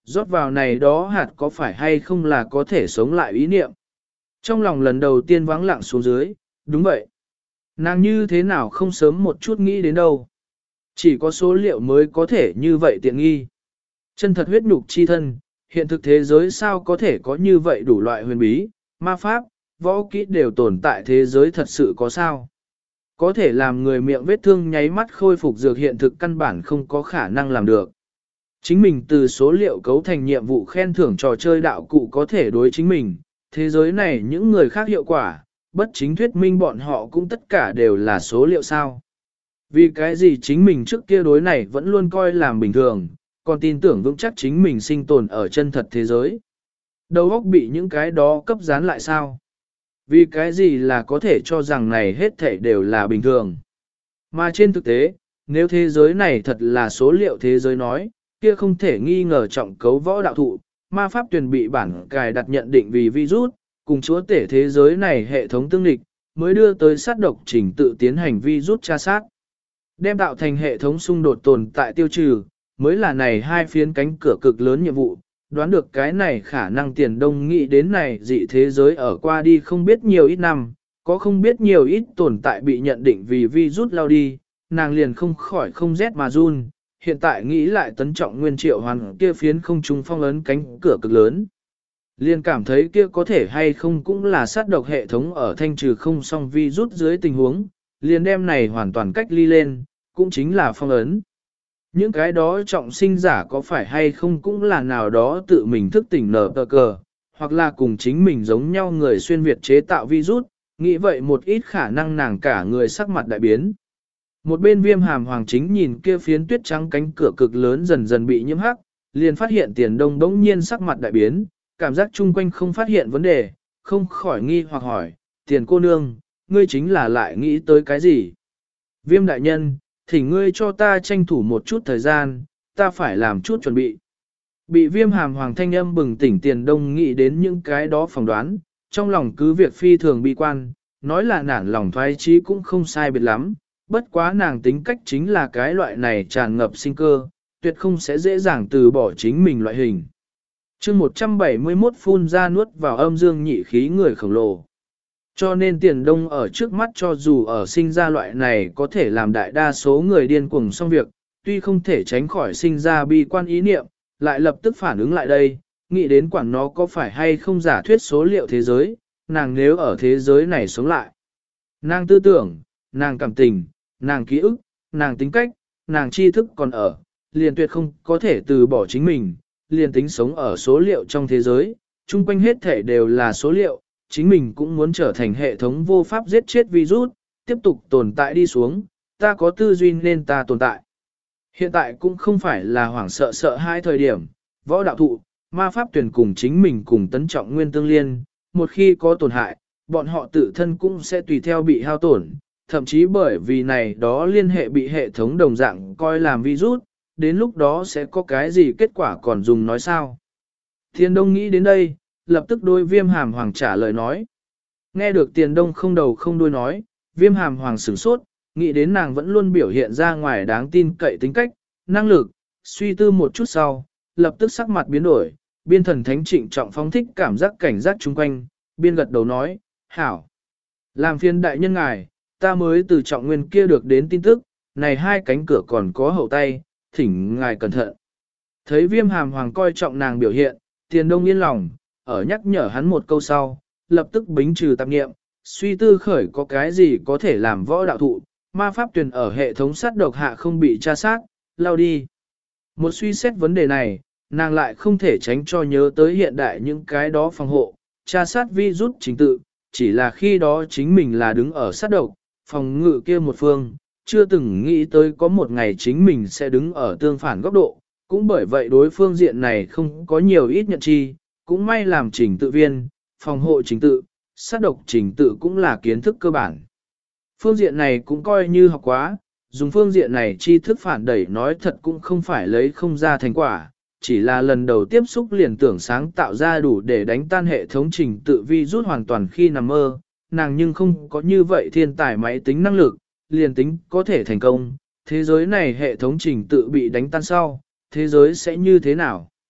S1: rót vào này đó hạt có phải hay không là có thể sống lại ý niệm. Trong lòng lần đầu tiên vắng lặng xuống dưới, đúng vậy. Nàng như thế nào không sớm một chút nghĩ đến đâu. Chỉ có số liệu mới có thể như vậy tiện nghi. Chân thật huyết nhục chi thân, hiện thực thế giới sao có thể có như vậy đủ loại huyền bí, ma pháp, võ kỹ đều tồn tại thế giới thật sự có sao. Có thể làm người miệng vết thương nháy mắt khôi phục dược hiện thực căn bản không có khả năng làm được. Chính mình từ số liệu cấu thành nhiệm vụ khen thưởng trò chơi đạo cụ có thể đối chính mình, thế giới này những người khác hiệu quả, bất chính thuyết minh bọn họ cũng tất cả đều là số liệu sao. Vì cái gì chính mình trước kia đối này vẫn luôn coi làm bình thường, còn tin tưởng vững chắc chính mình sinh tồn ở chân thật thế giới. Đầu óc bị những cái đó cấp dán lại sao? Vì cái gì là có thể cho rằng này hết thảy đều là bình thường. Mà trên thực tế, nếu thế giới này thật là số liệu thế giới nói, kia không thể nghi ngờ trọng cấu võ đạo thụ, ma pháp tuyển bị bản cài đặt nhận định vì virus, cùng chúa tể thế giới này hệ thống tương lịch, mới đưa tới sát độc trình tự tiến hành virus tra sát. Đem tạo thành hệ thống xung đột tồn tại tiêu trừ, mới là này hai phiến cánh cửa cực lớn nhiệm vụ, đoán được cái này khả năng Tiền Đông nghĩ đến này dị thế giới ở qua đi không biết nhiều ít năm, có không biết nhiều ít tồn tại bị nhận định vì virus lao đi, nàng liền không khỏi không rét mà run, hiện tại nghĩ lại tấn trọng nguyên triệu hoàn kia phiến không trung phong ấn cánh cửa cực lớn. Liền cảm thấy kia có thể hay không cũng là sát độc hệ thống ở thanh trừ không xong virus dưới tình huống, liền đem này hoàn toàn cách ly lên, cũng chính là phong ấn. Những cái đó trọng sinh giả có phải hay không cũng là nào đó tự mình thức tỉnh nở tờ cờ, hoặc là cùng chính mình giống nhau người xuyên Việt chế tạo virus, nghĩ vậy một ít khả năng nàng cả người sắc mặt đại biến. Một bên Viêm Hàm Hoàng chính nhìn kia phiến tuyết trắng cánh cửa cực lớn dần dần bị nhiễm hắc, liền phát hiện Tiền Đông đống nhiên sắc mặt đại biến, cảm giác chung quanh không phát hiện vấn đề, không khỏi nghi hoặc hỏi, Tiền cô nương, ngươi chính là lại nghĩ tới cái gì? Viêm đại nhân, thỉnh ngươi cho ta tranh thủ một chút thời gian, ta phải làm chút chuẩn bị. Bị Viêm Hàm Hoàng thanh âm bừng tỉnh Tiền Đông nghĩ đến những cái đó phỏng đoán, trong lòng cứ việc phi thường bi quan, nói là nản lòng thoái chí cũng không sai biệt lắm, bất quá nàng tính cách chính là cái loại này tràn ngập sinh cơ, tuyệt không sẽ dễ dàng từ bỏ chính mình loại hình. chương 171 phun ra nuốt vào âm dương nhị khí người khổng lồ. Cho nên Tiền Đông ở trước mắt cho dù ở sinh ra loại này có thể làm đại đa số người điên cuồng xong việc, tuy không thể tránh khỏi sinh ra bi quan ý niệm, lại lập tức phản ứng lại đây, nghĩ đến quản nó có phải hay không giả thuyết số liệu thế giới, nàng nếu ở thế giới này sống lại. Nàng tư tưởng, nàng cảm tình, nàng ký ức, nàng tính cách, nàng tri thức còn ở, liền tuyệt không có thể từ bỏ chính mình, liền tính sống ở số liệu trong thế giới, chung quanh hết thể đều là số liệu, chính mình cũng muốn trở thành hệ thống vô pháp giết chết virus, tiếp tục tồn tại đi xuống, ta có tư duy nên ta tồn tại. Hiện tại cũng không phải là hoảng sợ hai thời điểm, võ đạo thụ, ma pháp tuyển cùng chính mình cùng tấn trọng nguyên tương liên, một khi có tổn hại, bọn họ tự thân cũng sẽ tùy theo bị hao tổn, thậm chí bởi vì này đó liên hệ bị hệ thống đồng dạng coi làm virus, đến lúc đó sẽ có cái gì kết quả còn dùng nói sao. Thiên Đông nghĩ đến đây, lập tức đôi Viêm Hàm Hoàng trả lời nói. Nghe được Tiền Đông không đầu không đuôi nói, Viêm Hàm Hoàng sửng sốt, nghĩ đến nàng vẫn luôn biểu hiện ra ngoài đáng tin cậy tính cách, năng lực, suy tư một chút sau, lập tức sắc mặt biến đổi, biên thần thánh trịnh trọng phóng thích cảm giác cảnh giác chung quanh, biên gật đầu nói, hảo. Làm phiên đại nhân ngài, ta mới từ trọng nguyên kia được đến tin tức, này hai cánh cửa còn có hậu tay, thỉnh ngài cẩn thận. Thấy Viêm Hàm Hoàng coi trọng nàng biểu hiện, Tiền Đông yên lòng, ở nhắc nhở hắn một câu sau, lập tức bính trừ tạp nghiệm, suy tư khởi có cái gì có thể làm võ đạo thụ, ma pháp tuyển ở hệ thống sát độc hạ không bị tra sát, lao đi. Một suy xét vấn đề này, nàng lại không thể tránh cho nhớ tới hiện đại những cái đó phòng hộ, tra sát vi rút chính tự, chỉ là khi đó chính mình là đứng ở sát độc, phòng ngự kia một phương, chưa từng nghĩ tới có một ngày chính mình sẽ đứng ở tương phản góc độ, cũng bởi vậy đối phương diện này không có nhiều ít nhận chi, cũng may làm trình tự viên, phòng hộ trình tự, sát độc trình tự cũng là kiến thức cơ bản. Phương diện này cũng coi như học quá, dùng phương diện này tri thức phản đẩy nói thật cũng không phải lấy không ra thành quả, chỉ là lần đầu tiếp xúc liền tưởng sáng tạo ra đủ để đánh tan hệ thống trình tự vi rút hoàn toàn khi nằm mơ, nàng nhưng không có như vậy thiên tài máy tính năng lực, liền tính có thể thành công, thế giới này hệ thống trình tự bị đánh tan sau, thế giới sẽ như thế nào?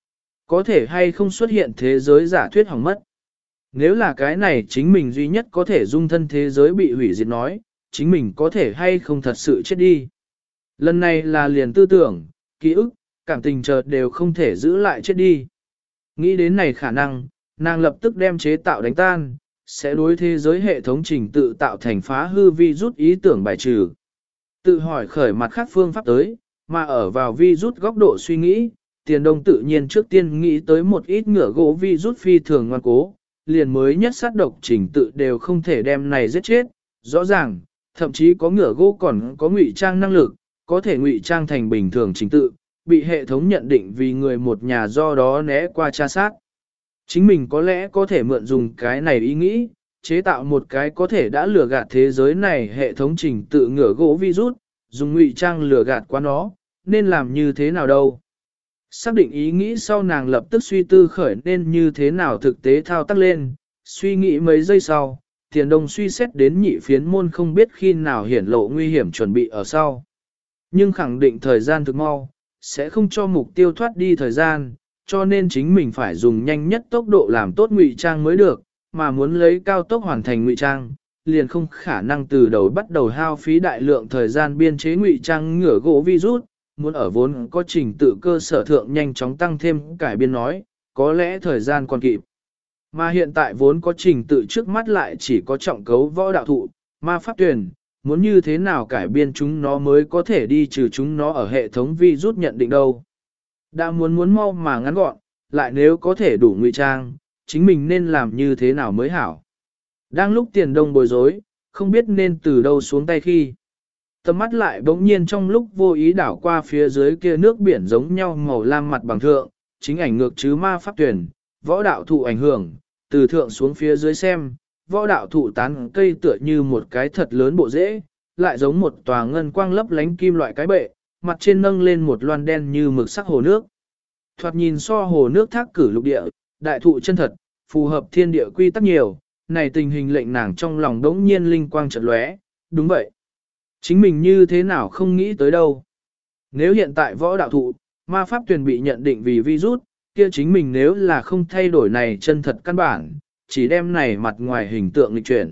S1: Có thể hay không xuất hiện thế giới giả thuyết hỏng mất. Nếu là cái này chính mình duy nhất có thể dung thân thế giới bị hủy diệt nói, chính mình có thể hay không thật sự chết đi. Lần này là liền tư tưởng, ký ức, cảm tình chợt đều không thể giữ lại chết đi. Nghĩ đến này khả năng, nàng lập tức đem chế tạo đánh tan, sẽ đối thế giới hệ thống trình tự tạo thành phá hư vi rút ý tưởng bài trừ. Tự hỏi khởi mặt khác phương pháp tới, mà ở vào vi rút góc độ suy nghĩ, Tiền Đông tự nhiên trước tiên nghĩ tới một ít ngựa gỗ vi rút phi thường ngoan cố, liền mới nhất sát độc trình tự đều không thể đem này giết chết, rõ ràng, thậm chí có ngựa gỗ còn có ngụy trang năng lực, có thể ngụy trang thành bình thường trình tự, bị hệ thống nhận định vì người một nhà do đó né qua tra sát. Chính mình có lẽ có thể mượn dùng cái này ý nghĩ, chế tạo một cái có thể đã lừa gạt thế giới này hệ thống trình tự ngựa gỗ virus, dùng ngụy trang lừa gạt qua nó, nên làm như thế nào đâu. Xác định ý nghĩ sau nàng lập tức suy tư khởi nên như thế nào thực tế thao tác lên, suy nghĩ mấy giây sau, Tiền Đông suy xét đến nhị phiến môn không biết khi nào hiển lộ nguy hiểm chuẩn bị ở sau. Nhưng khẳng định thời gian thực mau, sẽ không cho mục tiêu thoát đi thời gian, cho nên chính mình phải dùng nhanh nhất tốc độ làm tốt ngụy trang mới được, mà muốn lấy cao tốc hoàn thành ngụy trang, liền không khả năng từ đầu bắt đầu hao phí đại lượng thời gian biên chế ngụy trang ngửa gỗ virus, muốn ở vốn có trình tự cơ sở thượng nhanh chóng tăng thêm cải biên nói, có lẽ thời gian còn kịp. Mà hiện tại vốn có trình tự trước mắt lại chỉ có trọng cấu võ đạo thụ, ma pháp tuyển, muốn như thế nào cải biên chúng nó mới có thể đi trừ chúng nó ở hệ thống virus nhận định đâu. Đã muốn mau mà ngắn gọn, lại nếu có thể đủ ngụy trang, chính mình nên làm như thế nào mới hảo. Đang lúc Tiền Đông bối rối, không biết nên từ đâu xuống tay khi. Tầm mắt lại bỗng nhiên trong lúc vô ý đảo qua phía dưới kia nước biển giống nhau màu lam mặt bằng thượng, chính ảnh ngược chứ ma pháp tuyển, võ đạo thụ ảnh hưởng, từ thượng xuống phía dưới xem, võ đạo thụ tán cây tựa như một cái thật lớn bộ rễ, lại giống một tòa ngân quang lấp lánh kim loại cái bệ, mặt trên nâng lên một loan đen như mực sắc hồ nước. Thoạt nhìn so hồ nước thác cử lục địa, đại thụ chân thật, phù hợp thiên địa quy tắc nhiều, này tình hình lệnh nàng trong lòng đống nhiên linh quang chợt lóe, đúng vậy. Chính mình như thế nào không nghĩ tới đâu. Nếu hiện tại võ đạo thụ, ma pháp tuyển bị nhận định vì virus, kia chính mình nếu là không thay đổi này chân thật căn bản, chỉ đem này mặt ngoài hình tượng lịch chuyển.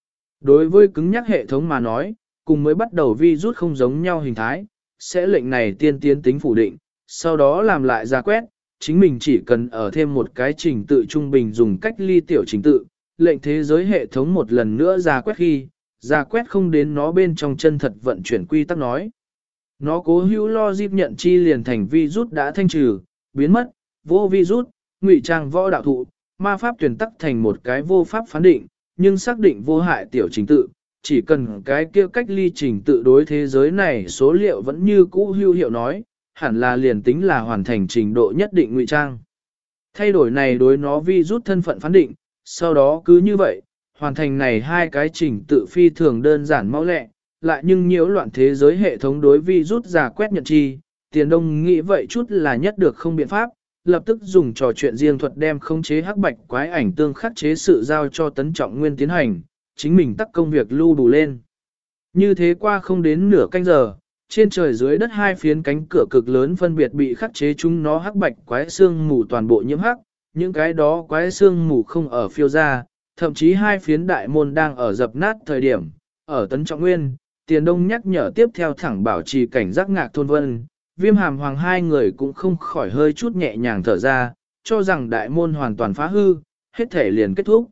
S1: Đối với cứng nhắc hệ thống mà nói, cùng mới bắt đầu virus không giống nhau hình thái, sẽ lệnh này tiên tiến tính phủ định, sau đó làm lại ra quét, chính mình chỉ cần ở thêm một cái trình tự trung bình dùng cách ly tiểu trình tự, lệnh thế giới hệ thống một lần nữa ra quét khi, ra quét không đến nó bên trong chân thật vận chuyển quy tắc nói. Nó cố hữu logic nhận chi liền thành virus đã thanh trừ, biến mất, vô virus, ngụy trang võ đạo thụ, ma pháp tuyển tắc thành một cái vô pháp phán định, nhưng xác định vô hại tiểu trình tự, chỉ cần cái kia cách ly trình tự đối thế giới này số liệu vẫn như cũ hữu hiệu nói, hẳn là liền tính là hoàn thành trình độ nhất định ngụy trang. Thay đổi này đối nó virus thân phận phán định, sau đó cứ như vậy, hoàn thành này hai cái trình tự phi thường đơn giản mau lẹ, lại nhưng nhiễu loạn thế giới hệ thống đối virus giả quét nhận chi, Tiền Đông nghĩ vậy chút là nhất được không biện pháp, lập tức dùng trò chuyện riêng thuật đem khống chế hắc bạch quái ảnh tương khắc chế sự giao cho Tấn Trọng Nguyên tiến hành, chính mình tắt công việc lưu đủ lên. Như thế qua không đến nửa canh giờ, trên trời dưới đất hai phiến cánh cửa cực lớn phân biệt bị khắc chế chúng nó hắc bạch quái xương mù toàn bộ nhiễm hắc, những cái đó quái xương mù không ở phiêu ra, thậm chí hai phiến đại môn đang ở dập nát thời điểm, ở Tấn Trọng Nguyên, Tiền Đông nhắc nhở tiếp theo thẳng bảo trì cảnh giác Ngạc Thôn Vân, Viêm Hàm Hoàng hai người cũng không khỏi hơi chút nhẹ nhàng thở ra, cho rằng đại môn hoàn toàn phá hư, hết thể liền kết thúc.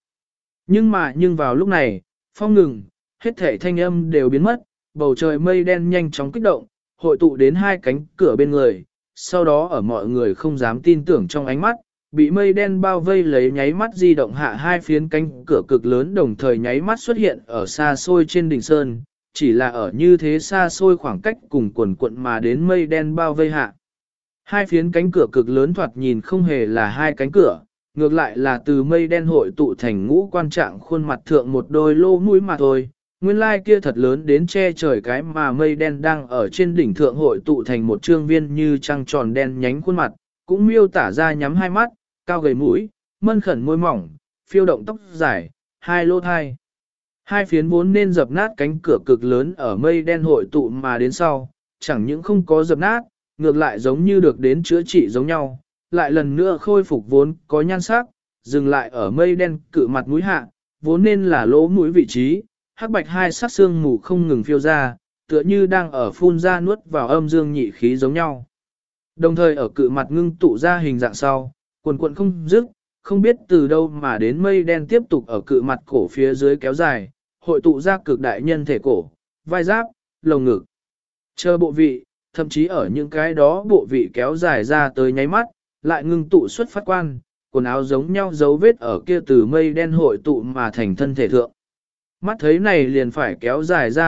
S1: Nhưng vào lúc này, phong ngừng, hết thể thanh âm đều biến mất, bầu trời mây đen nhanh chóng kích động, hội tụ đến hai cánh cửa bên người, sau đó ở mọi người không dám tin tưởng trong ánh mắt, bị mây đen bao vây lấy nháy mắt di động hạ hai phiến cánh cửa cực lớn đồng thời nháy mắt xuất hiện ở xa xôi trên đỉnh sơn, chỉ là ở như thế xa xôi khoảng cách cùng quần quận mà đến mây đen bao vây hạ. Hai phiến cánh cửa cực lớn thoạt nhìn không hề là hai cánh cửa, ngược lại là từ mây đen hội tụ thành ngũ quan trạng khuôn mặt thượng một đôi lô mũi mà thôi. Nguyên lai kia thật lớn đến che trời cái mà mây đen đang ở trên đỉnh thượng hội tụ thành một trương viên như trăng tròn đen nhánh khuôn mặt, cũng miêu tả ra nhắm hai mắt, cao gầy mũi, mân khẩn môi mỏng, phiêu động tóc dài, hai lô thai. Hai phiến vốn nên dập nát cánh cửa cực lớn ở mây đen hội tụ mà đến sau, chẳng những không có dập nát, ngược lại giống như được đến chữa trị giống nhau, lại lần nữa khôi phục vốn có nhan sắc, dừng lại ở mây đen cự mặt mũi hạ, vốn nên là lỗ mũi vị trí, hắc bạch hai sắc xương mù không ngừng phiêu ra, tựa như đang ở phun ra nuốt vào âm dương nhị khí giống nhau. Đồng thời ở cự mặt ngưng tụ ra hình dạng sau, quần quần không dứt, không biết từ đâu mà đến mây đen tiếp tục ở cự mặt cổ phía dưới kéo dài, hội tụ ra cực đại nhân thể cổ, vai giáp, lồng ngực. Chờ bộ vị, thậm chí ở những cái đó bộ vị kéo dài ra tới nháy mắt, lại ngưng tụ xuất phát quan, quần áo giống nhau dấu vết ở kia từ mây đen hội tụ mà thành thân thể thượng. Mắt thấy này liền phải kéo dài ra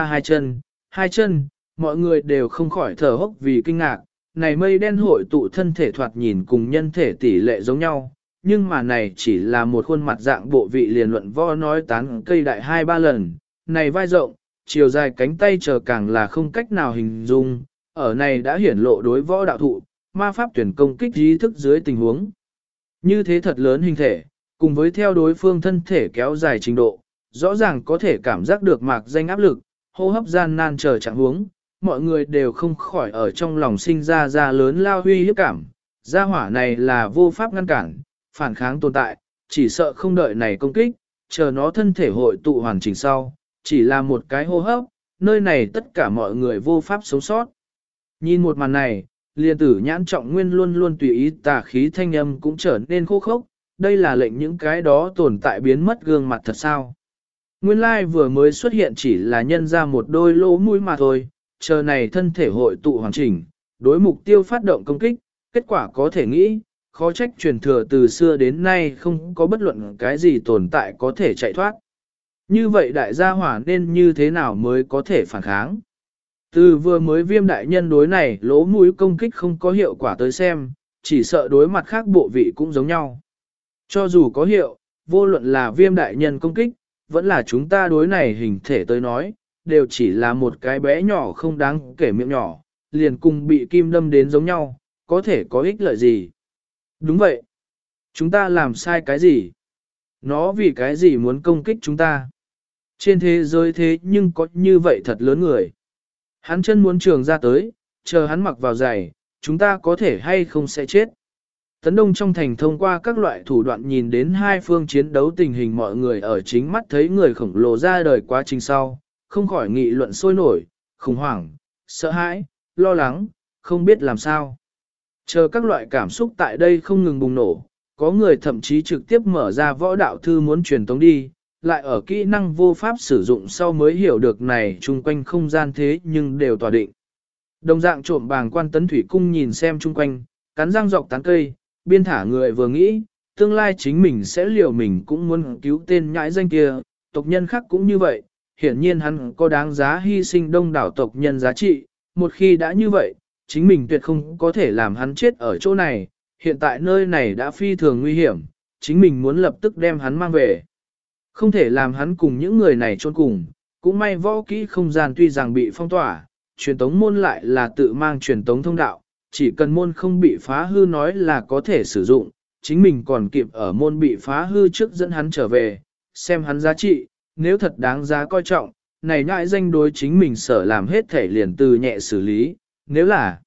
S1: hai chân, mọi người đều không khỏi thở hốc vì kinh ngạc, này mây đen hội tụ thân thể thoạt nhìn cùng nhân thể tỷ lệ giống nhau, nhưng mà này chỉ là một khuôn mặt dạng bộ vị liền luận vo nói tán cây đại 2-3 lần, này vai rộng, chiều dài cánh tay chờ càng là không cách nào hình dung, ở này đã hiển lộ đối võ đạo thụ, ma pháp tuyển công kích ý thức dưới tình huống. Như thế thật lớn hình thể, cùng với theo đối phương thân thể kéo dài trình độ, rõ ràng có thể cảm giác được mạc danh áp lực, hô hấp gian nan chờ trạng huống, mọi người đều không khỏi ở trong lòng sinh ra lớn lao huy hiếp cảm. Gia hỏa này là vô pháp ngăn cản, phản kháng tồn tại, chỉ sợ không đợi này công kích, chờ nó thân thể hội tụ hoàn chỉnh sau, chỉ là một cái hô hấp, nơi này tất cả mọi người vô pháp sống sót. Nhìn một màn này, liền tử nhãn trọng nguyên luôn luôn tùy ý tà khí thanh âm cũng trở nên khô khốc, đây là lệnh những cái đó tồn tại biến mất gương mặt thật sao. Nguyên lai vừa mới xuất hiện chỉ là nhân ra một đôi lỗ mũi mà thôi, chờ này thân thể hội tụ hoàn chỉnh, đối mục tiêu phát động công kích, kết quả có thể nghĩ, khó trách truyền thừa từ xưa đến nay không có bất luận cái gì tồn tại có thể chạy thoát. Như vậy đại gia hỏa nên như thế nào mới có thể phản kháng? Từ vừa mới viêm đại nhân đối này lỗ mũi công kích không có hiệu quả tới xem, chỉ sợ đối mặt khác bộ vị cũng giống nhau. Cho dù có hiệu, vô luận là viêm đại nhân công kích, vẫn là chúng ta đối này hình thể tới nói, đều chỉ là một cái bé nhỏ không đáng kể miệng nhỏ, liền cùng bị kim đâm đến giống nhau, có thể có ích lợi gì. Đúng vậy. Chúng ta làm sai cái gì? Nó vì cái gì muốn công kích chúng ta? Trên thế giới thế nhưng có như vậy thật lớn người. Hắn chân muốn trường ra tới, chờ hắn mặc vào giày, chúng ta có thể hay không sẽ chết. Tấn Đông trong thành thông qua các loại thủ đoạn nhìn đến hai phương chiến đấu tình hình mọi người ở chính mắt thấy người khổng lồ ra đời quá trình sau, không khỏi nghị luận sôi nổi, khủng hoảng, sợ hãi, lo lắng, không biết làm sao. Chờ các loại cảm xúc tại đây không ngừng bùng nổ, có người thậm chí trực tiếp mở ra võ đạo thư muốn truyền tống đi, lại ở kỹ năng vô pháp sử dụng sau mới hiểu được này chung quanh không gian thế nhưng đều tỏa định. Đồng dạng trộm bàng quan Tấn Thủy Cung nhìn xem chung quanh, cắn răng dọc tán cây, biên thả người vừa nghĩ, tương lai chính mình sẽ liều mình cũng muốn cứu tên nhãi danh kia, tộc nhân khác cũng như vậy, hiển nhiên hắn có đáng giá hy sinh đông đảo tộc nhân giá trị, một khi đã như vậy, chính mình tuyệt không có thể làm hắn chết ở chỗ này, hiện tại nơi này đã phi thường nguy hiểm, chính mình muốn lập tức đem hắn mang về. Không thể làm hắn cùng những người này chôn cùng, cũng may võ kỹ không gian tuy rằng bị phong tỏa, truyền tống môn lại là tự mang truyền tống thông đạo, chỉ cần môn không bị phá hư nói là có thể sử dụng, chính mình còn kịp ở môn bị phá hư trước dẫn hắn trở về, xem hắn giá trị, nếu thật đáng giá coi trọng, này nhãi danh đối chính mình sở làm hết thể liền từ nhẹ xử lý, nếu là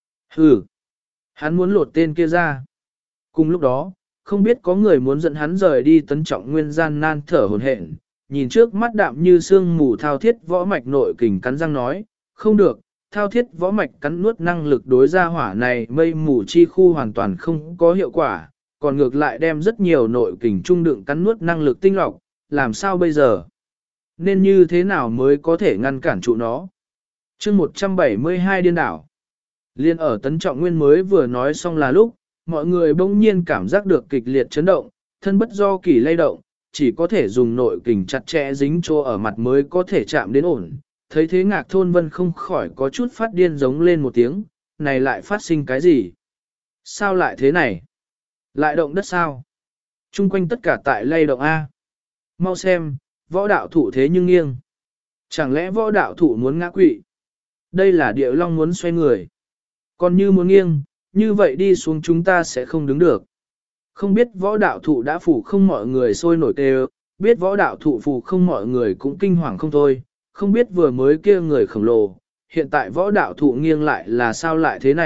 S1: hắn muốn lột tên kia ra. Cùng lúc đó, không biết có người muốn dẫn hắn rời đi Tấn Trọng Nguyên gian nan thở hổn hển, nhìn trước mắt đạm như sương mù thao thiết võ mạch nội kình cắn răng nói, không được, thao thiết võ mạch cắn nuốt năng lực đối ra hỏa này mây mù chi khu hoàn toàn không có hiệu quả, còn ngược lại đem rất nhiều nội kình trung đựng cắn nuốt năng lực tinh lọc, làm sao bây giờ? Nên như thế nào mới có thể ngăn cản trụ nó? chương 172 điên đảo. Liên ở Tấn Trọng Nguyên mới vừa nói xong là lúc, mọi người bỗng nhiên cảm giác được kịch liệt chấn động, thân bất do kỳ lay động, chỉ có thể dùng nội kình chặt chẽ dính chỗ ở mặt mới có thể chạm đến ổn. Thấy thế Ngạc Thôn Vân không khỏi có chút phát điên giống lên một tiếng, này lại phát sinh cái gì? Sao lại thế này? Lại động đất sao? Trung quanh tất cả tại lay động A. Mau xem, võ đạo thụ thế nhưng nghiêng. Chẳng lẽ võ đạo thụ muốn ngã quỵ? Đây là địa long muốn xoay người. Còn như muốn nghiêng, như vậy đi xuống chúng ta sẽ không đứng được. Không biết võ đạo thụ đã phủ không mọi người sôi nổi kêu, biết võ đạo thụ phủ không mọi người cũng kinh hoàng không thôi, không biết vừa mới kia người khổng lồ, hiện tại võ đạo thụ nghiêng lại là sao lại thế này,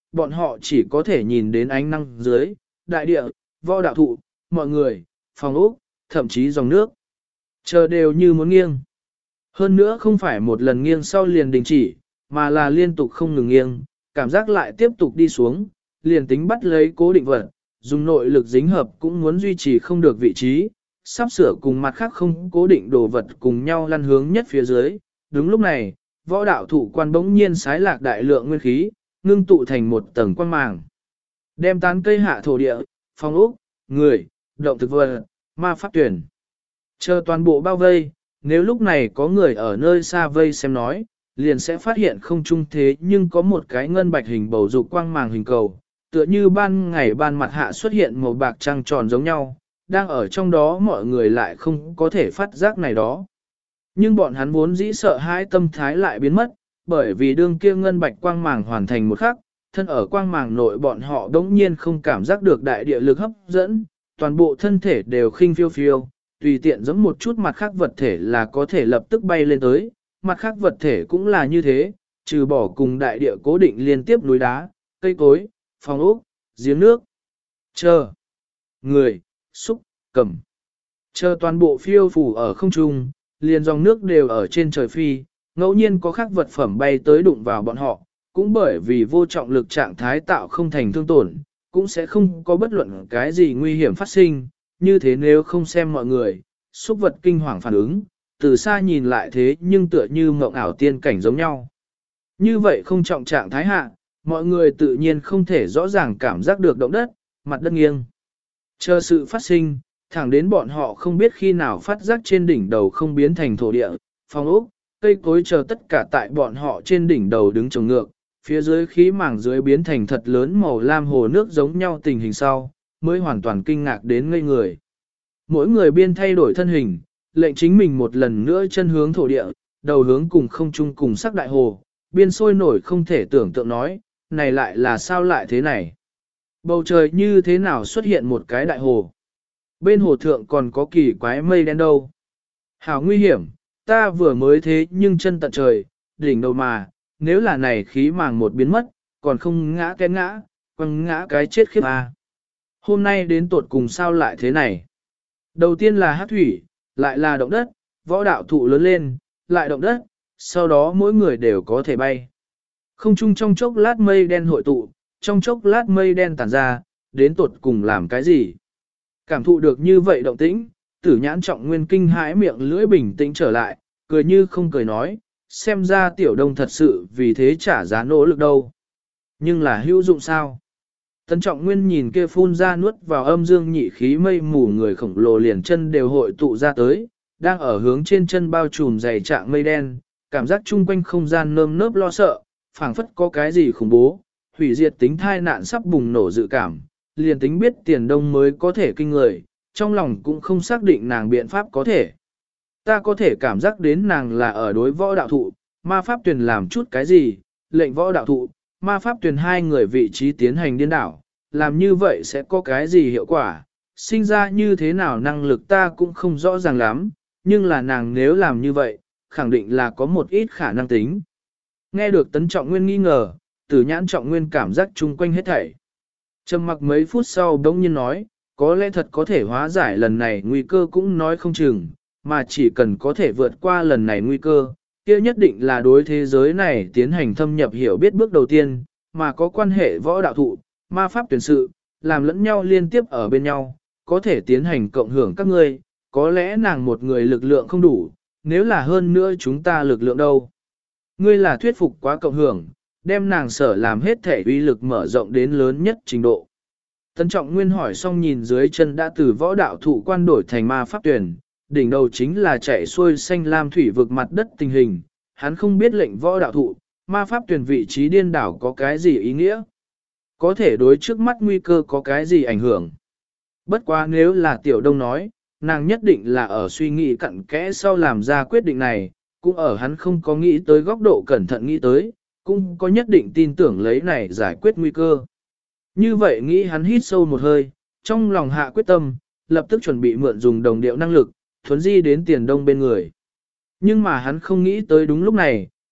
S1: bọn họ chỉ có thể nhìn đến ánh năng dưới, đại địa, võ đạo thụ, mọi người, phòng ốc, thậm chí dòng nước. Chờ đều như muốn nghiêng. Hơn nữa không phải một lần nghiêng sau liền đình chỉ, mà là liên tục không ngừng nghiêng, cảm giác lại tiếp tục đi xuống, liền tính bắt lấy cố định vật, dùng nội lực dính hợp cũng muốn duy trì không được vị trí, sắp sửa cùng mặt khác không cố định đồ vật cùng nhau lăn hướng nhất phía dưới. Đúng lúc này, võ đạo thụ quan bỗng nhiên xái lạc đại lượng nguyên khí, ngưng tụ thành một tầng quang màng. Đem tán cây hạ thổ địa, phong ốc, người, động thực vật, ma pháp tuyển. Chờ toàn bộ bao vây, nếu lúc này có người ở nơi xa vây xem nói, liền sẽ phát hiện không trung thế nhưng có một cái ngân bạch hình bầu dục quang màng hình cầu, tựa như ban ngày ban mặt hạ xuất hiện màu bạc trăng tròn giống nhau, đang ở trong đó mọi người lại không có thể phát giác này đó. Nhưng bọn hắn vốn dĩ sợ hãi tâm thái lại biến mất, bởi vì đương kia ngân bạch quang màng hoàn thành một khắc, thân ở quang màng nội bọn họ đống nhiên không cảm giác được đại địa lực hấp dẫn, toàn bộ thân thể đều khinh phiêu phiêu, tùy tiện giống một chút mặt khác vật thể là có thể lập tức bay lên tới, mặt khác vật thể cũng là như thế, trừ bỏ cùng đại địa cố định liên tiếp núi đá, cây cối, phòng ốc, giếng nước, chờ, người, xúc, cầm. Chờ toàn bộ phiêu phủ ở không trung, liền dòng nước đều ở trên trời phi, ngẫu nhiên có khác vật phẩm bay tới đụng vào bọn họ, cũng bởi vì vô trọng lực trạng thái tạo không thành thương tổn, cũng sẽ không có bất luận cái gì nguy hiểm phát sinh, như thế nếu không xem mọi người, xúc vật kinh hoàng phản ứng, từ xa nhìn lại thế nhưng tựa như mộng ảo tiên cảnh giống nhau. Như vậy không trọng trạng thái hạ, mọi người tự nhiên không thể rõ ràng cảm giác được động đất, mặt đất nghiêng. Chờ sự phát sinh, thẳng đến bọn họ không biết khi nào phát giác trên đỉnh đầu không biến thành thổ địa, phong ốc, cây cối chờ tất cả tại bọn họ trên đỉnh đầu đứng trồng ngược, phía dưới khí mảng dưới biến thành thật lớn màu lam hồ nước giống nhau tình hình sau, mới hoàn toàn kinh ngạc đến ngây người. Mỗi người biên thay đổi thân hình, lệnh chính mình một lần nữa chân hướng thổ địa, đầu hướng cùng không trung cùng sắc đại hồ, biên sôi nổi không thể tưởng tượng nói, này lại là sao lại thế này? Bầu trời như thế nào xuất hiện một cái đại hồ? Bên hồ thượng còn có kỳ quái mây đen đâu? Hảo nguy hiểm, ta vừa mới thế nhưng chân tận trời, đỉnh đầu mà, nếu là này khí màng một biến mất, còn không ngã cái ngã, quăng ngã cái chết khiếp à. Hôm nay đến tột cùng sao lại thế này? Đầu tiên là hát thủy, lại là động đất, võ đạo thụ lớn lên, lại động đất, sau đó mỗi người đều có thể bay. Không chung trong chốc lát mây đen hội tụ, trong chốc lát mây đen tản ra, đến tột cùng làm cái gì? Cảm thụ được như vậy động tĩnh, Tử Nhãn Trọng Nguyên kinh hãi miệng lưỡi bình tĩnh trở lại, cười như không cười nói, xem ra Tiểu Đông thật sự vì thế trả giá nỗ lực đâu. Nhưng là hữu dụng sao? Tấn Trọng Nguyên nhìn kia phun ra nuốt vào âm dương nhị khí mây mù người khổng lồ liền chân đều hội tụ ra tới, đang ở hướng trên chân bao trùm dày trạng mây đen, cảm giác chung quanh không gian nơm nớp lo sợ, phảng phất có cái gì khủng bố, hủy diệt tính thai nạn sắp bùng nổ dự cảm, liền tính biết Tiền Đông mới có thể kinh người, trong lòng cũng không xác định nàng biện pháp có thể. Ta có thể cảm giác đến nàng là ở đối võ đạo thụ, ma pháp tuyển làm chút cái gì, lệnh võ đạo thụ, ma pháp tuyển hai người vị trí tiến hành điên đảo, làm như vậy sẽ có cái gì hiệu quả, sinh ra như thế nào năng lực ta cũng không rõ ràng lắm, nhưng là nàng nếu làm như vậy, khẳng định là có một ít khả năng tính. Nghe được Tấn Trọng Nguyên nghi ngờ, Tử Nhãn Trọng Nguyên cảm giác chung quanh hết thảy. Trầm mặc mấy phút sau bỗng nhiên nói, có lẽ thật có thể hóa giải lần này nguy cơ cũng nói không chừng, mà chỉ cần có thể vượt qua lần này nguy cơ, kia nhất định là đối thế giới này tiến hành thâm nhập hiểu biết bước đầu tiên, mà có quan hệ võ đạo thụ, ma pháp tuyển sự, làm lẫn nhau liên tiếp ở bên nhau, có thể tiến hành cộng hưởng các ngươi, có lẽ nàng một người lực lượng không đủ, nếu là hơn nữa chúng ta lực lượng đâu. Ngươi là thuyết phục quá cộng hưởng, đem nàng sở làm hết thể uy lực mở rộng đến lớn nhất trình độ. Tấn Trọng Nguyên hỏi xong nhìn dưới chân đã từ võ đạo thụ quan đổi thành ma pháp tuyển, đỉnh đầu chính là chạy xuôi xanh lam thủy vực mặt đất tình hình, hắn không biết lệnh võ đạo thụ, ma pháp tuyển vị trí điên đảo có cái gì ý nghĩa. Có thể đối trước mắt nguy cơ có cái gì ảnh hưởng. Bất quá nếu là Tiểu Đông nói, nàng nhất định là ở suy nghĩ cặn kẽ sau làm ra quyết định này, cũng ở hắn không có nghĩ tới góc độ cẩn thận nghĩ tới, cũng có nhất định tin tưởng lấy này giải quyết nguy cơ. Như vậy nghĩ hắn hít sâu một hơi, trong lòng hạ quyết tâm, lập tức chuẩn bị mượn dùng đồng điệu năng lực, thuấn di đến Tiền Đông bên người. Nhưng mà hắn không nghĩ tới đúng lúc này,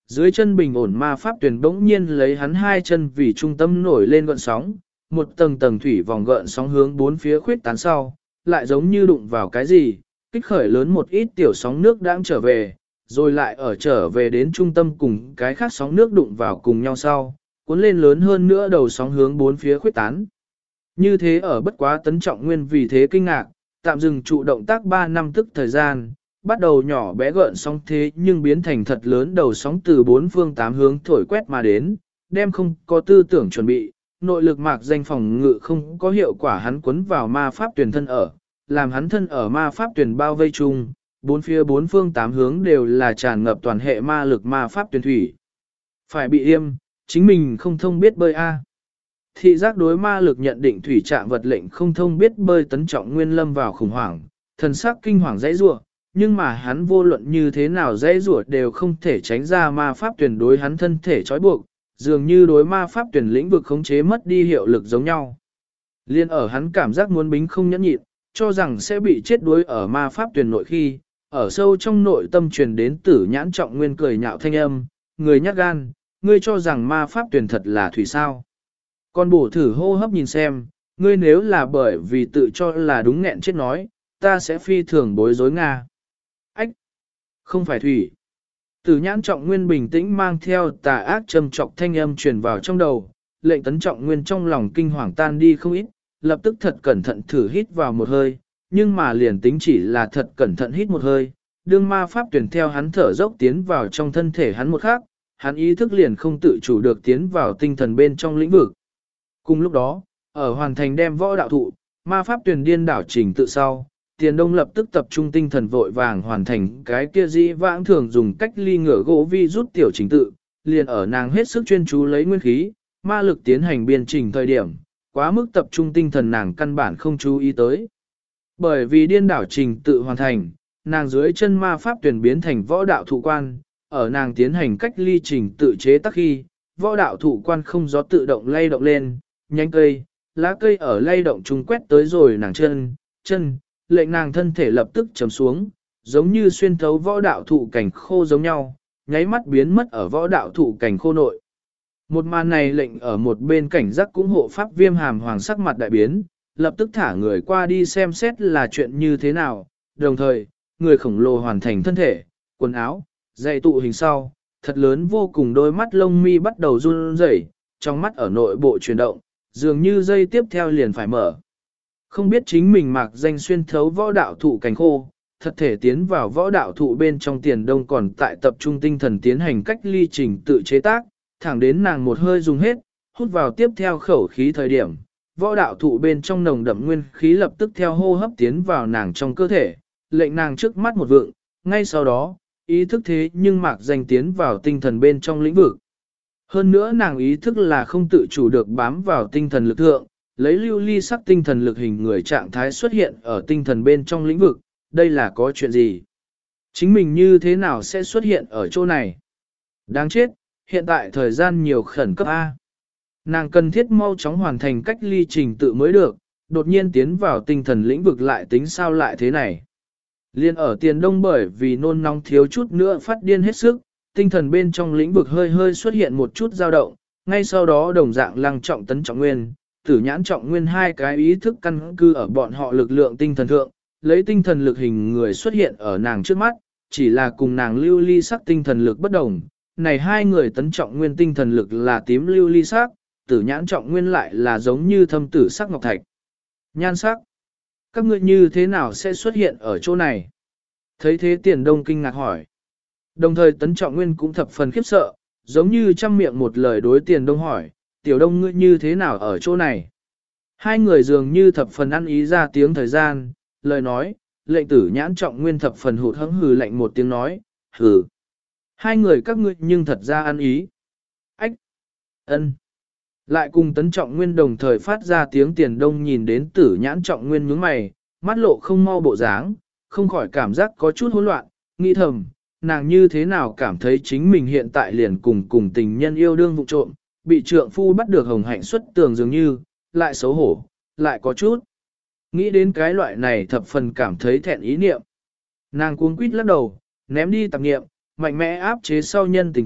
S1: dưới chân bình ổn ma pháp tuyển bỗng nhiên lấy hắn hai chân vì trung tâm nổi lên gợn sóng, một tầng tầng thủy vòng gợn sóng hướng bốn phía khuyết tán sau, lại giống như đụng vào cái gì, kích khởi lớn một ít tiểu sóng nước đang trở về, rồi lại ở trở về đến trung tâm cùng cái khác sóng nước đụng vào cùng nhau sau, cuốn lên lớn hơn nữa đầu sóng hướng bốn phía khuyết tán. Như thế ở bất quá Tấn Trọng Nguyên vì thế kinh ngạc, tạm dừng trụ động tác 3 năm tức thời gian, bắt đầu nhỏ bé gợn sóng thế nhưng biến thành thật lớn đầu sóng từ bốn phương tám hướng thổi quét mà đến, đem không có tư tưởng chuẩn bị, nội lực mạc danh phòng ngự không có hiệu quả hắn cuốn vào ma pháp tuyển thân ở, làm hắn thân ở ma pháp tuyển bao vây chung, bốn phương tám hướng đều là tràn ngập toàn hệ ma lực ma pháp tuyển thủy. Phải bị yêm, chính mình không thông biết bơi a. Thị giác đối ma lực nhận định thủy trạng vật lệnh không thông biết bơi Tấn Trọng Nguyên lâm vào khủng hoảng, thần sắc kinh hoàng dãy rủa, nhưng mà hắn vô luận như thế nào dãy rủa đều không thể tránh ra ma pháp tuyển đối hắn thân thể trói buộc, dường như đối ma pháp tuyển lĩnh vực khống chế mất đi hiệu lực giống nhau. Liên ở hắn cảm giác muốn bính không nhẫn nhịn, cho rằng sẽ bị chết đuối ở ma pháp tuyển nội khi, ở sâu trong nội tâm truyền đến Tử Nhãn Trọng Nguyên cười nhạo thanh âm, người nhát gan, ngươi cho rằng ma pháp tuyển thật là thủy sao. Con bổ thử hô hấp nhìn xem, ngươi nếu là bởi vì tự cho là đúng nghẹn chết nói, ta sẽ phi thường bối rối Nga. Ách! Không phải thủy. Tử Nhãn Trọng Nguyên bình tĩnh mang theo tà ác trầm trọng thanh âm truyền vào trong đầu, lệnh Tấn Trọng Nguyên trong lòng kinh hoàng tan đi không ít, lập tức thật cẩn thận thử hít vào một hơi, nhưng mà liền tính chỉ là thật cẩn thận hít một hơi, đương ma pháp tuyển theo hắn thở dốc tiến vào trong thân thể hắn một khắc, hắn ý thức liền không tự chủ được tiến vào tinh thần bên trong lĩnh vực. Cùng lúc đó, ở hoàn thành đem võ đạo thụ, ma pháp tuyển điên đảo trình tự sau, Tiền Đông lập tức tập trung tinh thần vội vàng hoàn thành cái kia dĩ vãng thường dùng cách ly ngửa gỗ vi rút tiểu trình tự, liền ở nàng hết sức chuyên chú lấy nguyên khí, ma lực tiến hành biên trình thời điểm, quá mức tập trung tinh thần nàng căn bản không chú ý tới. Bởi vì điên đảo trình tự hoàn thành, nàng dưới chân ma pháp tuyển biến thành võ đạo thụ quan, ở nàng tiến hành cách ly trình tự chế tác khi, võ đạo thụ quan không gió tự động lay động lên, nhánh cây, lá cây ở lay động chung quét tới rồi nàng chân, lệnh nàng thân thể lập tức trầm xuống, giống như xuyên thấu võ đạo thụ cảnh khô giống nhau, nháy mắt biến mất ở võ đạo thụ cảnh khô nội. Một màn này lệnh ở một bên cảnh giác cũng hộ pháp Viêm Hàm Hoàng sắc mặt đại biến, lập tức thả người qua đi xem xét là chuyện như thế nào, đồng thời, người khổng lồ hoàn thành thân thể, quần áo, dày tụ hình sau, thật lớn vô cùng đôi mắt lông mi bắt đầu run rẩy, trong mắt ở nội bộ chuyển động, dường như dây tiếp theo liền phải mở. Không biết chính mình mặc danh xuyên thấu võ đạo thụ cánh khô, thật thể tiến vào võ đạo thụ bên trong Tiền Đông còn tại tập trung tinh thần tiến hành cách ly trình tự chế tác, thẳng đến nàng một hơi dùng hết, hút vào tiếp theo khẩu khí thời điểm, võ đạo thụ bên trong nồng đậm nguyên khí lập tức theo hô hấp tiến vào nàng trong cơ thể, lệnh nàng trước mắt một vượng, ngay sau đó, ý thức thế nhưng mạc danh tiến vào tinh thần bên trong lĩnh vực. Hơn nữa nàng ý thức là không tự chủ được bám vào tinh thần lực thượng, lấy lưu ly sắc tinh thần lực hình người trạng thái xuất hiện ở tinh thần bên trong lĩnh vực, đây là có chuyện gì? Chính mình như thế nào sẽ xuất hiện ở chỗ này? Đáng chết, hiện tại thời gian nhiều khẩn cấp A. Nàng cần thiết mau chóng hoàn thành cách ly trình tự mới được, đột nhiên tiến vào tinh thần lĩnh vực lại tính sao lại thế này. Liên ở Tiền Đông bởi vì nôn nóng thiếu chút nữa phát điên hết sức, tinh thần bên trong lĩnh vực hơi hơi xuất hiện một chút dao động, ngay sau đó đồng dạng Lăng Trọng Tấn Trọng Nguyên, Tử Nhãn Trọng Nguyên hai cái ý thức căn cư ở bọn họ lực lượng tinh thần thượng, lấy tinh thần lực hình người xuất hiện ở nàng trước mắt, chỉ là cùng nàng lưu ly sắc tinh thần lực bất đồng. Này hai người Tấn Trọng Nguyên tinh thần lực là tím lưu ly sắc, Tử Nhãn Trọng Nguyên lại là giống như thâm tử sắc ngọc thạch. Nhan sắc. Các ngươi như thế nào sẽ xuất hiện ở chỗ này? Thấy thế Tiền Đông kinh ngạc hỏi. Đồng thời Tấn Trọng Nguyên cũng thập phần khiếp sợ, giống như trăm miệng một lời đối Tiền Đông hỏi, Tiểu Đông ngươi như thế nào ở chỗ này? Hai người dường như thập phần ăn ý ra tiếng thời gian, lời nói, lệnh Tử Nhãn Trọng Nguyên thập phần hụt hẫng hừ lạnh một tiếng nói, hừ. Hai người các ngươi nhưng thật ra ăn ý. Ách! Ân! Lại cùng Tấn Trọng Nguyên đồng thời phát ra tiếng Tiền Đông nhìn đến Tử Nhãn Trọng Nguyên nhướng mày, mắt lộ không mau bộ dáng, không khỏi cảm giác có chút hỗn loạn, nghĩ thầm, nàng như thế nào cảm thấy chính mình hiện tại liền cùng tình nhân yêu đương vụ trộm, bị trượng phu bắt được hồng hạnh xuất tường dường như, lại xấu hổ, lại có chút. Nghĩ đến cái loại này thập phần cảm thấy thẹn ý niệm. Nàng cuống quýt lắc đầu, ném đi tạp niệm, mạnh mẽ áp chế sau nhân tình tự,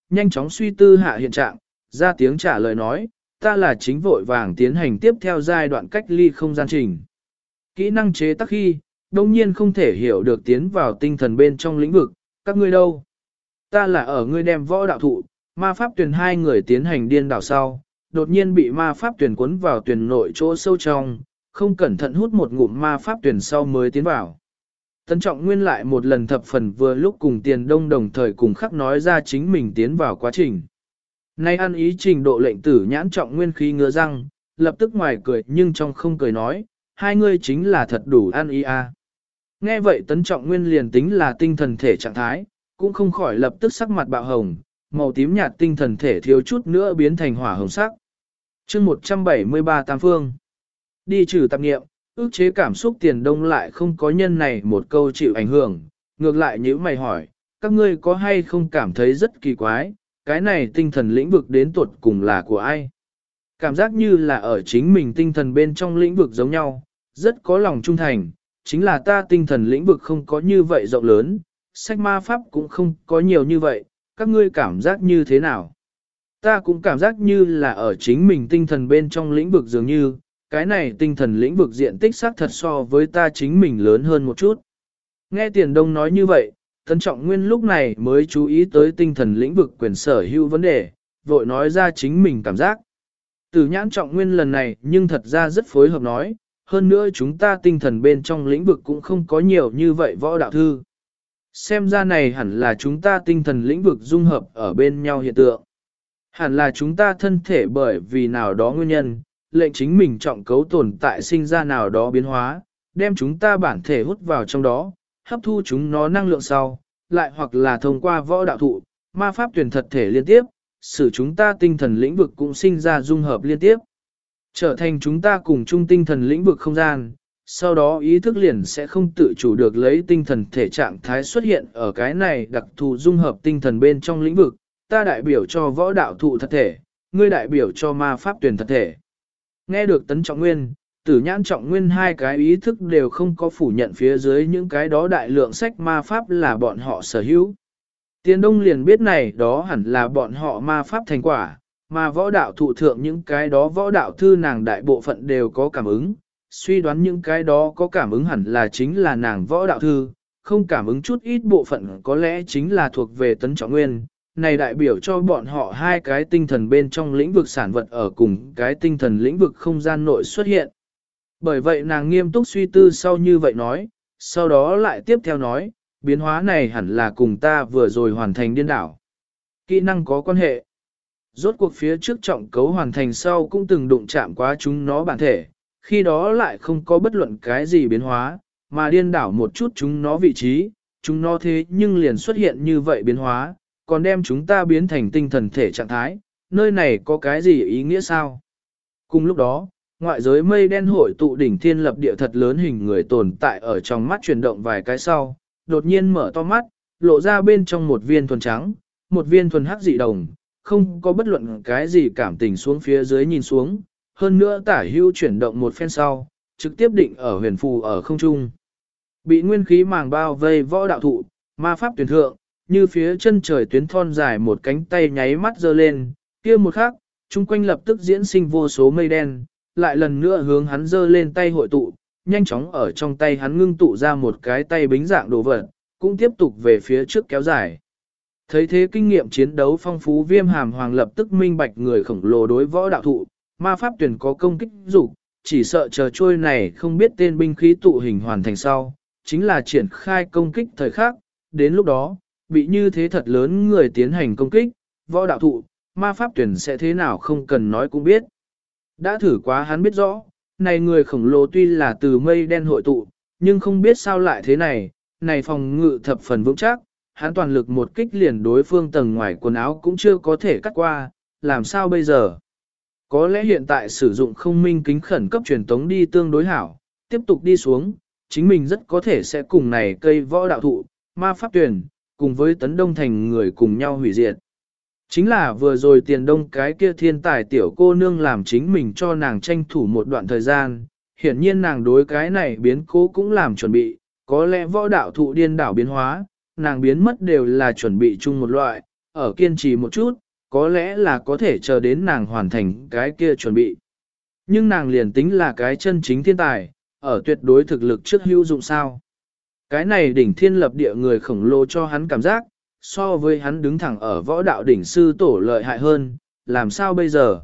S1: nhanh chóng suy tư hạ hiện trạng, ra tiếng trả lời nói, ta là chính vội vàng tiến hành tiếp theo giai đoạn cách ly không gian trình. Kỹ năng chế tác khi, đông nhiên không thể hiểu được tiến vào tinh thần bên trong lĩnh vực, các ngươi đâu? Ta là ở ngươi đem võ đạo thụ, ma pháp tuyển hai người tiến hành điên đảo sau, đột nhiên bị ma pháp tuyển cuốn vào tuyển nội chỗ sâu trong, không cẩn thận hút một ngụm ma pháp tuyển sau mới tiến vào. Tấn Trọng Nguyên lại một lần thập phần vừa lúc cùng Tiền Đông đồng thời cùng khắc nói ra chính mình tiến vào quá trình. Nay ăn ý trình độ lệnh tử nhãn Trọng Nguyên khí ngứa răng, lập tức ngoài cười nhưng trong không cười nói, hai ngươi chính là thật đủ ăn ý a. Nghe vậy Tấn Trọng Nguyên liền tính là tinh thần thể trạng thái, cũng không khỏi lập tức sắc mặt bạo hồng, màu tím nhạt tinh thần thể thiếu chút nữa biến thành hỏa hồng sắc. Chương 173 Tam Phương. Đi trừ tạp nghiệm, ước chế cảm xúc Tiền Đông lại không có nhân này một câu chịu ảnh hưởng, ngược lại nếu mày hỏi, các ngươi có hay không cảm thấy rất kỳ quái, cái này tinh thần lĩnh vực đến tuột cùng là của ai? Cảm giác như là ở chính mình tinh thần bên trong lĩnh vực giống nhau, rất có lòng trung thành, chính là ta tinh thần lĩnh vực không có như vậy rộng lớn, sách ma pháp cũng không có nhiều như vậy, các ngươi cảm giác như thế nào? Ta cũng cảm giác như là ở chính mình tinh thần bên trong lĩnh vực dường như, cái này tinh thần lĩnh vực diện tích xác thật so với ta chính mình lớn hơn một chút. Nghe Tiền Đông nói như vậy, Tấn Trọng Nguyên lúc này mới chú ý tới tinh thần lĩnh vực quyền sở hữu vấn đề, vội nói ra chính mình cảm giác. Tử nhãn Trọng Nguyên lần này nhưng thật ra rất phối hợp nói, hơn nữa chúng ta tinh thần bên trong lĩnh vực cũng không có nhiều như vậy võ đạo thư. Xem ra này hẳn là chúng ta tinh thần lĩnh vực dung hợp ở bên nhau hiện tượng. Hẳn là chúng ta thân thể bởi vì nào đó nguyên nhân, lệnh chính mình trọng cấu tồn tại sinh ra nào đó biến hóa, đem chúng ta bản thể hút vào trong đó, hấp thu chúng nó năng lượng sau, lại hoặc là thông qua võ đạo thụ, ma pháp tuyển thật thể liên tiếp,使chúng ta tinh thần lĩnh vực cũng sinh ra dung hợp liên tiếp. Trở thành chúng ta cùng chung tinh thần lĩnh vực không gian, sau đó ý thức liền sẽ không tự chủ được lấy tinh thần thể trạng thái xuất hiện ở cái này đặc thù dung hợp tinh thần bên trong lĩnh vực, ta đại biểu cho võ đạo thụ thật thể, ngươi đại biểu cho ma pháp tuyển thật thể. Nghe được Tấn Trọng Nguyên, Tử Nhãn Trọng Nguyên hai cái ý thức đều không có phủ nhận phía dưới những cái đó đại lượng sách ma pháp là bọn họ sở hữu. Tiền Đông liền biết này đó hẳn là bọn họ ma pháp thành quả, mà võ đạo thụ thượng những cái đó võ đạo thư nàng đại bộ phận đều có cảm ứng, suy đoán những cái đó có cảm ứng hẳn là chính là nàng võ đạo thư, không cảm ứng chút ít bộ phận có lẽ chính là thuộc về Tấn Trọng Nguyên. Này đại biểu cho bọn họ hai cái tinh thần bên trong lĩnh vực sản vật ở cùng cái tinh thần lĩnh vực không gian nội xuất hiện. Bởi vậy nàng nghiêm túc suy tư sau như vậy nói, sau đó lại tiếp theo nói, biến hóa này hẳn là cùng ta vừa rồi hoàn thành điên đảo. Kỹ năng có quan hệ. Rốt cuộc phía trước trọng cấu hoàn thành sau cũng từng đụng chạm quá chúng nó bản thể, khi đó lại không có bất luận cái gì biến hóa, mà điên đảo một chút chúng nó vị trí, chúng nó thế nhưng liền xuất hiện như vậy biến hóa, còn đem chúng ta biến thành tinh thần thể trạng thái, nơi này có cái gì ý nghĩa sao? Cùng lúc đó, ngoại giới mây đen hội tụ đỉnh thiên lập địa thật lớn hình người tồn tại ở trong mắt chuyển động vài cái sau, đột nhiên mở to mắt, lộ ra bên trong một viên thuần trắng, một viên thuần hắc dị đồng, không có bất luận cái gì cảm tình xuống phía dưới nhìn xuống, hơn nữa tả hưu chuyển động một phen sau, trực tiếp định ở huyền phù ở không trung. Bị nguyên khí màng bao vây võ đạo thụ, ma pháp tuyển thượng, như phía chân trời tuyến thon dài một cánh tay nháy mắt giơ lên, kia một khắc, chung quanh lập tức diễn sinh vô số mây đen, lại lần nữa hướng hắn giơ lên tay hội tụ, nhanh chóng ở trong tay hắn ngưng tụ ra một cái tay bính dạng đồ vật, cũng tiếp tục về phía trước kéo dài. Thấy thế kinh nghiệm chiến đấu phong phú Viêm Hàm Hoàng lập tức minh bạch người khổng lồ đối võ đạo thụ, ma pháp tuyển có công kích dục, chỉ sợ chờ trôi này không biết tên binh khí tụ hình hoàn thành sau, chính là triển khai công kích thời khắc, đến lúc đó, bị như thế thật lớn người tiến hành công kích, võ đạo thụ, ma pháp tuyển sẽ thế nào không cần nói cũng biết. Đã thử quá hắn biết rõ, này người khổng lồ tuy là từ mây đen hội tụ, nhưng không biết sao lại thế này, này phòng ngự thập phần vững chắc, hắn toàn lực một kích liền đối phương tầng ngoài quần áo cũng chưa có thể cắt qua, làm sao bây giờ? Có lẽ hiện tại sử dụng không minh kính khẩn cấp truyền tống đi tương đối hảo, tiếp tục đi xuống, chính mình rất có thể sẽ cùng này cây võ đạo thụ, ma pháp tuyển, cùng với Tấn Đông Thành người cùng nhau hủy diệt. Chính là vừa rồi Tiền Đông cái kia thiên tài tiểu cô nương làm chính mình cho nàng tranh thủ một đoạn thời gian, hiển nhiên nàng đối cái này biến cố cũng làm chuẩn bị, có lẽ võ đạo thụ điên đảo biến hóa, nàng biến mất đều là chuẩn bị chung một loại, ở kiên trì một chút, có lẽ là có thể chờ đến nàng hoàn thành cái kia chuẩn bị. Nhưng nàng liền tính là cái chân chính thiên tài, ở tuyệt đối thực lực trước hữu dụng sao. Cái này đỉnh thiên lập địa người khổng lồ cho hắn cảm giác, so với hắn đứng thẳng ở võ đạo đỉnh sư tổ lợi hại hơn, làm sao bây giờ?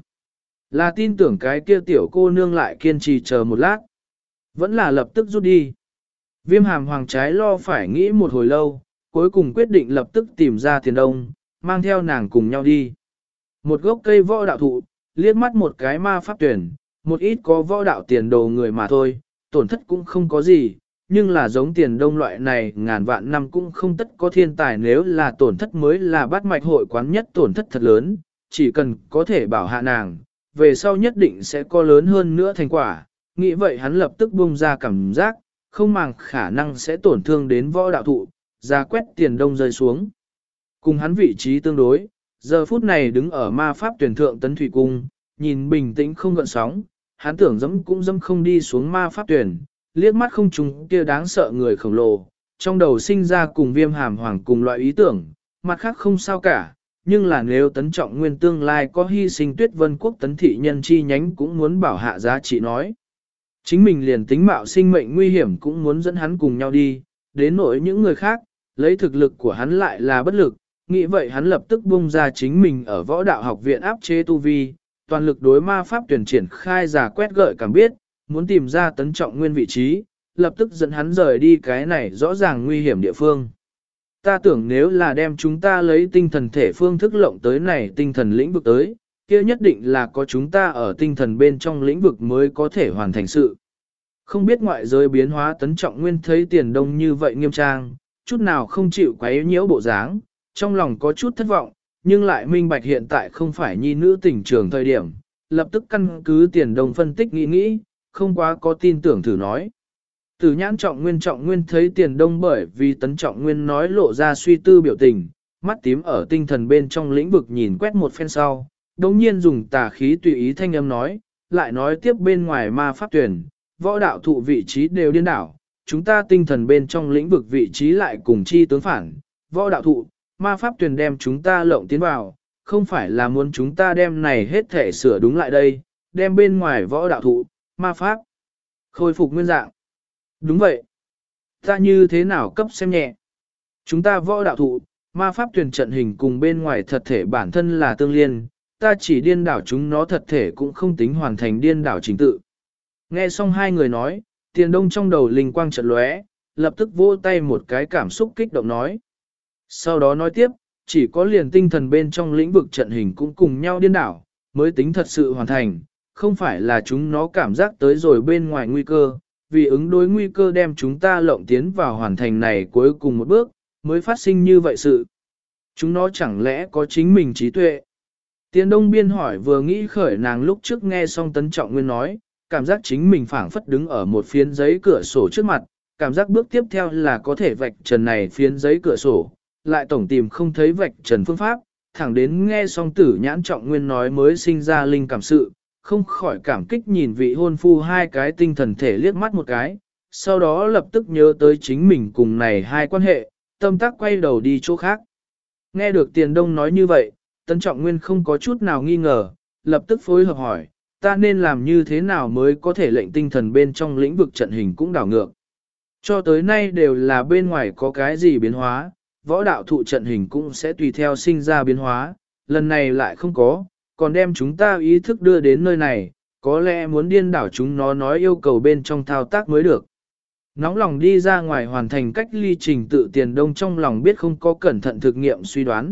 S1: Là tin tưởng cái kia tiểu cô nương lại kiên trì chờ một lát, vẫn là lập tức rút đi. Viêm hàm hoàng trái lo phải nghĩ một hồi lâu, cuối cùng quyết định lập tức tìm ra Tiền Đông, mang theo nàng cùng nhau đi. Một gốc cây võ đạo thụ, liếc mắt một cái ma pháp tuyển, một ít có võ đạo tiền đồ người mà thôi, tổn thất cũng không có gì, nhưng là giống Tiền Đông loại này ngàn vạn năm cũng không tất có thiên tài, nếu là tổn thất mới là bát mạch hội quán nhất tổn thất thật lớn, chỉ cần có thể bảo hạ nàng, về sau nhất định sẽ có lớn hơn nữa thành quả. Nghĩ vậy hắn lập tức buông ra cảm giác, không màng khả năng sẽ tổn thương đến võ đạo thụ, ra quét Tiền Đông rơi xuống. Cùng hắn vị trí tương đối, giờ phút này đứng ở ma pháp tuyển thượng tấn thủy cung, nhìn bình tĩnh không gợn sóng, hắn tưởng dẫm cũng dẫm không đi xuống ma pháp tuyển, liếc mắt không trùng kia đáng sợ người khổng lồ, trong đầu sinh ra cùng Viêm hàm hoàng cùng loại ý tưởng, mặt khác không sao cả, nhưng là nếu tấn trọng nguyên tương lai có hy sinh Tuyết Vân Quốc tấn thị nhân chi nhánh cũng muốn bảo hạ giá trị nói. Chính mình liền tính mạo sinh mệnh nguy hiểm cũng muốn dẫn hắn cùng nhau đi, đến nỗi những người khác, lấy thực lực của hắn lại là bất lực, nghĩ vậy hắn lập tức bung ra chính mình ở võ đạo học viện áp chế tu vi, toàn lực đối ma pháp tuyển triển khai giả quét gợi cảm biết, muốn tìm ra tấn trọng nguyên vị trí, lập tức dẫn hắn rời đi cái này rõ ràng nguy hiểm địa phương. Ta tưởng nếu là đem chúng ta lấy tinh thần thể phương thức lộng tới này tinh thần lĩnh vực tới, kia nhất định là có chúng ta ở tinh thần bên trong lĩnh vực mới có thể hoàn thành sự. Không biết ngoại giới biến hóa tấn trọng nguyên thấy Tiền Đông như vậy nghiêm trang, chút nào không chịu quấy nhiễu bộ dáng, trong lòng có chút thất vọng, nhưng lại minh bạch hiện tại không phải nhi nữ tình trường thời điểm, lập tức căn cứ Tiền Đông phân tích nghĩ, không quá có tin tưởng thử nói. Tử nhãn trọng nguyên thấy Tiền Đông bởi vì tấn trọng nguyên nói lộ ra suy tư biểu tình, mắt tím ở tinh thần bên trong lĩnh vực nhìn quét một phen sau, đồng nhiên dùng tà khí tùy ý thanh âm nói, lại nói tiếp bên ngoài ma pháp tuyển, võ đạo thụ vị trí đều điên đảo, chúng ta tinh thần bên trong lĩnh vực vị trí lại cùng chi tướng phản, võ đạo thụ, ma pháp tuyển đem chúng ta lộng tiến vào, không phải là muốn chúng ta đem này hết thể sửa đúng lại đây, đem bên ngoài võ đạo thụ, ma pháp, khôi phục nguyên dạng. Đúng vậy. Ta như thế nào cấp xem nhẹ? Chúng ta võ đạo thụ, ma pháp tuyển trận hình cùng bên ngoài thật thể bản thân là tương liên, ta chỉ điên đảo chúng nó thật thể cũng không tính hoàn thành điên đảo chính tự. Nghe xong hai người nói, Tiền Đông trong đầu linh quang chợt lóe, lập tức vỗ tay một cái cảm xúc kích động nói. Sau đó nói tiếp, chỉ có liền tinh thần bên trong lĩnh vực trận hình cũng cùng nhau điên đảo, mới tính thật sự hoàn thành, không phải là chúng nó cảm giác tới rồi bên ngoài nguy cơ, vì ứng đối nguy cơ đem chúng ta lộng tiến vào hoàn thành này cuối cùng một bước, mới phát sinh như vậy sự. Chúng nó chẳng lẽ có chính mình trí tuệ? Tiền Đông biên hỏi vừa nghĩ khởi nàng lúc trước nghe xong Tấn Trọng Nguyên nói, cảm giác chính mình phảng phất đứng ở một phiến giấy cửa sổ trước mặt, cảm giác bước tiếp theo là có thể vạch trần này phiến giấy cửa sổ, lại tổng tìm không thấy vạch trần phương pháp, thẳng đến nghe xong Tử Nhãn Trọng Nguyên nói mới sinh ra linh cảm sự, không khỏi cảm kích nhìn vị hôn phu hai cái tinh thần thể liếc mắt một cái, sau đó lập tức nhớ tới chính mình cùng này hai quan hệ, tâm tác quay đầu đi chỗ khác. Nghe được Tiền Đông nói như vậy, Tấn Trọng Nguyên không có chút nào nghi ngờ, lập tức phối hợp hỏi, ta nên làm như thế nào mới có thể lệnh tinh thần bên trong lĩnh vực trận hình cũng đảo ngược. Cho tới nay đều là bên ngoài có cái gì biến hóa, võ đạo thụ trận hình cũng sẽ tùy theo sinh ra biến hóa, lần này lại không có, còn đem chúng ta ý thức đưa đến nơi này, có lẽ muốn điên đảo chúng nó nói yêu cầu bên trong thao tác mới được. Nóng lòng đi ra ngoài hoàn thành cách ly trình tự Tiền Đông trong lòng biết không có cẩn thận thực nghiệm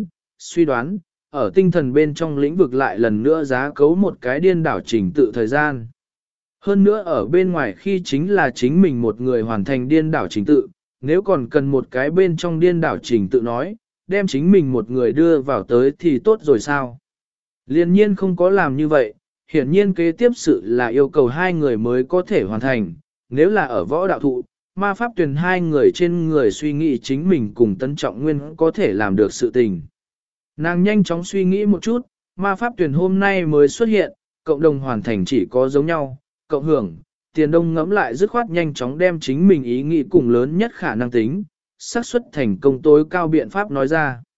S1: suy đoán, ở tinh thần bên trong lĩnh vực lại lần nữa giá cấu một cái điên đảo trình tự thời gian. Hơn nữa ở bên ngoài khi chính là chính mình một người hoàn thành điên đảo trình tự, nếu còn cần một cái bên trong điên đảo trình tự nói, đem chính mình một người đưa vào tới thì tốt rồi sao? Liên nhiên không có làm như vậy, hiển nhiên kế tiếp sự là yêu cầu hai người mới có thể hoàn thành, nếu là ở võ đạo thụ, ma pháp tuyển hai người trên người suy nghĩ chính mình cùng Tấn Trọng Nguyên có thể làm được sự tình. Nàng nhanh chóng suy nghĩ một chút, ma pháp tuyển hôm nay mới xuất hiện, cộng đồng hoàn thành chỉ có giống nhau, cộng hưởng, Tiền Đông ngẫm lại dứt khoát nhanh chóng đem chính mình ý nghĩ cùng lớn nhất khả năng tính, xác suất thành công tối cao biện pháp nói ra.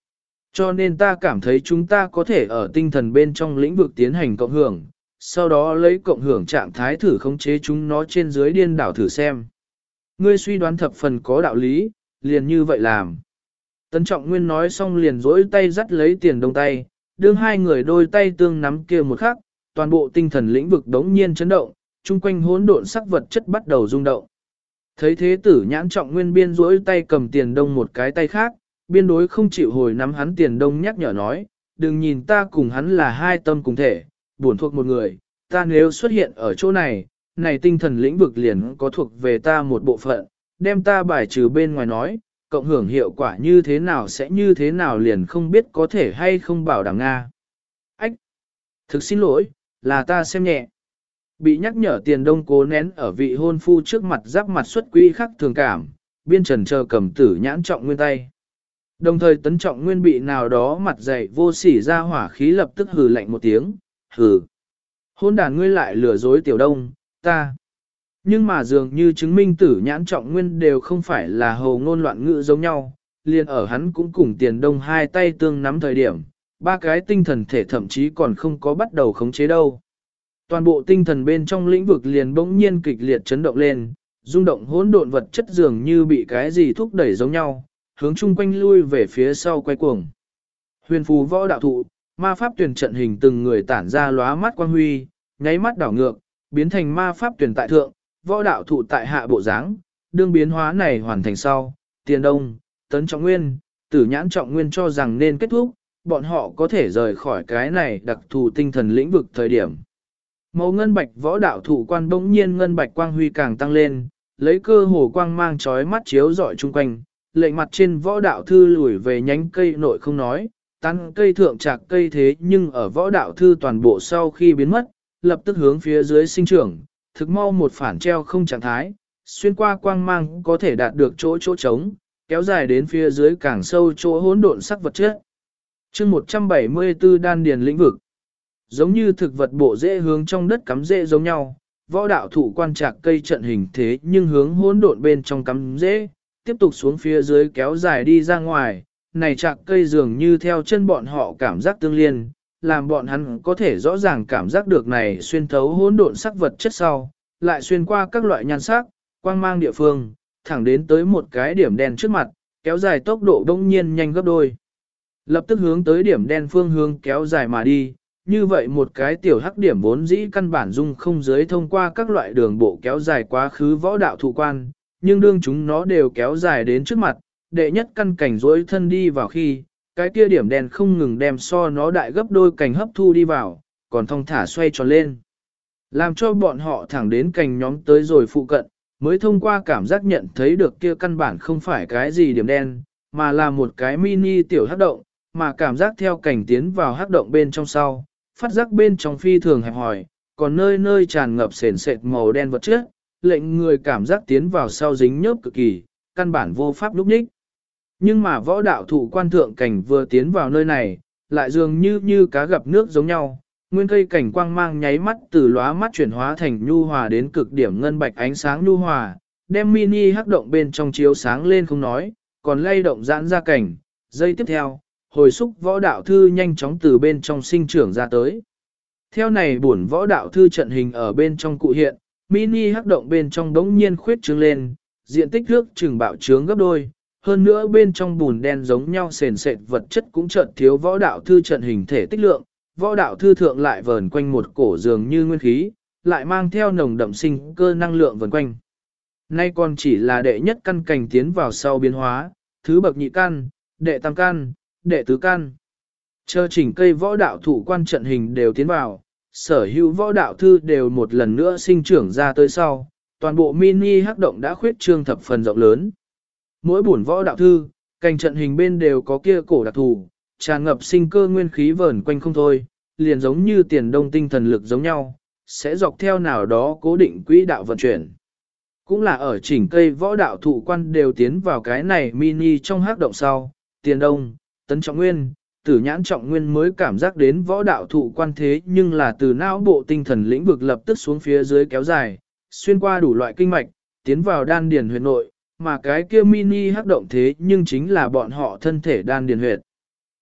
S1: Cho nên ta cảm thấy chúng ta có thể ở tinh thần bên trong lĩnh vực tiến hành cộng hưởng, sau đó lấy cộng hưởng trạng thái thử khống chế chúng nó trên dưới điên đảo thử xem. Ngươi suy đoán thập phần có đạo lý, liền như vậy làm. Tấn Trọng Nguyên nói xong liền dỗi tay dắt lấy Tiền Đông tay, đương hai người đôi tay tương nắm kia một khắc, toàn bộ tinh thần lĩnh vực đống nhiên chấn động, chung quanh hỗn độn sắc vật chất bắt đầu rung động. Thấy thế Tử Nhãn Trọng Nguyên biên dỗi tay cầm Tiền Đông một cái tay khác, biên đối không chịu hồi nắm hắn Tiền Đông nhắc nhở nói, đừng nhìn ta cùng hắn là hai tâm cùng thể, buồn thuộc một người, ta nếu xuất hiện ở chỗ này, này tinh thần lĩnh vực liền có thuộc về ta một bộ phận, đem ta bài trừ bên ngoài nói, cộng hưởng hiệu quả như thế nào sẽ như thế nào liền không biết có thể hay không bảo đảm Nga. Ách! Thực xin lỗi, là ta xem nhẹ. Bị nhắc nhở Tiền Đông cố nén ở vị hôn phu trước mặt giáp mặt xuất quỹ khắc thường cảm, biên trần chờ cầm Tử Nhãn Trọng Nguyên tay. Đồng thời Tấn Trọng Nguyên bị nào đó mặt dày vô sỉ ra hỏa khí lập tức hừ lạnh một tiếng, hừ. Hôn đàn ngươi lại lừa dối Tiểu Đông, ta. Nhưng mà dường như chứng minh Tử Nhãn Trọng Nguyên đều không phải là hồ ngôn loạn ngữ giống nhau, liền ở hắn cũng cùng Tiền Đông hai tay tương nắm thời điểm, ba cái tinh thần thể thậm chí còn không có bắt đầu khống chế đâu. Toàn bộ tinh thần bên trong lĩnh vực liền bỗng nhiên kịch liệt chấn động lên, rung động hỗn độn vật chất dường như bị cái gì thúc đẩy giống nhau, hướng chung quanh lui về phía sau quay cuồng. Huyền phù võ đạo thụ, ma pháp tuyển trận hình từng người tản ra lóa mắt quang huy, nháy mắt đảo ngược, biến thành ma pháp tuyển tại thượng, võ đạo thụ tại hạ bộ dáng. Đương biến hóa này hoàn thành sau, Tiền Đông, Tấn Trọng Nguyên, Tử Nhãn Trọng Nguyên cho rằng nên kết thúc, bọn họ có thể rời khỏi cái này đặc thù tinh thần lĩnh vực thời điểm. Màu ngân bạch võ đạo thụ quan bỗng nhiên ngân bạch quang huy càng tăng lên, lấy cơ hồ quang mang chói mắt chiếu rọi chung quanh, lệnh mặt trên võ đạo thư lùi về nhánh cây nội không nói, tán cây thượng trạc cây thế nhưng ở võ đạo thư toàn bộ sau khi biến mất, lập tức hướng phía dưới sinh trưởng, thực mau một phản treo không trạng thái, xuyên qua quang mang có thể đạt được chỗ trống, kéo dài đến phía dưới càng sâu chỗ hỗn độn sắc vật chất. Chương 174 đan điền lĩnh vực. Giống như thực vật bộ rễ hướng trong đất cắm rễ giống nhau, võ đạo thụ quan trạc cây trận hình thế nhưng hướng hỗn độn bên trong cắm rễ, tiếp tục xuống phía dưới kéo dài đi ra ngoài, này trạc cây dường như theo chân bọn họ cảm giác tương liên, làm bọn hắn có thể rõ ràng cảm giác được này xuyên thấu hỗn độn sắc vật chất sau, lại xuyên qua các loại nhan sắc, quang mang địa phương, thẳng đến tới một cái điểm đen trước mặt, kéo dài tốc độ đông nhiên nhanh gấp đôi. Lập tức hướng tới điểm đen phương hướng kéo dài mà đi, như vậy một cái tiểu hắc điểm vốn dĩ căn bản dung không dưới thông qua các loại đường bộ kéo dài quá khứ võ đạo thụ quan, nhưng đương chúng nó đều kéo dài đến trước mặt, đệ nhất căn cảnh rỗi thân đi vào khi, cái kia điểm đen không ngừng đem so nó đại gấp đôi cành hấp thu đi vào, còn thong thả xoay tròn lên. Làm cho bọn họ thẳng đến cành nhóm tới rồi phụ cận, mới thông qua cảm giác nhận thấy được kia căn bản không phải cái gì điểm đen, mà là một cái mini tiểu hắc động, mà cảm giác theo cành tiến vào hắc động bên trong sau, phát giác bên trong phi thường hẹp hòi, còn nơi nơi tràn ngập sền sệt màu đen vật chất, lệnh người cảm giác tiến vào sau dính nhớp cực kỳ, căn bản vô pháp lúc ních. Nhưng mà võ đạo thụ quan thượng cảnh vừa tiến vào nơi này, lại dường như cá gặp nước giống nhau, nguyên cây cảnh quang mang nháy mắt từ lóa mắt chuyển hóa thành nhu hòa đến cực điểm ngân bạch ánh sáng nhu hòa, đem mini hắc động bên trong chiếu sáng lên không nói, còn lay động giãn ra cảnh, giây tiếp theo, hồi xúc võ đạo thư nhanh chóng từ bên trong sinh trưởng ra tới. Theo này bổn võ đạo thư trận hình ở bên trong cụ hiện, mini hắc động bên trong đống nhiên khuyết trương lên, diện tích nước trừng bạo trướng gấp đôi, hơn nữa bên trong bùn đen giống nhau sền sệt vật chất cũng chợt thiếu võ đạo thư trận hình thể tích lượng, võ đạo thư thượng lại vờn quanh một cổ dường như nguyên khí, lại mang theo nồng đậm sinh cơ năng lượng vần quanh. Nay còn chỉ là đệ nhất căn cành tiến vào sau biến hóa, thứ bậc nhị căn, đệ tam căn, đệ tứ căn. Chờ chỉnh cây võ đạo thủ quan trận hình đều tiến vào, sở hữu võ đạo thư đều một lần nữa sinh trưởng ra tới sau, toàn bộ mini hắc động đã khuyết trương thập phần rộng lớn. Mỗi bổn võ đạo thư, cành trận hình bên đều có kia cổ đặc thù, tràn ngập sinh cơ nguyên khí vờn quanh không thôi, liền giống như Tiền Đông tinh thần lực giống nhau, sẽ dọc theo nào đó cố định quỹ đạo vận chuyển. Cũng là ở chỉnh cây võ đạo thụ quan đều tiến vào cái này mini trong hắc động sau, Tiền Đông, Tấn Trọng Nguyên, Tử Nhãn Trọng Nguyên mới cảm giác đến võ đạo thụ quan thế nhưng là từ não bộ tinh thần lĩnh vực lập tức xuống phía dưới kéo dài, xuyên qua đủ loại kinh mạch, tiến vào đan điền huyệt nội, mà cái kia mini hắc động thế nhưng chính là bọn họ thân thể đan điền huyệt.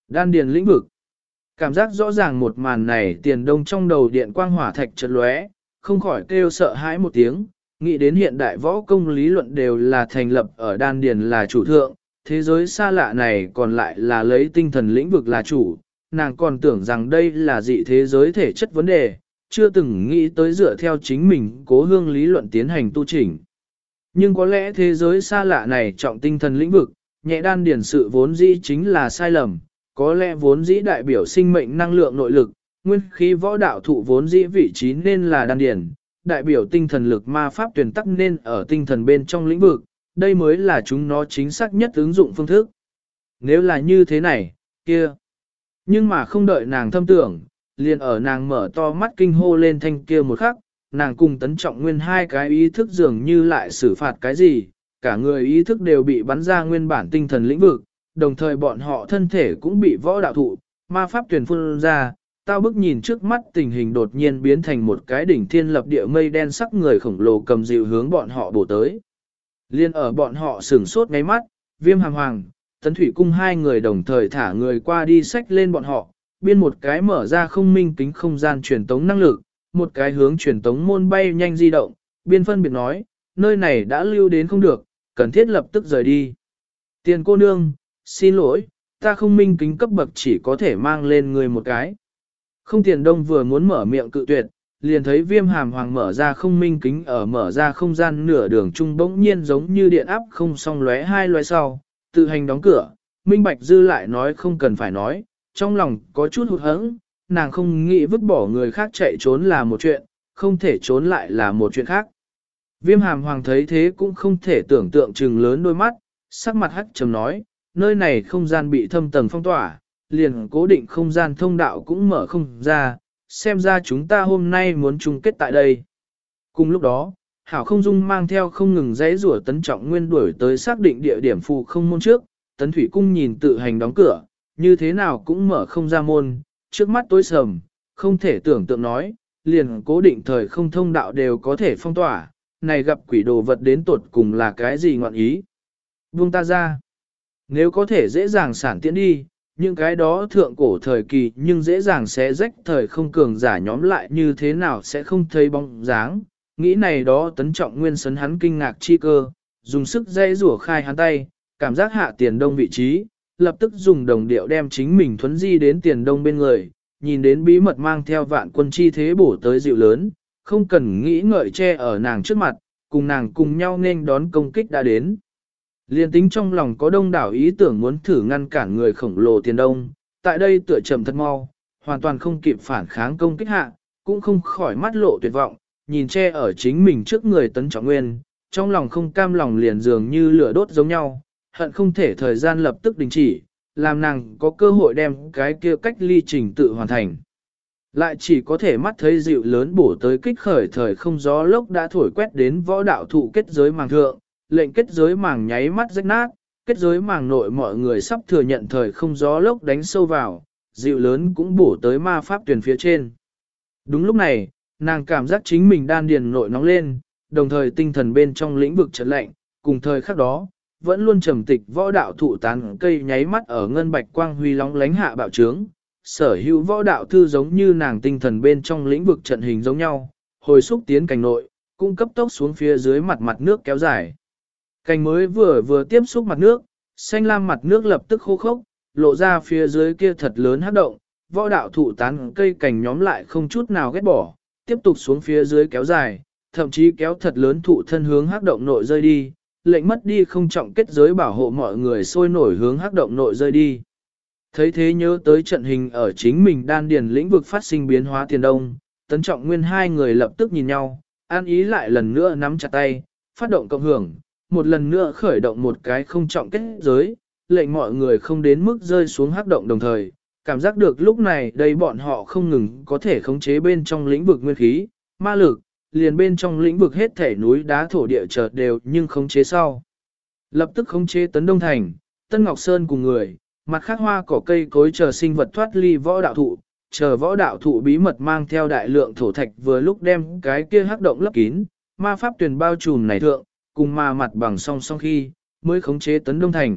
S1: Đan điền lĩnh vực. Cảm giác rõ ràng một màn này Tiền Đông trong đầu điện quang hỏa thạch chợt lóe, không khỏi kêu sợ hãi một tiếng, nghĩ đến hiện đại võ công lý luận đều là thành lập ở đan điền là chủ thượng, thế giới xa lạ này còn lại là lấy tinh thần lĩnh vực là chủ, nàng còn tưởng rằng đây là dị thế giới thể chất vấn đề, chưa từng nghĩ tới dựa theo chính mình cố hương lý luận tiến hành tu chỉnh. Nhưng có lẽ thế giới xa lạ này trọng tinh thần lĩnh vực, nhẹ đan điền sự vốn dĩ chính là sai lầm, có lẽ vốn dĩ đại biểu sinh mệnh năng lượng nội lực, nguyên khí võ đạo thụ vốn dĩ vị trí nên là đan điền, đại biểu tinh thần lực ma pháp tuyển tắc nên ở tinh thần bên trong lĩnh vực, đây mới là chúng nó chính xác nhất ứng dụng phương thức. Nếu là như thế này, kia. Nhưng mà không đợi nàng thâm tưởng, liền ở nàng mở to mắt kinh hô lên thanh kia một khắc, nàng cùng Tấn Trọng Nguyên hai cái ý thức dường như lại xử phạt cái gì, cả người ý thức đều bị bắn ra nguyên bản tinh thần lĩnh vực, đồng thời bọn họ thân thể cũng bị võ đạo thụ, ma pháp tuyển phun ra, tao bức nhìn trước mắt tình hình đột nhiên biến thành một cái đỉnh thiên lập địa mây đen sắc người khổng lồ cầm dịu hướng bọn họ bổ tới. Liên ở bọn họ sửng sốt ngay mắt, Viêm Hàm Hoàng, Tấn Thủy Cung hai người đồng thời thả người qua đi xách lên bọn họ, biên một cái mở ra không minh kính không gian truyền tống năng lực, một cái hướng truyền tống môn bay nhanh di động, biên phân biệt nói, nơi này đã lưu đến không được, cần thiết lập tức rời đi. Tiền cô nương, xin lỗi, ta không minh kính cấp bậc chỉ có thể mang lên người một cái. Không Tiền Đông vừa muốn mở miệng cự tuyệt, liền thấy Viêm Hàm Hoàng mở ra không minh kính ở mở ra không gian nửa đường trung bỗng nhiên giống như điện áp không song lóe hai lóe sau, tự hành đóng cửa, Minh Bạch Dư lại nói không cần phải nói, trong lòng có chút hụt hẫng, nàng không nghĩ vứt bỏ người khác chạy trốn là một chuyện, không thể trốn lại là một chuyện khác. Viêm Hàm Hoàng thấy thế cũng không thể tưởng tượng trừng lớn đôi mắt, sắc mặt hắc trầm nói, nơi này không gian bị thâm tầng phong tỏa, liền cố định không gian thông đạo cũng mở không ra, xem ra chúng ta hôm nay muốn chung kết tại đây. Cùng lúc đó, Hảo Không Dung mang theo không ngừng giãy rủa Tấn Trọng Nguyên đuổi tới xác định địa điểm phù không môn trước, Tấn Thủy Cung nhìn tự hành đóng cửa, như thế nào cũng mở không ra môn, trước mắt tối sầm, không thể tưởng tượng nói, liền cố định thời không thông đạo đều có thể phong tỏa, này gặp quỷ đồ vật đến tột cùng là cái gì ngọn ý. Buông ta ra, nếu có thể dễ dàng sản tiễn đi, những cái đó thượng cổ thời kỳ nhưng dễ dàng sẽ rách thời không cường giả nhóm lại như thế nào sẽ không thấy bóng dáng. Nghĩ này đó Tấn Trọng Nguyên sấn hắn kinh ngạc chi cơ, dùng sức dây rủa khai hắn tay, cảm giác hạ Tiền Đông vị trí, lập tức dùng đồng điệu đem chính mình thuấn di đến Tiền Đông bên người, nhìn đến bí mật mang theo vạn quân chi thế bổ tới dịu lớn, không cần nghĩ ngợi che ở nàng trước mặt, cùng nàng cùng nhau nên đón công kích đã đến. Liên tính trong lòng có đông đảo ý tưởng muốn thử ngăn cản người khổng lồ Tiền Đông, tại đây tựa chậm thật mau, hoàn toàn không kịp phản kháng công kích hạ, cũng không khỏi mắt lộ tuyệt vọng, nhìn che ở chính mình trước người Tấn Trọng Nguyên, trong lòng không cam lòng liền dường như lửa đốt giống nhau, hận không thể thời gian lập tức đình chỉ, làm nàng có cơ hội đem cái kia cách ly trình tự hoàn thành. Lại chỉ có thể mắt thấy dịu lớn bổ tới kích khởi thời không gió lốc đã thổi quét đến võ đạo thụ kết giới màng thượng, lệnh kết giới màng nháy mắt rách nát, kết giới màng nội mọi người sắp thừa nhận thời không gió lốc đánh sâu vào, dịu lớn cũng bổ tới ma pháp tuyển phía trên. Đúng lúc này, nàng cảm giác chính mình đan điền nội nóng lên, đồng thời tinh thần bên trong lĩnh vực chợt lạnh, cùng thời khắc đó, vẫn luôn trầm tịch võ đạo thụ tán cây nháy mắt ở ngân bạch quang huy lóng lánh hạ bạo trướng, sở hữu võ đạo thư giống như nàng tinh thần bên trong lĩnh vực trận hình giống nhau, hồi xúc tiến cành nội, cung cấp tốc xuống phía dưới mặt nước kéo dài. Cành mới vừa tiếp xúc mặt nước, xanh lam mặt nước lập tức khô khốc, lộ ra phía dưới kia thật lớn hắc động, võ đạo thụ tán cây cành nhóm lại không chút nào ghét bỏ, tiếp tục xuống phía dưới kéo dài, thậm chí kéo thật lớn thụ thân hướng hắc động nội rơi đi, lệnh mất đi không trọng kết giới bảo hộ mọi người sôi nổi hướng hắc động nội rơi đi. Thấy thế nhớ tới trận hình ở chính mình đan điền lĩnh vực phát sinh biến hóa Tiền Đông, Tấn Trọng Nguyên hai người lập tức nhìn nhau, an ý lại lần nữa nắm chặt tay, phát động cộng hưởng, một lần nữa khởi động một cái không trọng kết giới, lệnh mọi người không đến mức rơi xuống hắc động đồng thời, cảm giác được lúc này đây bọn họ không ngừng có thể khống chế bên trong lĩnh vực nguyên khí, ma lực, liền bên trong lĩnh vực hết thể núi đá thổ địa chợt đều nhưng khống chế sau. Lập tức khống chế Tấn Đông Thành, Tân Ngọc Sơn cùng người, mặt khác hoa cỏ cây cối chờ sinh vật thoát ly võ đạo thụ, chờ võ đạo thụ bí mật mang theo đại lượng thổ thạch vừa lúc đem cái kia hắc động lấp kín, ma pháp tuyển bao trùm này thượng, cùng ma mặt bằng song song khi, mới khống chế Tấn Đông Thành,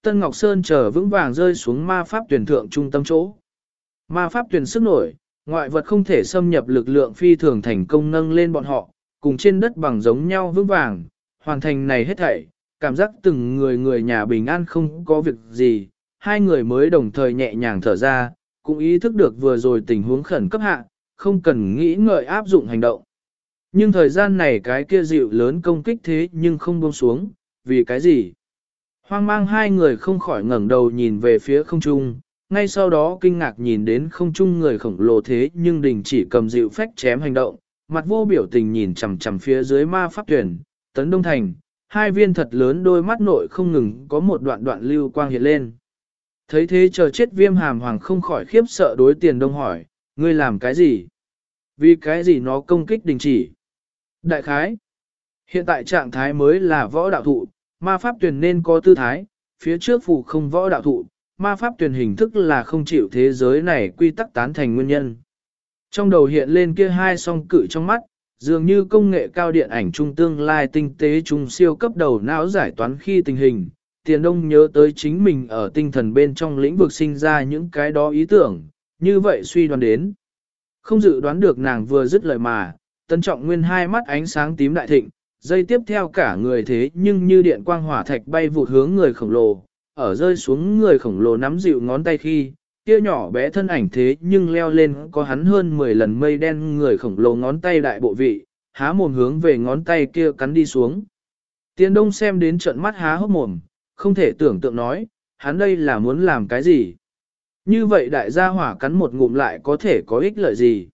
S1: Tân Ngọc Sơn trở vững vàng rơi xuống ma pháp tuyển thượng trung tâm chỗ. Ma pháp tuyển sức nổi, ngoại vật không thể xâm nhập lực lượng phi thường thành công nâng lên bọn họ, cùng trên đất bằng giống nhau vững vàng, hoàn thành này hết thảy, cảm giác từng người nhà bình an không có việc gì, hai người mới đồng thời nhẹ nhàng thở ra, cũng ý thức được vừa rồi tình huống khẩn cấp hạ, không cần nghĩ ngợi áp dụng hành động. Nhưng thời gian này cái kia dịu lớn công kích thế nhưng không buông xuống, vì cái gì? Hoang mang hai người không khỏi ngẩng đầu nhìn về phía không trung, ngay sau đó kinh ngạc nhìn đến không trung người khổng lồ thế nhưng đình chỉ cầm dịu phách chém hành động, mặt vô biểu tình nhìn chằm chằm phía dưới ma pháp tuyển, tấn đông thành, hai viên thật lớn đôi mắt nội không ngừng có một đoạn đoạn lưu quang hiện lên. Thấy thế chờ chết Viêm Hàm Hoàng không khỏi khiếp sợ đối Tiền Đông hỏi, ngươi làm cái gì? Vì cái gì nó công kích đình chỉ? Đại khái, hiện tại trạng thái mới là võ đạo thụ, ma pháp tuyển nên có tư thái, phía trước phù không võ đạo thụ, ma pháp tuyển hình thức là không chịu thế giới này quy tắc tán thành nguyên nhân. Trong đầu hiện lên kia hai song cự trong mắt, dường như công nghệ cao điện ảnh trung tương lai tinh tế trung siêu cấp đầu não giải toán khi tình hình. Tiền Đông nhớ tới chính mình ở tinh thần bên trong lĩnh vực sinh ra những cái đó ý tưởng, như vậy suy đoán đến. Không dự đoán được nàng vừa dứt lời mà, Tân Trọng Nguyên hai mắt ánh sáng tím đại thịnh, dây tiếp theo cả người thế nhưng như điện quang hỏa thạch bay vụt hướng người khổng lồ, ở rơi xuống người khổng lồ nắm dịu ngón tay khi, kia nhỏ bé thân ảnh thế nhưng leo lên có hắn hơn 10 lần mây đen người khổng lồ ngón tay đại bộ vị, há mồm hướng về ngón tay kia cắn đi xuống. Tiền Đông xem đến trận mắt há hốc mồm, không thể tưởng tượng nói, hắn đây là muốn làm cái gì? Như vậy đại gia hỏa cắn một ngụm lại có thể có ích lợi gì?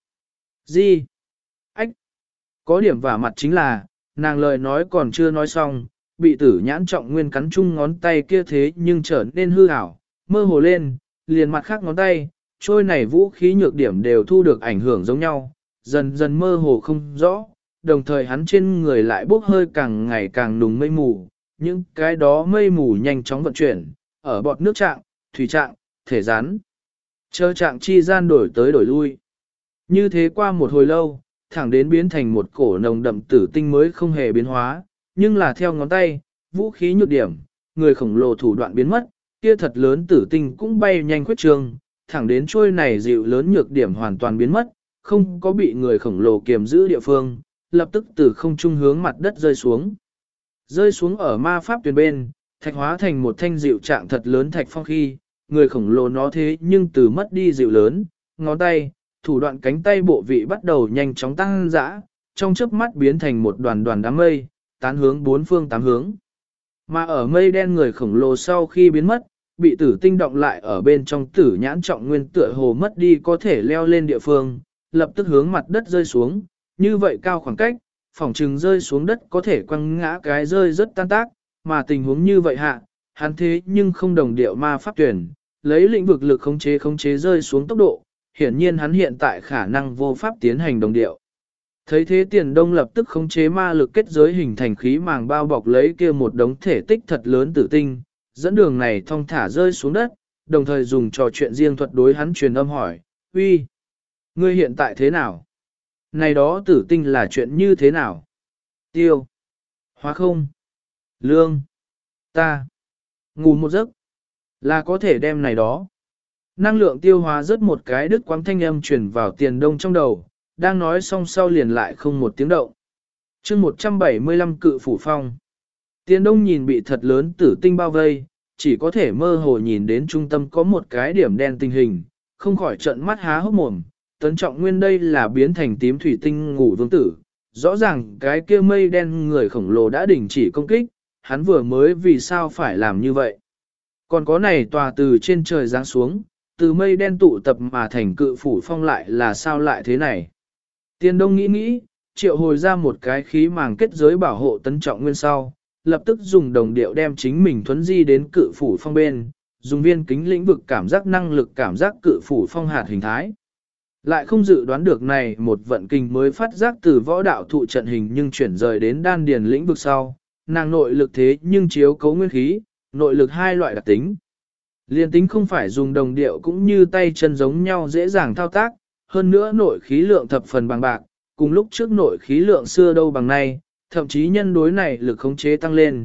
S1: Gì? Ách! Có điểm vả mặt chính là, nàng lời nói còn chưa nói xong, bị Tử Nhãn Trọng Nguyên cắn chung ngón tay kia thế nhưng trở nên hư ảo, mơ hồ lên, liền mặt khác ngón tay, trôi này vũ khí nhược điểm đều thu được ảnh hưởng giống nhau, dần dần mơ hồ không rõ, đồng thời hắn trên người lại bốc hơi càng ngày càng nùng mây mù, những cái đó mây mù nhanh chóng vận chuyển, ở bọt nước trạng, thủy trạng, thể rắn. Chờ trạng chi gian đổi tới đổi lui. Như thế qua một hồi lâu, thẳng đến biến thành một cổ nồng đậm tử tinh mới không hề biến hóa, nhưng là theo ngón tay, vũ khí nhược điểm, người khổng lồ thủ đoạn biến mất, kia thật lớn tử tinh cũng bay nhanh khuyết trường, thẳng đến trôi này dịu lớn nhược điểm hoàn toàn biến mất, không có bị người khổng lồ kiềm giữ địa phương, lập tức từ không trung hướng mặt đất rơi xuống. Rơi xuống ở ma pháp tuyển bên, thạch hóa thành một thanh dịu trạng thật lớn thạch phong khi, người khổng lồ nó thế nhưng từ mất đi dịu lớn, ngón tay, thủ đoạn cánh tay bộ vị bắt đầu nhanh chóng tăng dã, trong chớp mắt biến thành một đoàn đoàn đám mây, tán hướng bốn phương tám hướng. Mà ở mây đen người khổng lồ sau khi biến mất, bị tử tinh động lại ở bên trong Tử Nhãn Trọng Nguyên tựa hồ mất đi có thể leo lên địa phương, lập tức hướng mặt đất rơi xuống, như vậy cao khoảng cách, phỏng chừng rơi xuống đất có thể quăng ngã cái rơi rất tan tác, mà tình huống như vậy hạ, hắn thế nhưng không đồng điệu ma pháp tuyển, lấy lĩnh vực lực khống chế rơi xuống tốc độ, hiển nhiên hắn hiện tại khả năng vô pháp tiến hành đồng điệu. Thấy thế Tiền Đông lập tức khống chế ma lực kết giới hình thành khí màng bao bọc lấy kia một đống thể tích thật lớn tử tinh, dẫn đường này thong thả rơi xuống đất, đồng thời dùng trò chuyện riêng thuật đối hắn truyền âm hỏi, uy, ngươi hiện tại thế nào? Này đó tử tinh là chuyện như thế nào? Tiêu, hóa không, lương, ta, ngủ một giấc, là có thể đem này đó. Năng lượng tiêu hóa rất một cái đứt quãng thanh âm truyền vào Tiền Đông trong đầu, đang nói xong sau liền lại không một tiếng động. chương 175 cự phủ phong. Tiền Đông nhìn bị thật lớn tử tinh bao vây, chỉ có thể mơ hồ nhìn đến trung tâm có một cái điểm đen tình hình, không khỏi trợn mắt há hốc mồm. Tấn Trọng Nguyên đây là biến thành tím thủy tinh ngủ vương tử, rõ ràng cái kia mây đen người khổng lồ đã đình chỉ công kích, hắn vừa mới vì sao phải làm như vậy. Còn có này tòa từ trên trời giáng xuống, từ mây đen tụ tập mà thành cự phủ phong lại là sao lại thế này. Tiền Đông nghĩ, triệu hồi ra một cái khí màng kết giới bảo hộ Tấn Trọng Nguyên sau, lập tức dùng đồng điệu đem chính mình thuấn di đến cự phủ phong bên, dùng viên kính lĩnh vực cảm giác năng lực cảm giác cự phủ phong hạt hình thái. Lại không dự đoán được này một vận kinh mới phát giác từ võ đạo thụ trận hình nhưng chuyển rời đến đan điền lĩnh vực sau, nàng nội lực thế nhưng chiếu cấu nguyên khí, nội lực hai loại đặc tính. Liên tính không phải dùng đồng điệu cũng như tay chân giống nhau dễ dàng thao tác, hơn nữa nội khí lượng thập phần bằng bạc, cùng lúc trước nội khí lượng xưa đâu bằng nay, thậm chí nhân đối này lực khống chế tăng lên,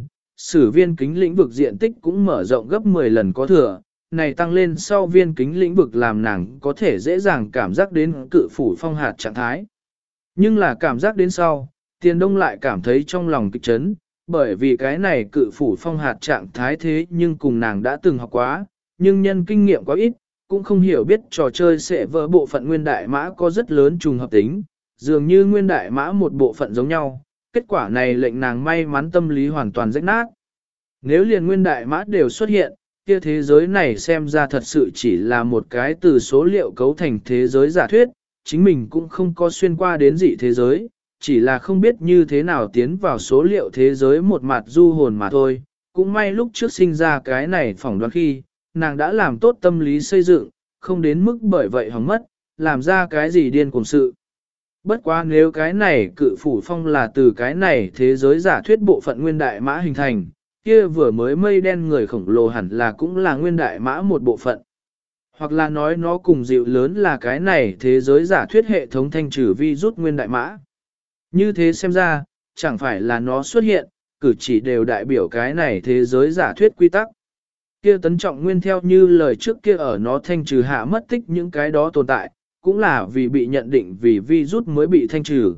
S1: sử viên kính lĩnh vực diện tích cũng mở rộng gấp 10 lần có thừa, này tăng lên sau viên kính lĩnh vực làm nàng có thể dễ dàng cảm giác đến cự phủ phong hạt trạng thái. Nhưng là cảm giác đến sau, Tiền Đông lại cảm thấy trong lòng kịch chấn, bởi vì cái này cự phủ phong hạt trạng thái thế nhưng cùng nàng đã từng học quá, nhưng nhân kinh nghiệm quá ít, cũng không hiểu biết trò chơi sẽ vỡ bộ phận nguyên đại mã có rất lớn trùng hợp tính, dường như nguyên đại mã một bộ phận giống nhau, kết quả này lệnh nàng may mắn tâm lý hoàn toàn rách nát. Nếu liền nguyên đại mã đều xuất hiện, kia thế giới này xem ra thật sự chỉ là một cái từ số liệu cấu thành thế giới giả thuyết, chính mình cũng không có xuyên qua đến dị thế giới, chỉ là không biết như thế nào tiến vào số liệu thế giới một mặt du hồn mà thôi. Cũng may lúc trước sinh ra cái này phỏng đoán khi, nàng đã làm tốt tâm lý xây dựng, không đến mức bởi vậy hỏng mất, làm ra cái gì điên cuồng sự. Bất quá nếu cái này cự phủ phong là từ cái này thế giới giả thuyết bộ phận nguyên đại mã hình thành, kia vừa mới mây đen người khổng lồ hẳn là cũng là nguyên đại mã một bộ phận. Hoặc là nói nó cùng dịu lớn là cái này thế giới giả thuyết hệ thống thanh trừ vi rút nguyên đại mã. Như thế xem ra, chẳng phải là nó xuất hiện, cử chỉ đều đại biểu cái này thế giới giả thuyết quy tắc. Kia tấn trọng nguyên theo như lời trước kia ở nó thanh trừ hạ mất tích những cái đó tồn tại, cũng là vì bị nhận định vì virus mới bị thanh trừ.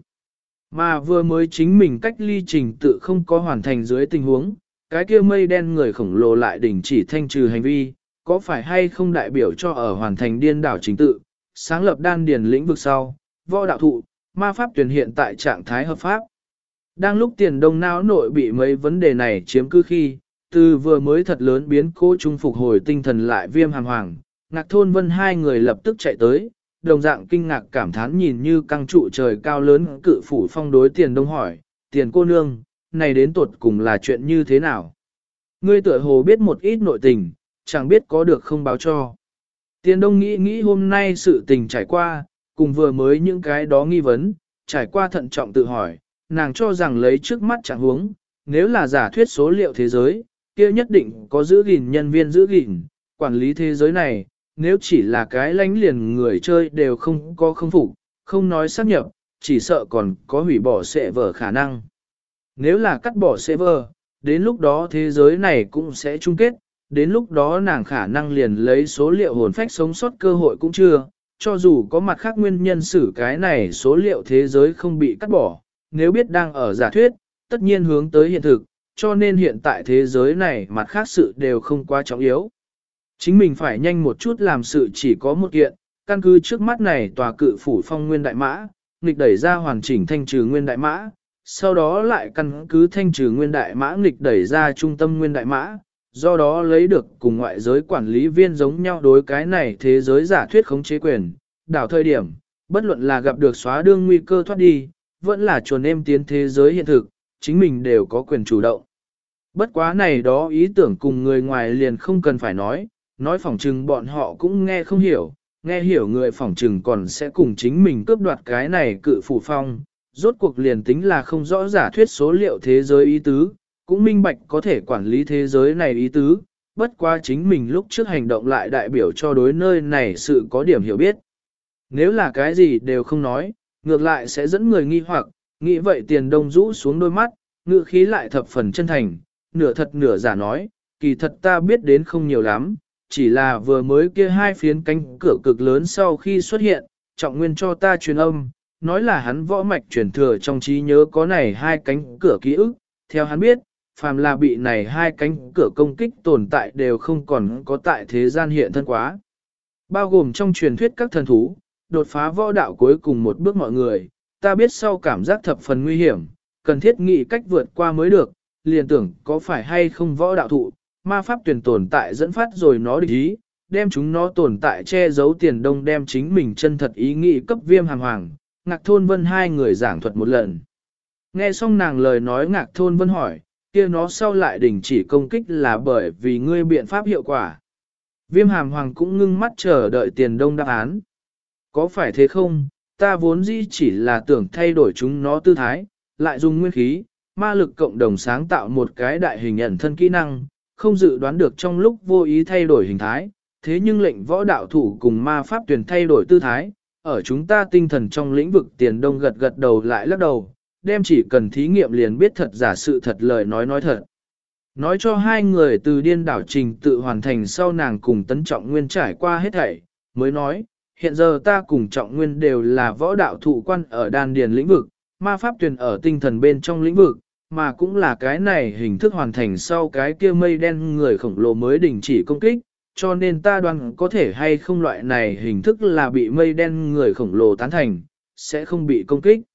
S1: Mà vừa mới chính mình cách ly trình tự không có hoàn thành dưới tình huống, cái kia mây đen người khổng lồ lại đình chỉ thanh trừ hành vi, có phải hay không đại biểu cho ở hoàn thành điên đảo trình tự, sáng lập đan điền lĩnh vực sau, võ đạo thụ, ma pháp tuyển hiện tại trạng thái hợp pháp. Đang lúc Tiền Đông não nội bị mấy vấn đề này chiếm cứ khi, từ vừa mới thật lớn biến cố trung phục hồi tinh thần lại Viêm Hàm Hoàng, Ngạc Thôn Vân hai người lập tức chạy tới, đồng dạng kinh ngạc cảm thán nhìn như căng trụ trời cao lớn cự phủ phong đối Tiền Đông hỏi, Tiền cô nương, này đến tuột cùng là chuyện như thế nào? Ngươi tựa hồ biết một ít nội tình, chẳng biết có được không báo cho. Tiền Đông nghĩ hôm nay sự tình trải qua, cùng vừa mới những cái đó nghi vấn, trải qua thận trọng tự hỏi, nàng cho rằng lấy trước mắt trạng huống, nếu là giả thuyết số liệu thế giới, kia nhất định có giữ gìn nhân viên giữ gìn, quản lý thế giới này, nếu chỉ là cái lánh liền người chơi đều không có không phục, không nói xác nhập, chỉ sợ còn có hủy bỏ server khả năng. Nếu là cắt bỏ server, đến lúc đó thế giới này cũng sẽ chung kết, đến lúc đó nàng khả năng liền lấy số liệu hồn phách sống sót cơ hội cũng chưa, cho dù có mặt khác nguyên nhân xử cái này số liệu thế giới không bị cắt bỏ, nếu biết đang ở giả thuyết, tất nhiên hướng tới hiện thực, cho nên hiện tại thế giới này mặt khác sự đều không quá trọng yếu. Chính mình phải nhanh một chút làm sự chỉ có một kiện, căn cứ trước mắt này tòa cự phủ phong nguyên đại mã, nghịch đẩy ra hoàn chỉnh thanh trừ nguyên đại mã, sau đó lại căn cứ thanh trừ nguyên đại mã nghịch đẩy ra trung tâm nguyên đại mã, do đó lấy được cùng ngoại giới quản lý viên giống nhau đối cái này thế giới giả thuyết khống chế quyền, đảo thời điểm, bất luận là gặp được xóa đương nguy cơ thoát đi, vẫn là chuồn em tiến thế giới hiện thực, chính mình đều có quyền chủ động. Bất quá này đó ý tưởng cùng người ngoài liền không cần phải nói phỏng trừng bọn họ cũng nghe không hiểu, nghe hiểu người phỏng trừng còn sẽ cùng chính mình cướp đoạt cái này cự phủ phong, rốt cuộc liền tính là không rõ giả thuyết số liệu thế giới ý tứ, cũng minh bạch có thể quản lý thế giới này ý tứ, bất quá chính mình lúc trước hành động lại đại biểu cho đối nơi này sự có điểm hiểu biết. Nếu là cái gì đều không nói, ngược lại sẽ dẫn người nghi hoặc, nghĩ vậy Tiền Đông rũ xuống đôi mắt, ngữ khí lại thập phần chân thành, nửa thật nửa giả nói, kỳ thật ta biết đến không nhiều lắm, chỉ là vừa mới kia hai phiến cánh cửa cực lớn sau khi xuất hiện, trọng nguyên cho ta truyền âm, nói là hắn võ mạch truyền thừa trong trí nhớ có này hai cánh cửa ký ức, theo hắn biết, phàm là bị này hai cánh cửa công kích tồn tại đều không còn có tại thế gian hiện thân quá. Bao gồm trong truyền thuyết các thần thú, đột phá võ đạo cuối cùng một bước mọi người, ta biết sau cảm giác thập phần nguy hiểm, cần thiết nghĩ cách vượt qua mới được, liền tưởng có phải hay không võ đạo thụ, ma pháp tuyển tồn tại dẫn phát rồi nó địch ý, đem chúng nó tồn tại che giấu Tiền Đông đem chính mình chân thật ý nghĩ cấp Viêm Hàm Hoàng, Ngạc Thôn Vân hai người giảng thuật một lần. Nghe xong nàng lời nói Ngạc Thôn Vân hỏi, kia nó sau lại đình chỉ công kích là bởi vì ngươi biện pháp hiệu quả. Viêm Hàm Hoàng cũng ngưng mắt chờ đợi Tiền Đông đáp án. Có phải thế không, ta vốn dĩ chỉ là tưởng thay đổi chúng nó tư thái, lại dùng nguyên khí, ma lực cộng đồng sáng tạo một cái đại hình ẩn thân kỹ năng, không dự đoán được trong lúc vô ý thay đổi hình thái, thế nhưng lệnh võ đạo thủ cùng ma pháp tuyển thay đổi tư thái, ở chúng ta tinh thần trong lĩnh vực Tiền Đông gật gật đầu lại lắc đầu, đem chỉ cần thí nghiệm liền biết thật giả sự thật lời nói thật. Nói cho hai người từ điên đảo trình tự hoàn thành sau nàng cùng Tấn Trọng Nguyên trải qua hết thảy, mới nói, hiện giờ ta cùng Trọng Nguyên đều là võ đạo thụ quan ở đan điền lĩnh vực, ma pháp tuyển ở tinh thần bên trong lĩnh vực, mà cũng là cái này hình thức hoàn thành sau cái kia mây đen người khổng lồ mới đình chỉ công kích, cho nên ta đoán có thể hay không loại này hình thức là bị mây đen người khổng lồ tán thành, sẽ không bị công kích.